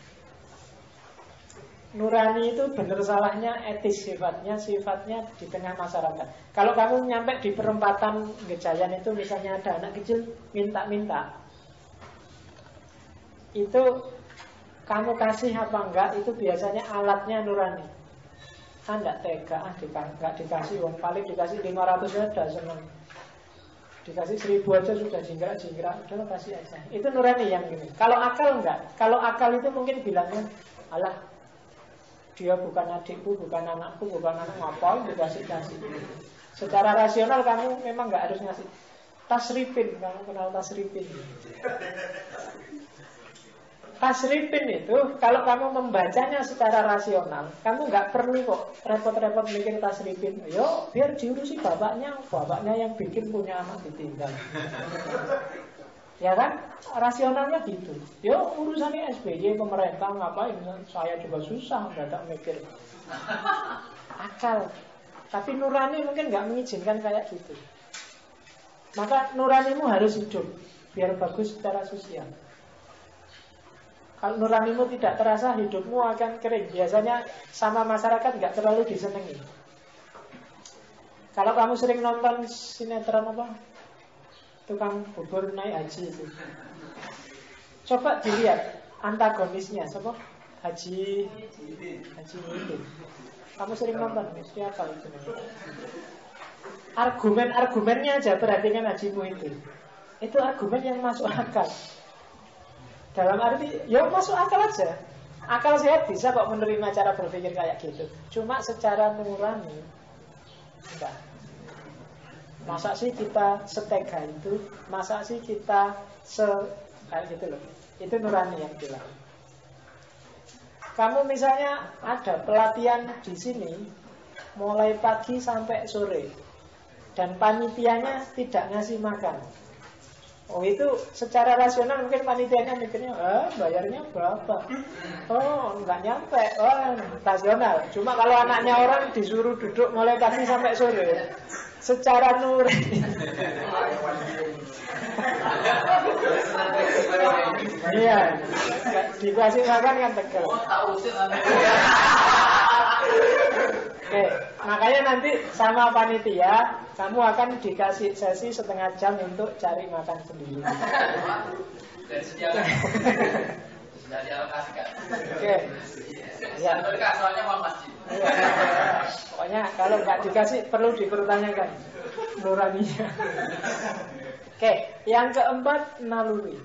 S3: Nurani itu benar salahnya etis sifatnya di tengah masyarakat. Kalau kamu nyampe di perempatan Gejayan itu misalnya ada anak kecil minta-minta, itu kamu kasih apa enggak, itu biasanya alatnya nurani. Enggak tega, enggak dikasih, wong paling dikasih 500 aja senang. Dikasih 1000 aja sudah jingkrak-jingkrak, udah kasih aja. Itu nurani yang gini. Kalau akal enggak. Kalau akal itu mungkin bilangnya, alah, dia bukan adikku, bukan anakku, bukan anak ngapain dikasih-kasih. Secara rasional kamu memang nggak harus ngasih. Tasrifin, kamu kenal tasrifin? Tasrifin itu kalau kamu membacanya secara rasional, kamu nggak perlu kok repot-repot mikir tasrifin. Yo, biar diurusi bapaknya yang bikin punya anak ditinggal. Ya kan? Rasionalnya gitu. Yo, urusannya SBY, pemerintah ngapain? Saya juga susah, nggak ada mikir. Akal. Tapi nurani mungkin nggak mengizinkan kayak gitu. Maka nuranimu harus hidup biar bagus secara sosial. Kalau nuranimu tidak terasa, hidupmu akan kering. Biasanya sama masyarakat nggak terlalu disenangi. Kalau kamu sering nonton sinetron apa? Tukang bubur naik haji itu. Coba dilihat antagonisnya, siapa? Haji Muhyiddin. Kamu sering nonton? Siapa itu? Argumen-argumennya aja perhatikan Haji Muhyiddin. Itu argumen yang masuk akal. Dalam arti, ya masuk akal aja. Akal sehat bisa kok menerima cara berpikir kayak gitu. Cuma secara nurani enggak. Masa sih kita setega itu? Masa sih kita kayak gitu loh. Itu nurani yang bilang. Kamu misalnya ada pelatihan di sini mulai pagi sampai sore dan panitianya tidak ngasih makan. Oh, itu secara rasional mungkin panitianya mikirnya, bayarnya berapa? Oh, nggak nyampe. Oh, rasional. Cuma kalau anaknya orang disuruh duduk mulai pagi sampai sore, secara nurani. Iya, dikasih makan kan tegal. Oke, makanya nanti sama panitia kamu akan dikasih sesi setengah jam untuk cari makan sendiri.
S2: Dan sudah dialokasikan.
S3: Oke. Ya.
S2: Soalnya mau masjid.
S3: Pokoknya kalau nggak dikasih perlu dipertanyakan nuraninya. Oke, yang keempat naluri.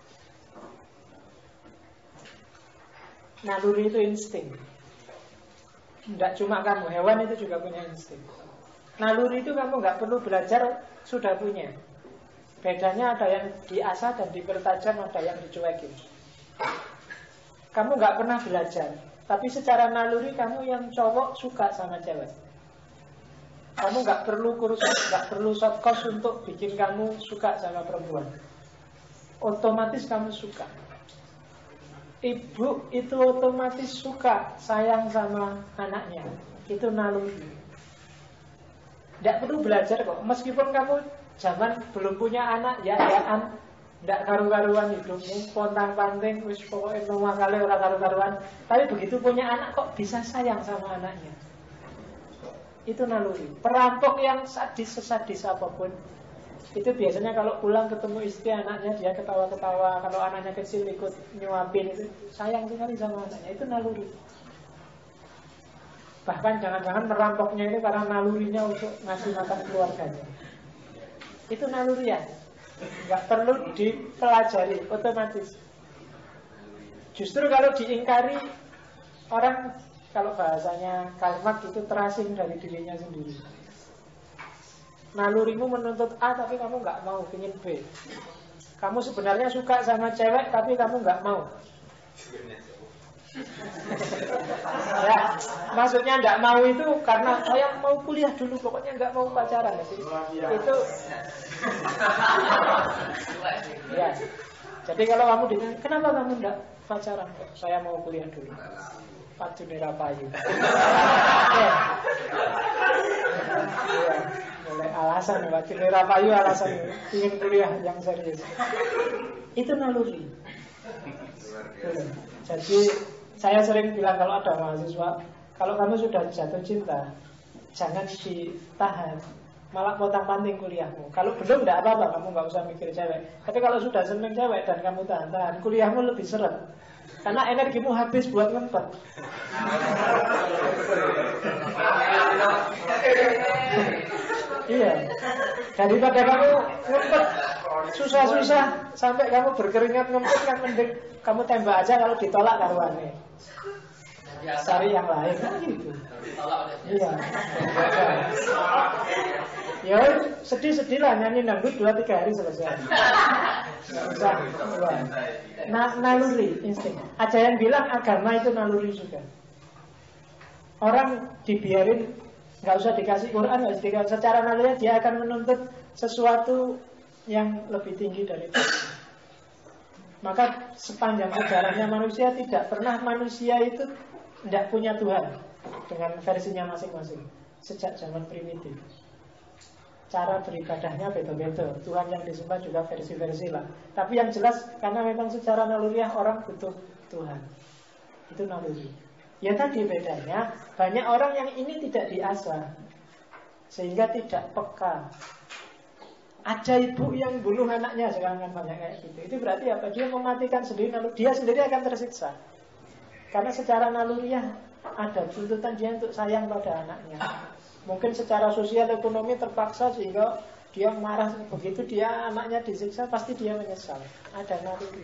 S3: Naluri itu insting. Tidak cuma kamu, hewan itu juga punya insting. Naluri itu kamu nggak perlu belajar, sudah punya. Bedanya ada yang diasah dan dipertajam, ada yang dicuekin. Kamu nggak pernah belajar, tapi secara naluri kamu yang cowok suka sama cewek. Kamu nggak perlu kursus, nggak perlu short course untuk bikin kamu suka sama perempuan. Otomatis kamu suka. Ibu itu otomatis suka, sayang sama anaknya. Itu naluri. Tidak perlu belajar kok. Meskipun kamu zaman belum punya anak, ya-yaan, tidak karu-karuan hidupmu, pontang-panting, wis pokoknya nomor kali orang karu-karuan. Tapi begitu punya anak kok bisa sayang sama anaknya. Itu naluri. Perampok yang sesadis apapun, itu biasanya kalau pulang ketemu istri anaknya, dia ketawa-ketawa. Kalau anaknya kecil ikut nyuapin, itu sayang sekali sama anaknya. Itu naluri. Bahkan jangan-jangan merampoknya itu karena nalurinya untuk ngasih makan keluarganya. Itu naluri ya. Nggak perlu dipelajari, otomatis. Justru kalau diingkari, orang, kalau bahasanya kalimat itu terasing dari dirinya sendiri. Nalurimu menuntut A tapi kamu nggak mau, ingin B. Kamu sebenarnya suka sama cewek tapi kamu nggak mau. Ya, maksudnya nggak mau itu karena saya mau kuliah dulu, pokoknya nggak mau pacaran. Itu ya. Jadi kalau kamu ditanya, kenapa kamu nggak pacaran? Saya mau kuliah dulu. Pacunera payu. Ya. Mulai alasan, Pacunera payu alasan ingin kuliah yang serius. Itu naluri. Jadi saya sering bilang kalau ada mahasiswa, kalau kamu sudah jatuh cinta, jangan ditahan, malah potang-panting kuliahmu. Kalau belum tidak apa-apa, kamu nggak usah mikir cewek. Tapi kalau sudah seneng cewek dan kamu tahan-tahan, kuliahmu lebih seret. Karena energimu habis buat ngempet. Iya. Daripada kamu ngempet susah-susah sampai kamu berkeringat ngempet, kan mending kamu tembak aja, kalau ditolak karuannya. Cari yang lain kan gitu. Iya. Ya sedih-sedih lah, nyanyi dangdut 2-3 hari selesai. Nggak usah. Naluri, insting. Ada yang bilang agama itu naluri juga. Orang dibiarin, nggak usah dikasih Quran, nggak usah dikasih, secara naluri dia akan menuntut sesuatu yang lebih tinggi dari itu. Maka sepanjang sejarahnya manusia, tidak pernah manusia itu tidak punya Tuhan dengan versinya masing-masing. Sejak zaman primitif, cara beribadahnya beda-beda, Tuhan yang disembah juga versi-versi lah. Tapi yang jelas, karena memang secara naluriah orang butuh Tuhan. Itu naluri. Ya tadi bedanya, banyak orang yang ini tidak diasah, sehingga tidak peka. Ada ibu yang bunuh anaknya, sekarang kan banyak kayak gitu. Itu berarti apa? Dia mematikan sendiri, lalu dia sendiri akan tersiksa. Karena secara naluriah ada tuntutan dia untuk sayang pada anaknya. Mungkin secara sosial ekonomi terpaksa sehingga dia marah. Begitu dia anaknya disiksa, pasti dia menyesal. Ada naluri.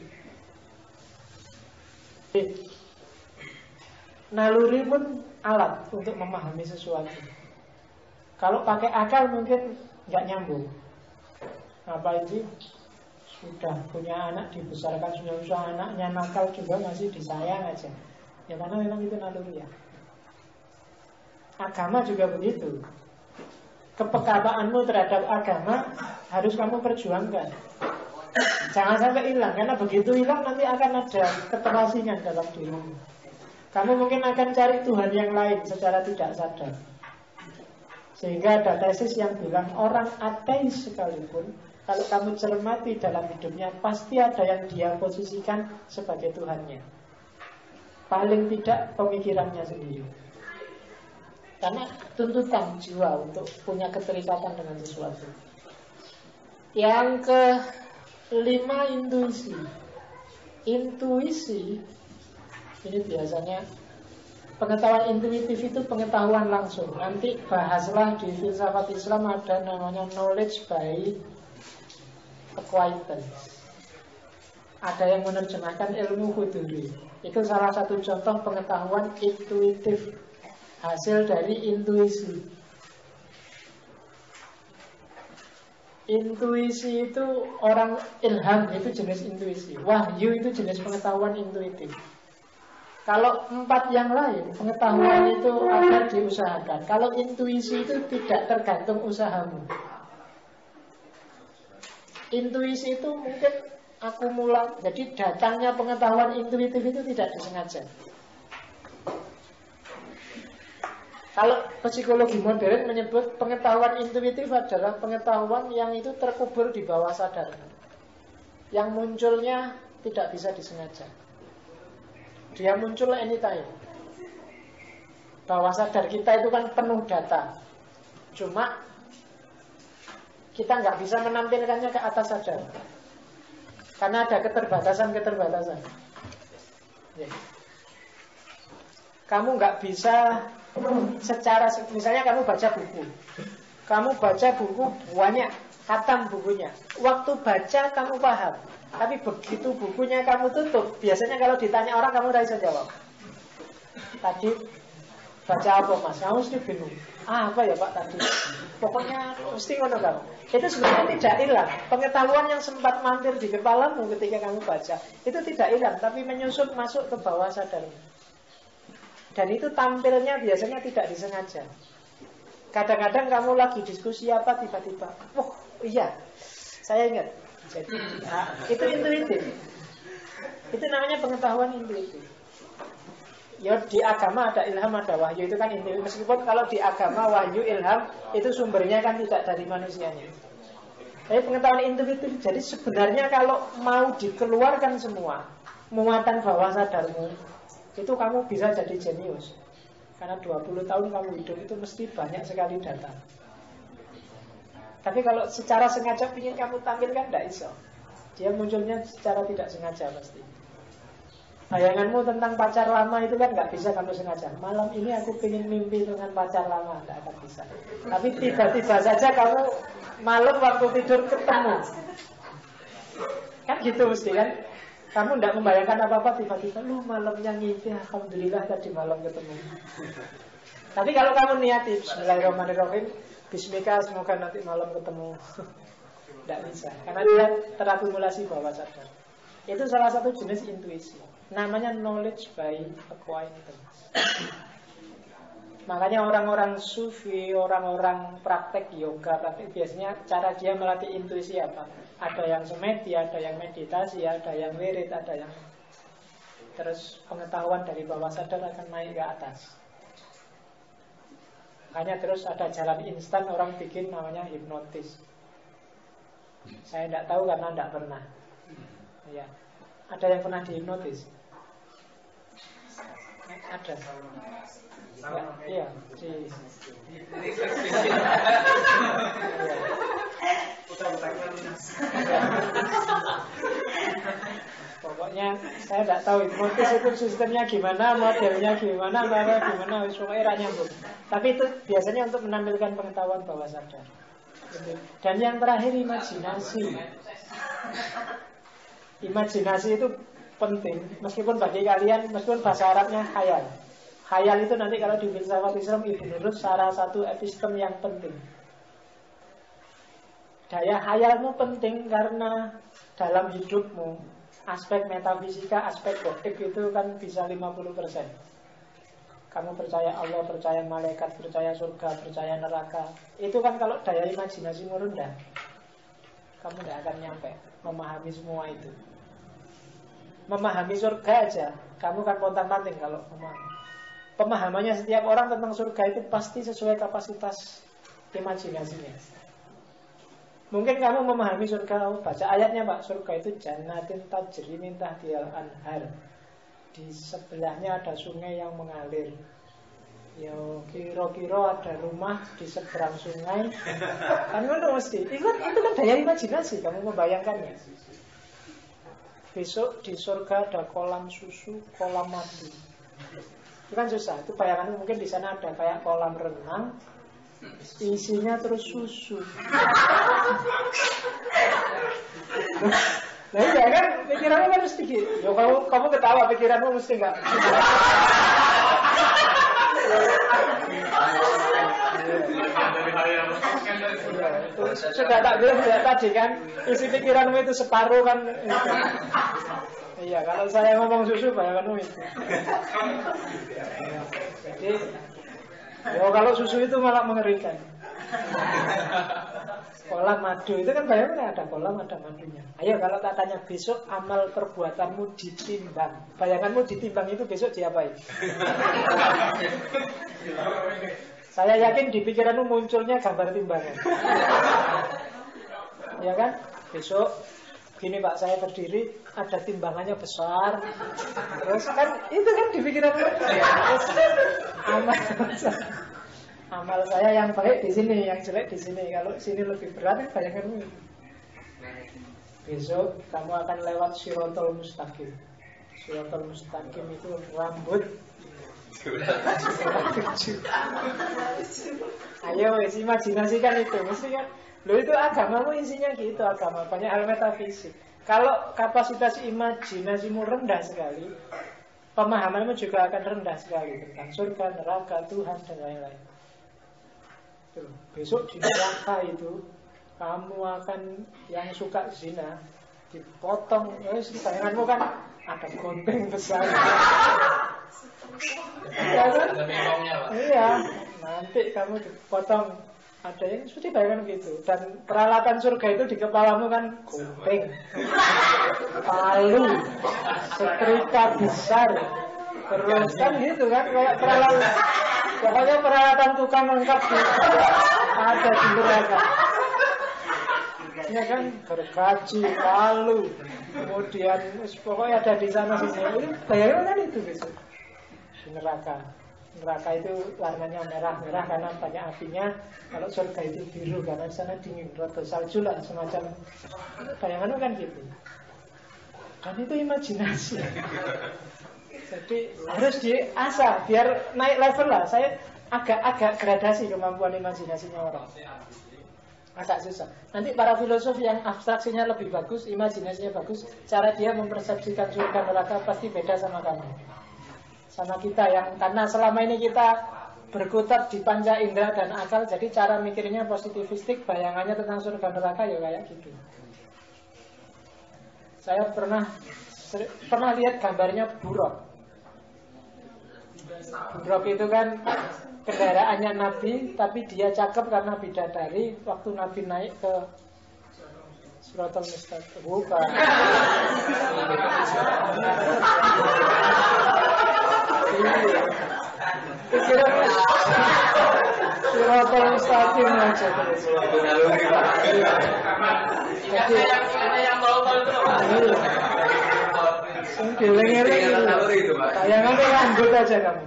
S3: Naluri pun alat untuk memahami sesuatu. Kalau pakai akal mungkin nggak nyambung. Apa itu? Sudah punya anak, dibesarkan susah-susah, anaknya nakal juga masih disayang aja. Ya karena memang itu naluri ya. Agama juga begitu. Kepekabaanmu terhadap agama harus kamu perjuangkan. Jangan sampai hilang, karena begitu hilang nanti akan ada keterasingan dalam dirimu. Kamu mungkin akan cari Tuhan yang lain secara tidak sadar. Sehingga ada tesis yang bilang orang ateis sekalipun, kalau kamu cermati dalam hidupnya, pasti ada yang dia posisikan sebagai Tuhannya. Paling tidak pemikirannya sendiri. Karena tuntutan jiwa untuk punya keterikatan dengan sesuatu. Yang kelima, intuisi. Intuisi ini biasanya pengetahuan intuitif itu pengetahuan langsung. Nanti bahaslah di filsafat Islam ada namanya knowledge by acquaintance. Ada yang menerjemahkan ilmu huduri. Itu salah satu contoh pengetahuan intuitif, hasil dari intuisi. Intuisi itu orang ilham, itu jenis intuisi. Wahyu itu jenis pengetahuan intuitif. Kalau 4 yang lain, pengetahuan itu agar diusahakan. Kalau intuisi itu tidak tergantung usahamu. Intuisi itu mungkin akumulat. Jadi datangnya pengetahuan intuitif itu tidak disengaja. Kalau psikologi modern menyebut pengetahuan intuitif adalah pengetahuan yang itu terkubur di bawah sadar, yang munculnya tidak bisa disengaja. Dia muncul anytime. Bawah sadar kita itu kan penuh data. Cuma kita nggak bisa menampilkannya ke atas sadar, karena ada keterbatasan. Ya. Kamu nggak bisa secara, misalnya kamu baca buku. Kamu baca buku banyak, khatam bukunya. Waktu baca kamu paham, tapi begitu bukunya kamu tutup, biasanya kalau ditanya orang kamu tidak bisa jawab. Tadi baca apa mas? Kamu mesti bingung. Apa ya pak tadi? Pokoknya mesti ngono kamu. Itu sebenarnya tidak hilang. Pengetahuan yang sempat mampir di kepalamu ketika kamu baca itu tidak hilang, tapi menyusup masuk ke bawah sadarmu. Dan itu tampilnya biasanya tidak disengaja. Kadang-kadang kamu lagi diskusi apa tiba-tiba, oh iya, saya ingat. Jadi itu intuitif. Itu namanya pengetahuan intuitif. Ya di agama ada ilham, ada wahyu, itu kan intuitif. Meskipun kalau di agama wahyu, ilham itu sumbernya kan tidak dari manusianya. Tapi pengetahuan intuitif. Jadi sebenarnya kalau mau dikeluarkan semua muatan bawah sadarmu, itu kamu bisa jadi jenius. Karena 20 tahun kamu hidup itu mesti banyak sekali data. Tapi kalau secara sengaja ingin kamu tampilkan, tidak bisa. Dia munculnya secara tidak sengaja pasti. Bayanganmu tentang pacar lama itu kan nggak bisa kamu sengaja. Malam ini aku ingin mimpi dengan pacar lama, tidak akan bisa. Tapi tiba-tiba saja kamu malam waktu tidur ketemu. Kan gitu mesti kan. Kamu tidak membayangkan apa-apa, tiba-tiba lu malamnya ngimpi, alhamdulillah tadi malam ketemu. Tapi kalau kamu niati bismillahirrahmanirrahim, bismika semoga nanti malam ketemu, tidak bisa, karena dia terakumulasi bawah sadar. Itu salah satu jenis intuisi. Namanya knowledge by acquaintance. Makanya orang-orang sufi, orang-orang praktek yoga, praktek biasanya cara dia melatih intuisi apa? Ada yang semedi, ada yang meditasi, ada yang wirid, ada yang terus pengetahuan dari bawah sadar akan naik ke atas. Makanya terus ada jalan instan orang bikin namanya hipnotis. Saya tidak tahu karena tidak pernah. Ya, ada yang pernah dihipnotis? Ada. Iya, pokoknya saya tidak tahu hipnotis itu sistemnya gimana, modelnya gimana, pokoknya nyambung. Tapi itu biasanya untuk menampilkan pengetahuan bawah sadar. Dan yang terakhir imajinasi. Imajinasi itu penting, meskipun bagi kalian, meskipun bahasa Arabnya khayal. Khayal itu nanti kalau di filsafat Islam Ibnu Rushd salah satu epistem yang penting. Daya khayalmu penting karena dalam hidupmu aspek metafisika, aspek goib itu kan bisa 50%. Kamu percaya Allah, percaya malaikat, percaya surga, percaya neraka. Itu kan kalau daya imajinasimu rendah, kamu tidak akan nyampe memahami semua itu. Memahami surga aja, kamu kan pontang-panting kalau memahami. Pemahamannya setiap orang tentang surga itu pasti sesuai kapasitas imajinasinya. Mungkin kamu memahami surga, baca ayatnya Pak, surga itu jannatin tajri min tahtihal anhar. Di sebelahnya ada sungai yang mengalir. Ya kira-kira ada rumah di seberang sungai. Kan itu mesti. Itu kan daya imajinasi, kamu membayangkannya. Besok di surga ada kolam susu, kolam madu. Itu kan susah. Itu bayangannya mungkin di sana ada kayak kolam renang, isinya terus susu. Nah iya kan, pikiranmu kan mesti gitu. Ya, kamu ketawa, pikiranmu mesti enggak. Sudah tak bilang ya tadi kan, isi pikiranmu itu separuh kan. Iya, kalau saya ngomong susu bayanganmu itu. Jadi, ya kalau susu itu malah mengerikan. Kolam madu itu kan bayangan ada kolam ada madunya. Ayo kalau tak tanya besok amal perbuatanmu ditimbang, bayanganmu ditimbang itu besok diapain? Saya yakin di pikiranmu munculnya gambar timbangan. Ya kan? Besok gini Pak, saya berdiri, ada timbangannya besar. Terus kan itu kan di pikiranmu. Amal saya yang baik di sini, yang jelek di sini. Kalau sini lebih berat, bayanganmu. Besok kamu akan lewat Shiratal Mustaqim. Shiratal Mustaqim itu rambut. Ayo, imajinasikan itu, mesti kan. Loh itu agamamu isinya gitu, agama banyak hal metafisik. Kalau kapasitas imajinasimu rendah sekali, pemahamanmu juga akan rendah sekali tentang surga, neraka, Tuhan dan lain-lain. Besok di neraka itu kamu akan yang suka zina dipotong, bayanganmu kan ada gunting besar. Iya kan? Iya, nanti kamu dipotong. Ada yang seperti bayangan gitu. Dan peralatan surga itu di kepalamu kan gunting, palu, setrika besar. Terus kan gitu kan, kayak peralatan. Pokoknya peralatan tukang lengkap ada di neraka. Ya kan, gergaji, palu, kemudian pokoknya ada di sana sini. Itu bayangan kan itu besok di neraka. Neraka itu warnanya merah-merah karena banyak apinya. Kalau surga itu biru karena di sana dingin, roto salju lah semacam. Bayangannya kan gitu. Dan itu imajinasi. Jadi harus diasah biar naik level lah. Saya agak gradasi kemampuan imajinasinya orang. Agak susah. Nanti para filosof yang abstraksinya lebih bagus, imajinasinya bagus, cara dia mempersepsikan surga neraka pasti beda sama kamu. Sama kita yang karena selama ini kita berkutat di panca indera dan akal, jadi cara mikirnya positivistik, bayangannya tentang surga neraka ya kayak gitu. Saya pernah lihat gambarnya buruk. Buruk itu kan kendaraannya Nabi, tapi dia cakep karena bidadari. Waktu Nabi naik ke Shiratal Mustaqim, bukan. Pikiran Shiratal Mustaqim aja terus. Jadi yang tahu-tahu itu bayangan rambut aja kamu.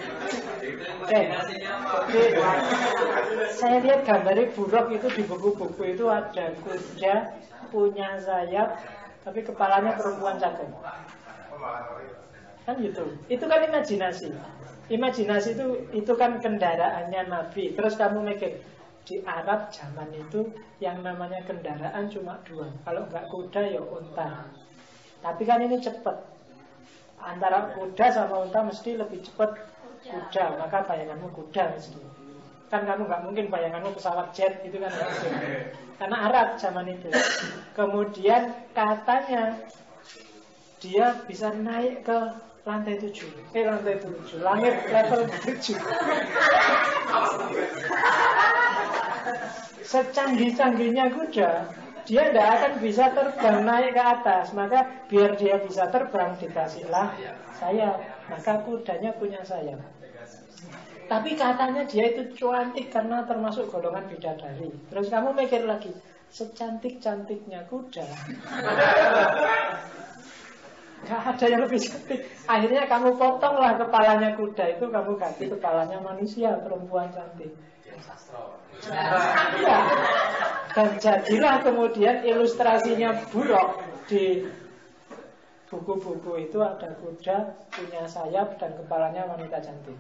S3: Saya lihat gambarnya buruk itu di buku-buku itu ada kuda punya sayap, tapi kepalanya perempuan cakep. Kan gitu. Itu kan imajinasi. Imajinasi itu kan kendaraannya Nabi. Terus kamu mikir di Arab zaman itu yang namanya kendaraan cuma dua. Kalau nggak kuda ya unta. Tapi kan ini cepat. Antara kuda sama unta mesti lebih cepat kuda. Maka bayanganmu kuda mesti. Kan kamu nggak mungkin bayanganmu pesawat jet itu kan nggak mungkin. Karena Arab zaman itu. Kemudian katanya dia bisa naik ke lantai 7. Langit level 7. Secanggih-canggihnya kuda, dia tidak akan bisa terbang naik ke atas. Maka biar dia bisa terbang dikasihlah sayap. Maka kudanya punya sayap. Tapi katanya dia itu cantik karena termasuk golongan bidadari. Terus kamu mikir lagi, secantik-cantiknya kuda gak ada yang lebih cantik. Akhirnya kamu potonglah kepalanya kuda itu, kamu ganti kepalanya manusia, perempuan cantik. Ya. Dan jadilah kemudian ilustrasinya buruk. Di buku-buku itu ada kuda punya sayap dan kepalanya wanita cantik.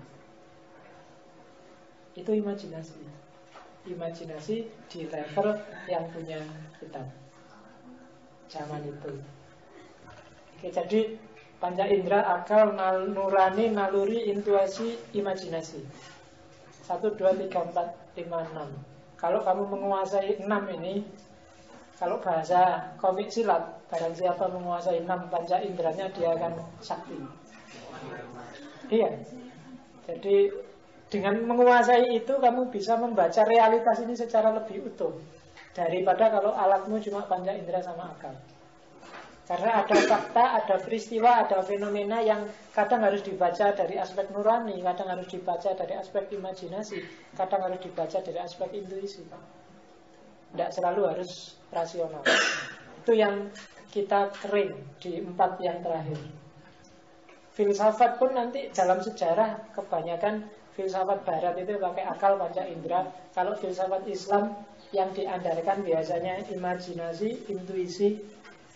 S3: Itu imajinasi. Imajinasi di level yang punya kitab zaman itu. Oke, jadi panca indera, akal, nurani, naluri, intuisi, imajinasi. 1, 2, 3, 4, 5, 6. Kalau kamu menguasai 6 ini, Kalau bahasa komik silat, barang siapa menguasai 6 panca inderanya dia akan sakti. Iya. Jadi dengan menguasai itu kamu bisa membaca realitas ini secara lebih utuh daripada kalau alatmu cuma panca indera sama akal. Karena ada fakta, ada peristiwa, ada fenomena yang kadang harus dibaca dari aspek nurani, kadang harus dibaca dari aspek imajinasi, kadang harus dibaca dari aspek intuisi. Tidak selalu harus rasional. Itu yang kita kering di 4 yang terakhir. Filsafat pun nanti dalam sejarah kebanyakan filsafat barat itu pakai akal panca indera. Kalau filsafat Islam yang diandalkan biasanya imajinasi, intuisi,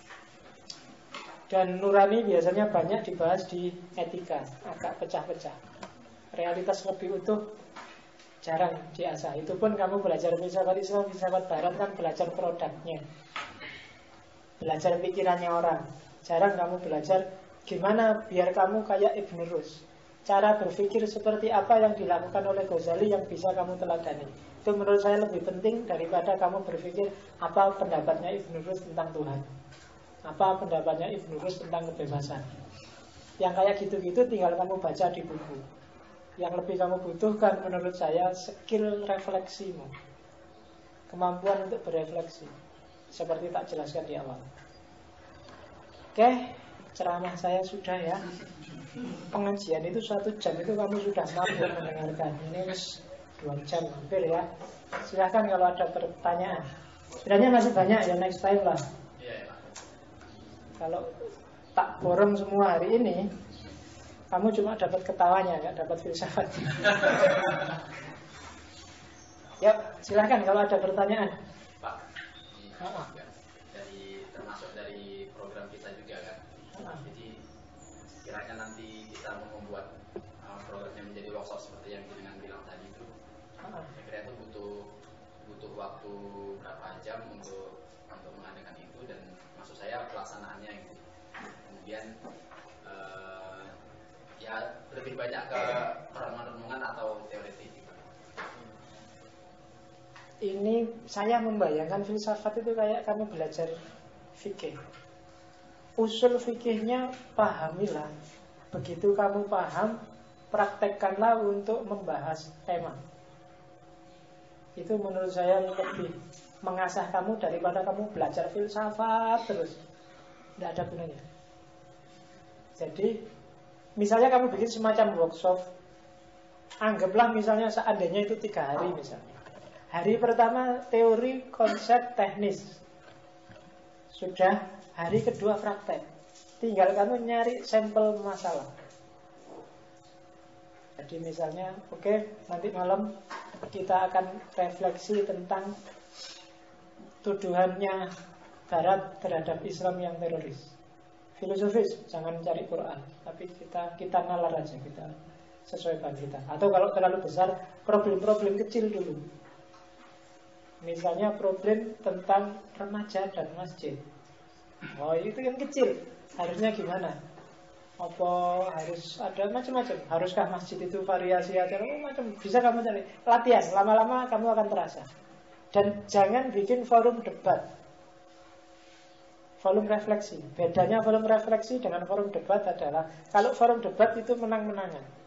S3: dan nurani biasanya banyak dibahas di etika, agak pecah-pecah. Realitas lebih utuh jarang diasah. Itu pun kamu belajar filsafat Islam, filsafat barat kan belajar produknya, belajar pikirannya orang. Jarang kamu belajar gimana biar kamu kayak Ibn Rus. Cara berpikir seperti apa yang dilakukan oleh Ghazali yang bisa kamu teladani. Itu menurut saya lebih penting daripada kamu berpikir apa pendapatnya Ibn Rus tentang Tuhan, apa pendapatnya Ibn Rus tentang kebebasan. Yang kayak gitu-gitu tinggal kamu baca di buku. Yang lebih kamu butuhkan menurut saya skill refleksimu, kemampuan untuk berefleksi, seperti tak jelaskan di awal. Oke, ceramah saya sudah ya. Pengajian itu 1 jam itu kamu sudah mampu mendengarkan. Ini 2 jam hampir ya. Silahkan kalau ada pertanyaan. Sebenarnya masih banyak ya, next time lah. Kalau tak borong semua hari ini, kamu cuma dapat ketawanya, nggak dapat filsafat. Ya, silahkan kalau ada pertanyaan.
S2: Pak, ini termasuk dari program kita juga kan. Jadi kiranya nanti kita membuat programnya menjadi workshop seperti yang jenengan bilang tadi itu. Saya kira itu butuh waktu berapa jam untuk mengadakan itu, dan maksud saya pelaksanaannya itu. Kemudian ya lebih banyak ke renungan atau teoretik.
S3: Ini saya membayangkan filsafat itu kayak kamu belajar fikih. Usul fikihnya pahamilah. Begitu kamu paham, praktekkanlah untuk membahas tema. Itu menurut saya lebih mengasah kamu daripada kamu belajar filsafat terus. Tidak ada gunanya. Jadi misalnya kamu bikin semacam workshop, anggaplah misalnya seandainya itu 3 hari misalnya. Hari pertama teori, konsep, teknis. Sudah. Hari kedua praktek. Tinggal kamu nyari sampel masalah. Jadi misalnya, oke, nanti malam kita akan refleksi tentang tuduhannya Barat terhadap Islam yang teroris. Filosofis, jangan cari Quran, tapi kita nalar aja, kita sesuaikan kita. Atau kalau terlalu besar, problem-problem kecil dulu. Misalnya problem tentang remaja dan masjid. Oh, itu yang kecil. Harusnya gimana? Apa harus ada macam-macam? Haruskah masjid itu variasi aja? Macam bisa kamu cari. Latihan, lama-lama kamu akan terasa. Dan jangan bikin forum debat. Forum refleksi. Bedanya forum refleksi dengan forum debat adalah kalau forum debat itu menang-menangan.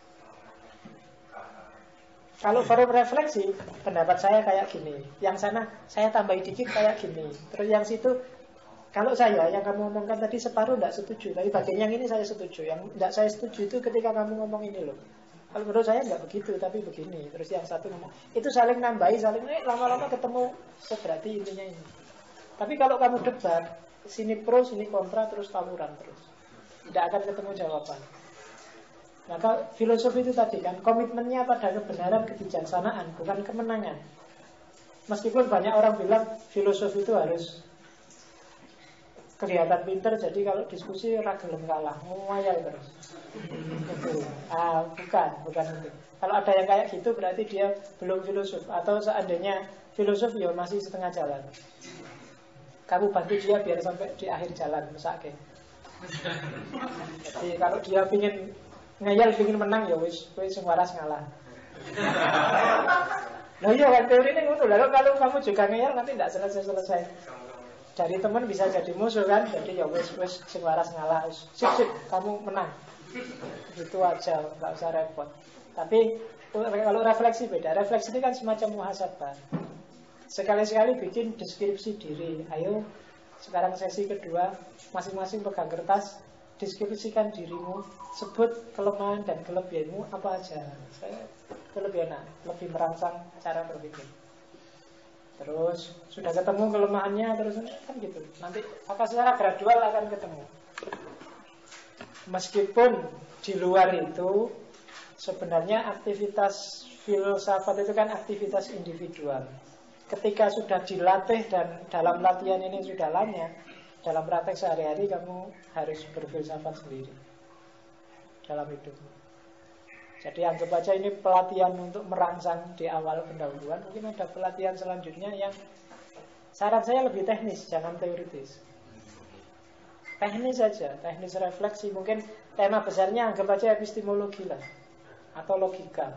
S3: Kalau forum refleksi, pendapat saya kayak gini, yang sana saya tambahin dikit kayak gini, terus yang situ, kalau saya yang kamu omongkan tadi separuh tidak setuju, tapi bagian yang ini saya setuju. Yang tidak saya setuju itu ketika kamu ngomong ini loh. Kalau menurut saya nggak begitu, tapi begini. Terus yang satu ngomong, itu saling nambahi, lama-lama ketemu, berarti intinya ini. Tapi kalau kamu debat, sini pro, sini kontra, terus tawuran terus, tidak akan ketemu jawaban. Maka filosofi itu tadi kan komitmennya pada kebenaran, kebijaksanaan, bukan kemenangan. Meskipun banyak orang bilang filosofi itu harus kelihatan pinter, jadi kalau diskusi gelem kalah, ngomel terus. Bukan itu. Kalau ada yang kayak gitu berarti dia belum filosof. Atau seandainya filosof ya masih setengah jalan. Kamu bantu dia biar sampai di akhir jalan, misalnya. Jadi kalau dia pingin ngeyel, pingin menang ya wis sing waras ngalah. Nah iya kan teori ini ngono. Lalu kalau kamu juga ngeyel nanti tidak selesai-selesai. Dari teman bisa jadi musuh kan. Jadi ya wes sing waras ngalah. Sip kamu menang. Itu aja, nggak usah repot. Tapi kalau refleksi beda. Refleksi ini kan semacam muhasabah. Sekali-sekali bikin deskripsi diri. Ayo sekarang sesi kedua, masing-masing pegang kertas, deskripsikan dirimu, sebut kelemahan dan kelebihanmu apa aja. Saya kelebihan, lebih merangsang cara berpikir. Terus sudah ketemu kelemahannya, terus kan gitu. Nanti akan secara gradual akan ketemu. Meskipun di luar itu sebenarnya aktivitas filsafat itu kan aktivitas individual. Ketika sudah dilatih dan dalam latihan ini sudah lama, dalam praktek sehari-hari kamu harus berfilsafat sendiri dalam hidupmu. Jadi anggap aja ini pelatihan untuk merangsang di awal pendahuluan. Mungkin ada pelatihan selanjutnya yang saran saya lebih teknis, jangan teoritis. Teknis saja, teknis refleksi. Mungkin tema besarnya anggap aja epistemologi lah, atau logika.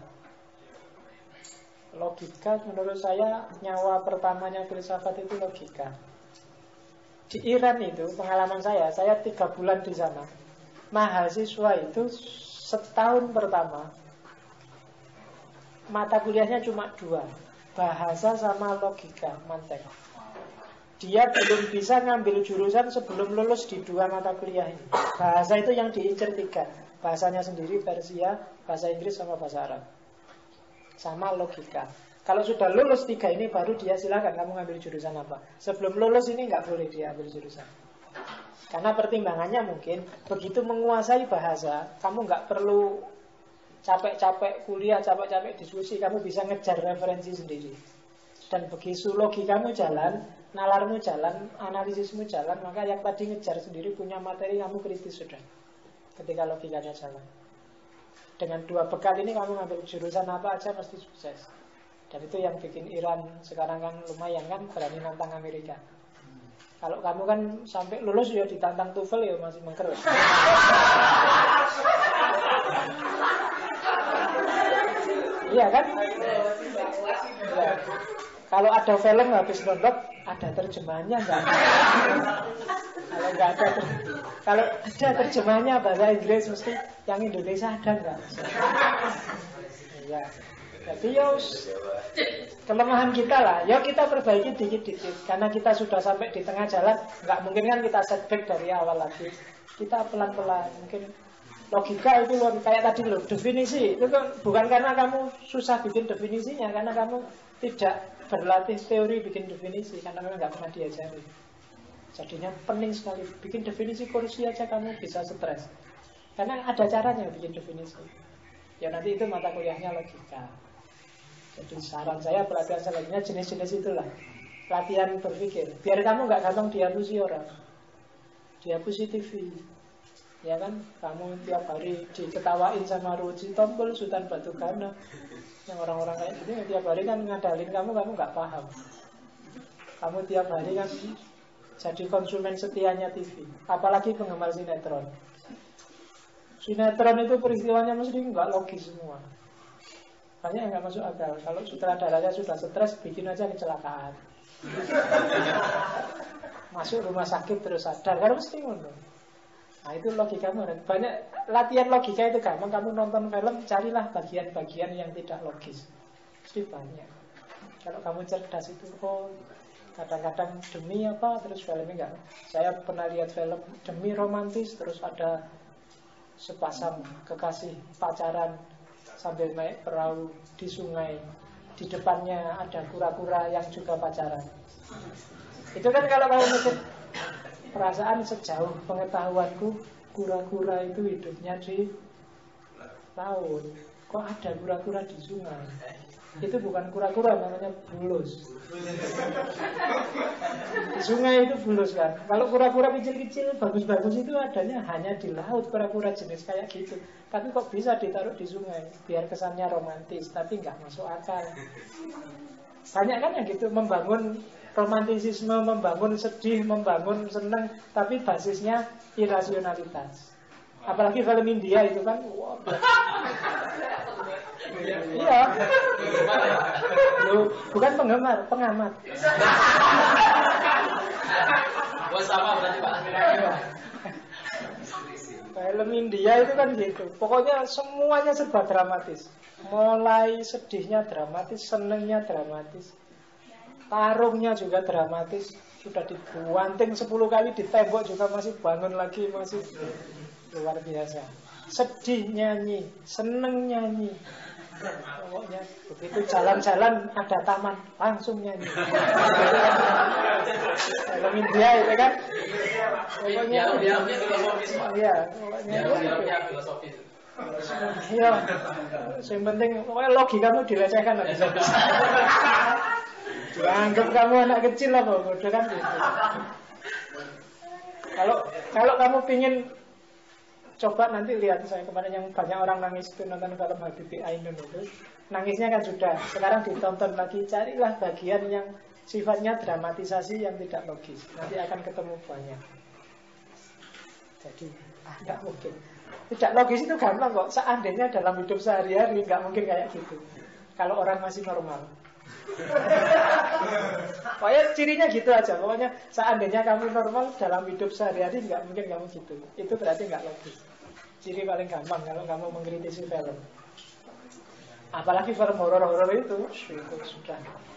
S3: Logika menurut saya nyawa pertamanya filsafat itu logika. Di Iran itu pengalaman saya 3 bulan di sana. Mahasiswa itu setahun pertama mata kuliahnya cuma 2, bahasa sama logika, mantek. Dia belum bisa ngambil jurusan sebelum lulus di 2 mata kuliah ini. Bahasa itu yang diincer 3, bahasanya sendiri Persia, bahasa Inggris sama bahasa Arab, sama logika. Kalau sudah lulus 3 ini baru dia silakan kamu ngambil jurusan apa. Sebelum lulus ini nggak boleh dia ambil jurusan. Karena pertimbangannya mungkin begitu menguasai bahasa, kamu nggak perlu capek-capek kuliah, capek-capek diskusi, kamu bisa ngejar referensi sendiri. Dan begitu logikamu jalan, nalarmu jalan, analisismu jalan, maka yang tadi ngejar sendiri punya materi, kamu kritis sudah. Ketika logikanya jalan. Dengan 2 bekal ini kamu ngambil jurusan apa aja pasti sukses. Dan itu yang bikin Iran sekarang kan lumayan kan berani nantang Amerika. Kalau kamu kan sampai lulus ya ditantang TOEFL ya masih mengker. Iya kan? Ya. Kalau ada film habis nonton ada terjemahannya enggak? Kalau enggak ada kalau ada terjemahannya bahasa Inggris mesti yang Indonesia ada enggak? Iya. Jadi ya kelemahan kita lah, ya kita perbaiki dikit-dikit. Karena kita sudah sampai di tengah jalan, nggak mungkin kan kita setback dari awal lagi. Kita pelan-pelan, mungkin logika itu loh, kayak tadi loh, definisi itu kan bukan karena kamu susah bikin definisinya, karena kamu tidak berlatih teori bikin definisi, karena memang nggak pernah diajari. Jadinya pening sekali, bikin definisi kursi aja kamu bisa stres. Karena ada caranya bikin definisi. Ya nanti itu mata kuliahnya logika. Jadi saran saya pelatihan selanjutnya jenis-jenis itulah. Latihan berpikir. Biar kamu nggak gampang dihapusi orang. Dihapusi TV. Ya kan? Kamu tiap hari diketawain sama Ruji Tompul, Sultan Batu Gana. Yang orang-orang kayak gitu tiap hari kan ngadalin kamu nggak paham. Kamu tiap hari kan jadi konsumen setianya TV. Apalagi penggemar sinetron. Sinetron itu peristiwanya mesti nggak logis semua. Banyak yang nggak masuk akal. Kalau sutradaranya sudah stres, bikin aja kecelakaan. Masuk rumah sakit terus sadar, kan mesti ngono. Nah itu logikamu. Banyak latihan logika itu gampang. Kamu nonton film, carilah bagian-bagian yang tidak logis. Mesti banyak. Kalau kamu cerdas itu, oh kadang-kadang demi apa, terus filmnya enggak. Saya pernah lihat film demi romantis, terus ada sepasang kekasih pacaran sambil naik perahu di sungai. Di depannya ada kura-kura yang juga pacaran. Itu kan kalau kamu mikir, perasaan sejauh pengetahuanku, kura-kura itu hidupnya di laut. Kok ada kura-kura di sungai? Itu bukan kura-kura, namanya bulus. Di sungai itu bulus kan. Kalau kura-kura kecil-kecil bagus-bagus itu adanya hanya di laut, kura-kura jenis kayak gitu. Tapi kok bisa ditaruh di sungai? Biar kesannya romantis, tapi nggak masuk akal. Banyak kan yang gitu, membangun romantisisme, membangun sedih, membangun senang, tapi basisnya irasionalitas. Apalagi film India itu kan, wow. Iya. Loh, bukan penggemar, pengamat.
S2: Oh sama berarti Pak.
S3: Film India itu kan gitu. Pokoknya semuanya serba dramatis. Mulai sedihnya dramatis, senengnya dramatis. Tarungnya juga dramatis. Sudah dibanting 10 kali di tembok juga masih bangun lagi, masih luar biasa. Sedih nyanyi, seneng nyanyi. Pokoknya begitu jalan-jalan ada taman langsung nyanyi. Film India itu kan. Pokoknya
S2: dialognya filosofis Pak.
S3: Iya, pokoknya
S2: Dialognya filosofis.
S3: iya. Yang penting pokoknya logikamu dilecehkan lah bisa. Dianggap kamu anak kecil lah bodoh kan gitu. Kalau kamu pingin coba nanti lihat, saya kemarin yang banyak orang nangis itu nonton film Habibie Ainun itu. Nangisnya kan sudah, sekarang ditonton lagi, carilah bagian yang sifatnya dramatisasi yang tidak logis. Nanti akan ketemu banyak. Jadi, nggak mungkin. Tidak logis itu gampang kok. Seandainya dalam hidup sehari-hari nggak mungkin kayak gitu. Kalau orang masih normal. Pokoknya cirinya gitu aja. Pokoknya seandainya kamu normal dalam hidup sehari-hari nggak mungkin kamu gitu. Itu berarti nggak logis. Ciri paling gampang kalau kamu mengkritisi film. Apalagi film horor-horor itu sudah.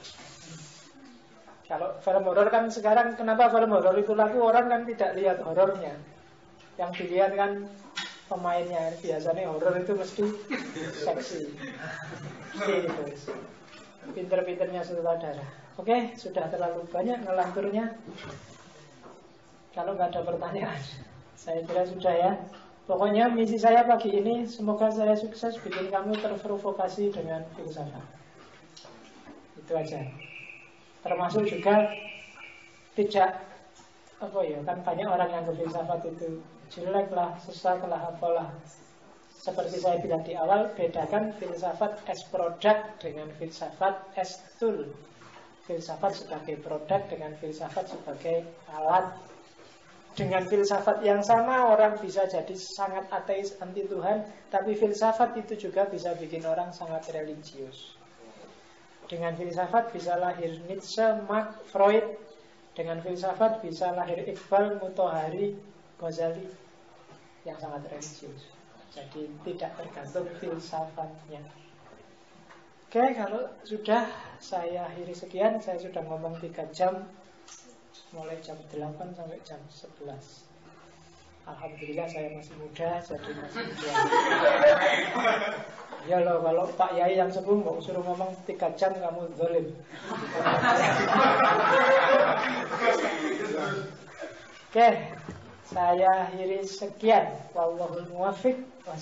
S3: Kalau film horor kan sekarang, kenapa film horor itu laku? Orang kan tidak lihat horornya. Yang dilihat kan pemainnya. Biasanya horor itu mesti seksi. Mesti itu. Pinter-pinternya sutradara. Oke, sudah terlalu banyak ngelanturnya. Kalau nggak ada pertanyaan, saya kira sudah ya. Pokoknya misi saya pagi ini, semoga saya sukses bikin kamu terprovokasi dengan filsafat. Itu aja. Termasuk juga tidak kan banyak orang yang filsafat itu jelek lah, sesat lah, apalah. Seperti saya bilang di awal, bedakan filsafat as product dengan filsafat as tool. Filsafat sebagai produk dengan filsafat sebagai alat. Dengan filsafat yang sama, orang bisa jadi sangat ateis, anti Tuhan. Tapi filsafat itu juga bisa bikin orang sangat religius. Dengan filsafat bisa lahir Nietzsche, Marx, Freud. Dengan filsafat bisa lahir Iqbal, Mutahari, Ghazali, yang sangat religius. Jadi tidak tergantung filsafatnya. Oke, kalau sudah saya akhiri sekian. Saya sudah ngomong 3 jam, mulai jam 8 sampai jam 11. Alhamdulillah saya masih muda, jadi masih muda. Ya loh, kalau Pak Yai yang sepuh mau suruh ngomong 3 jam kamu zalim. Oke, saya akhiri sekian. Wallahul muwaffiq.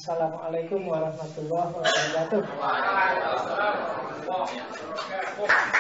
S3: Wassalamualaikum warahmatullahi wabarakatuh.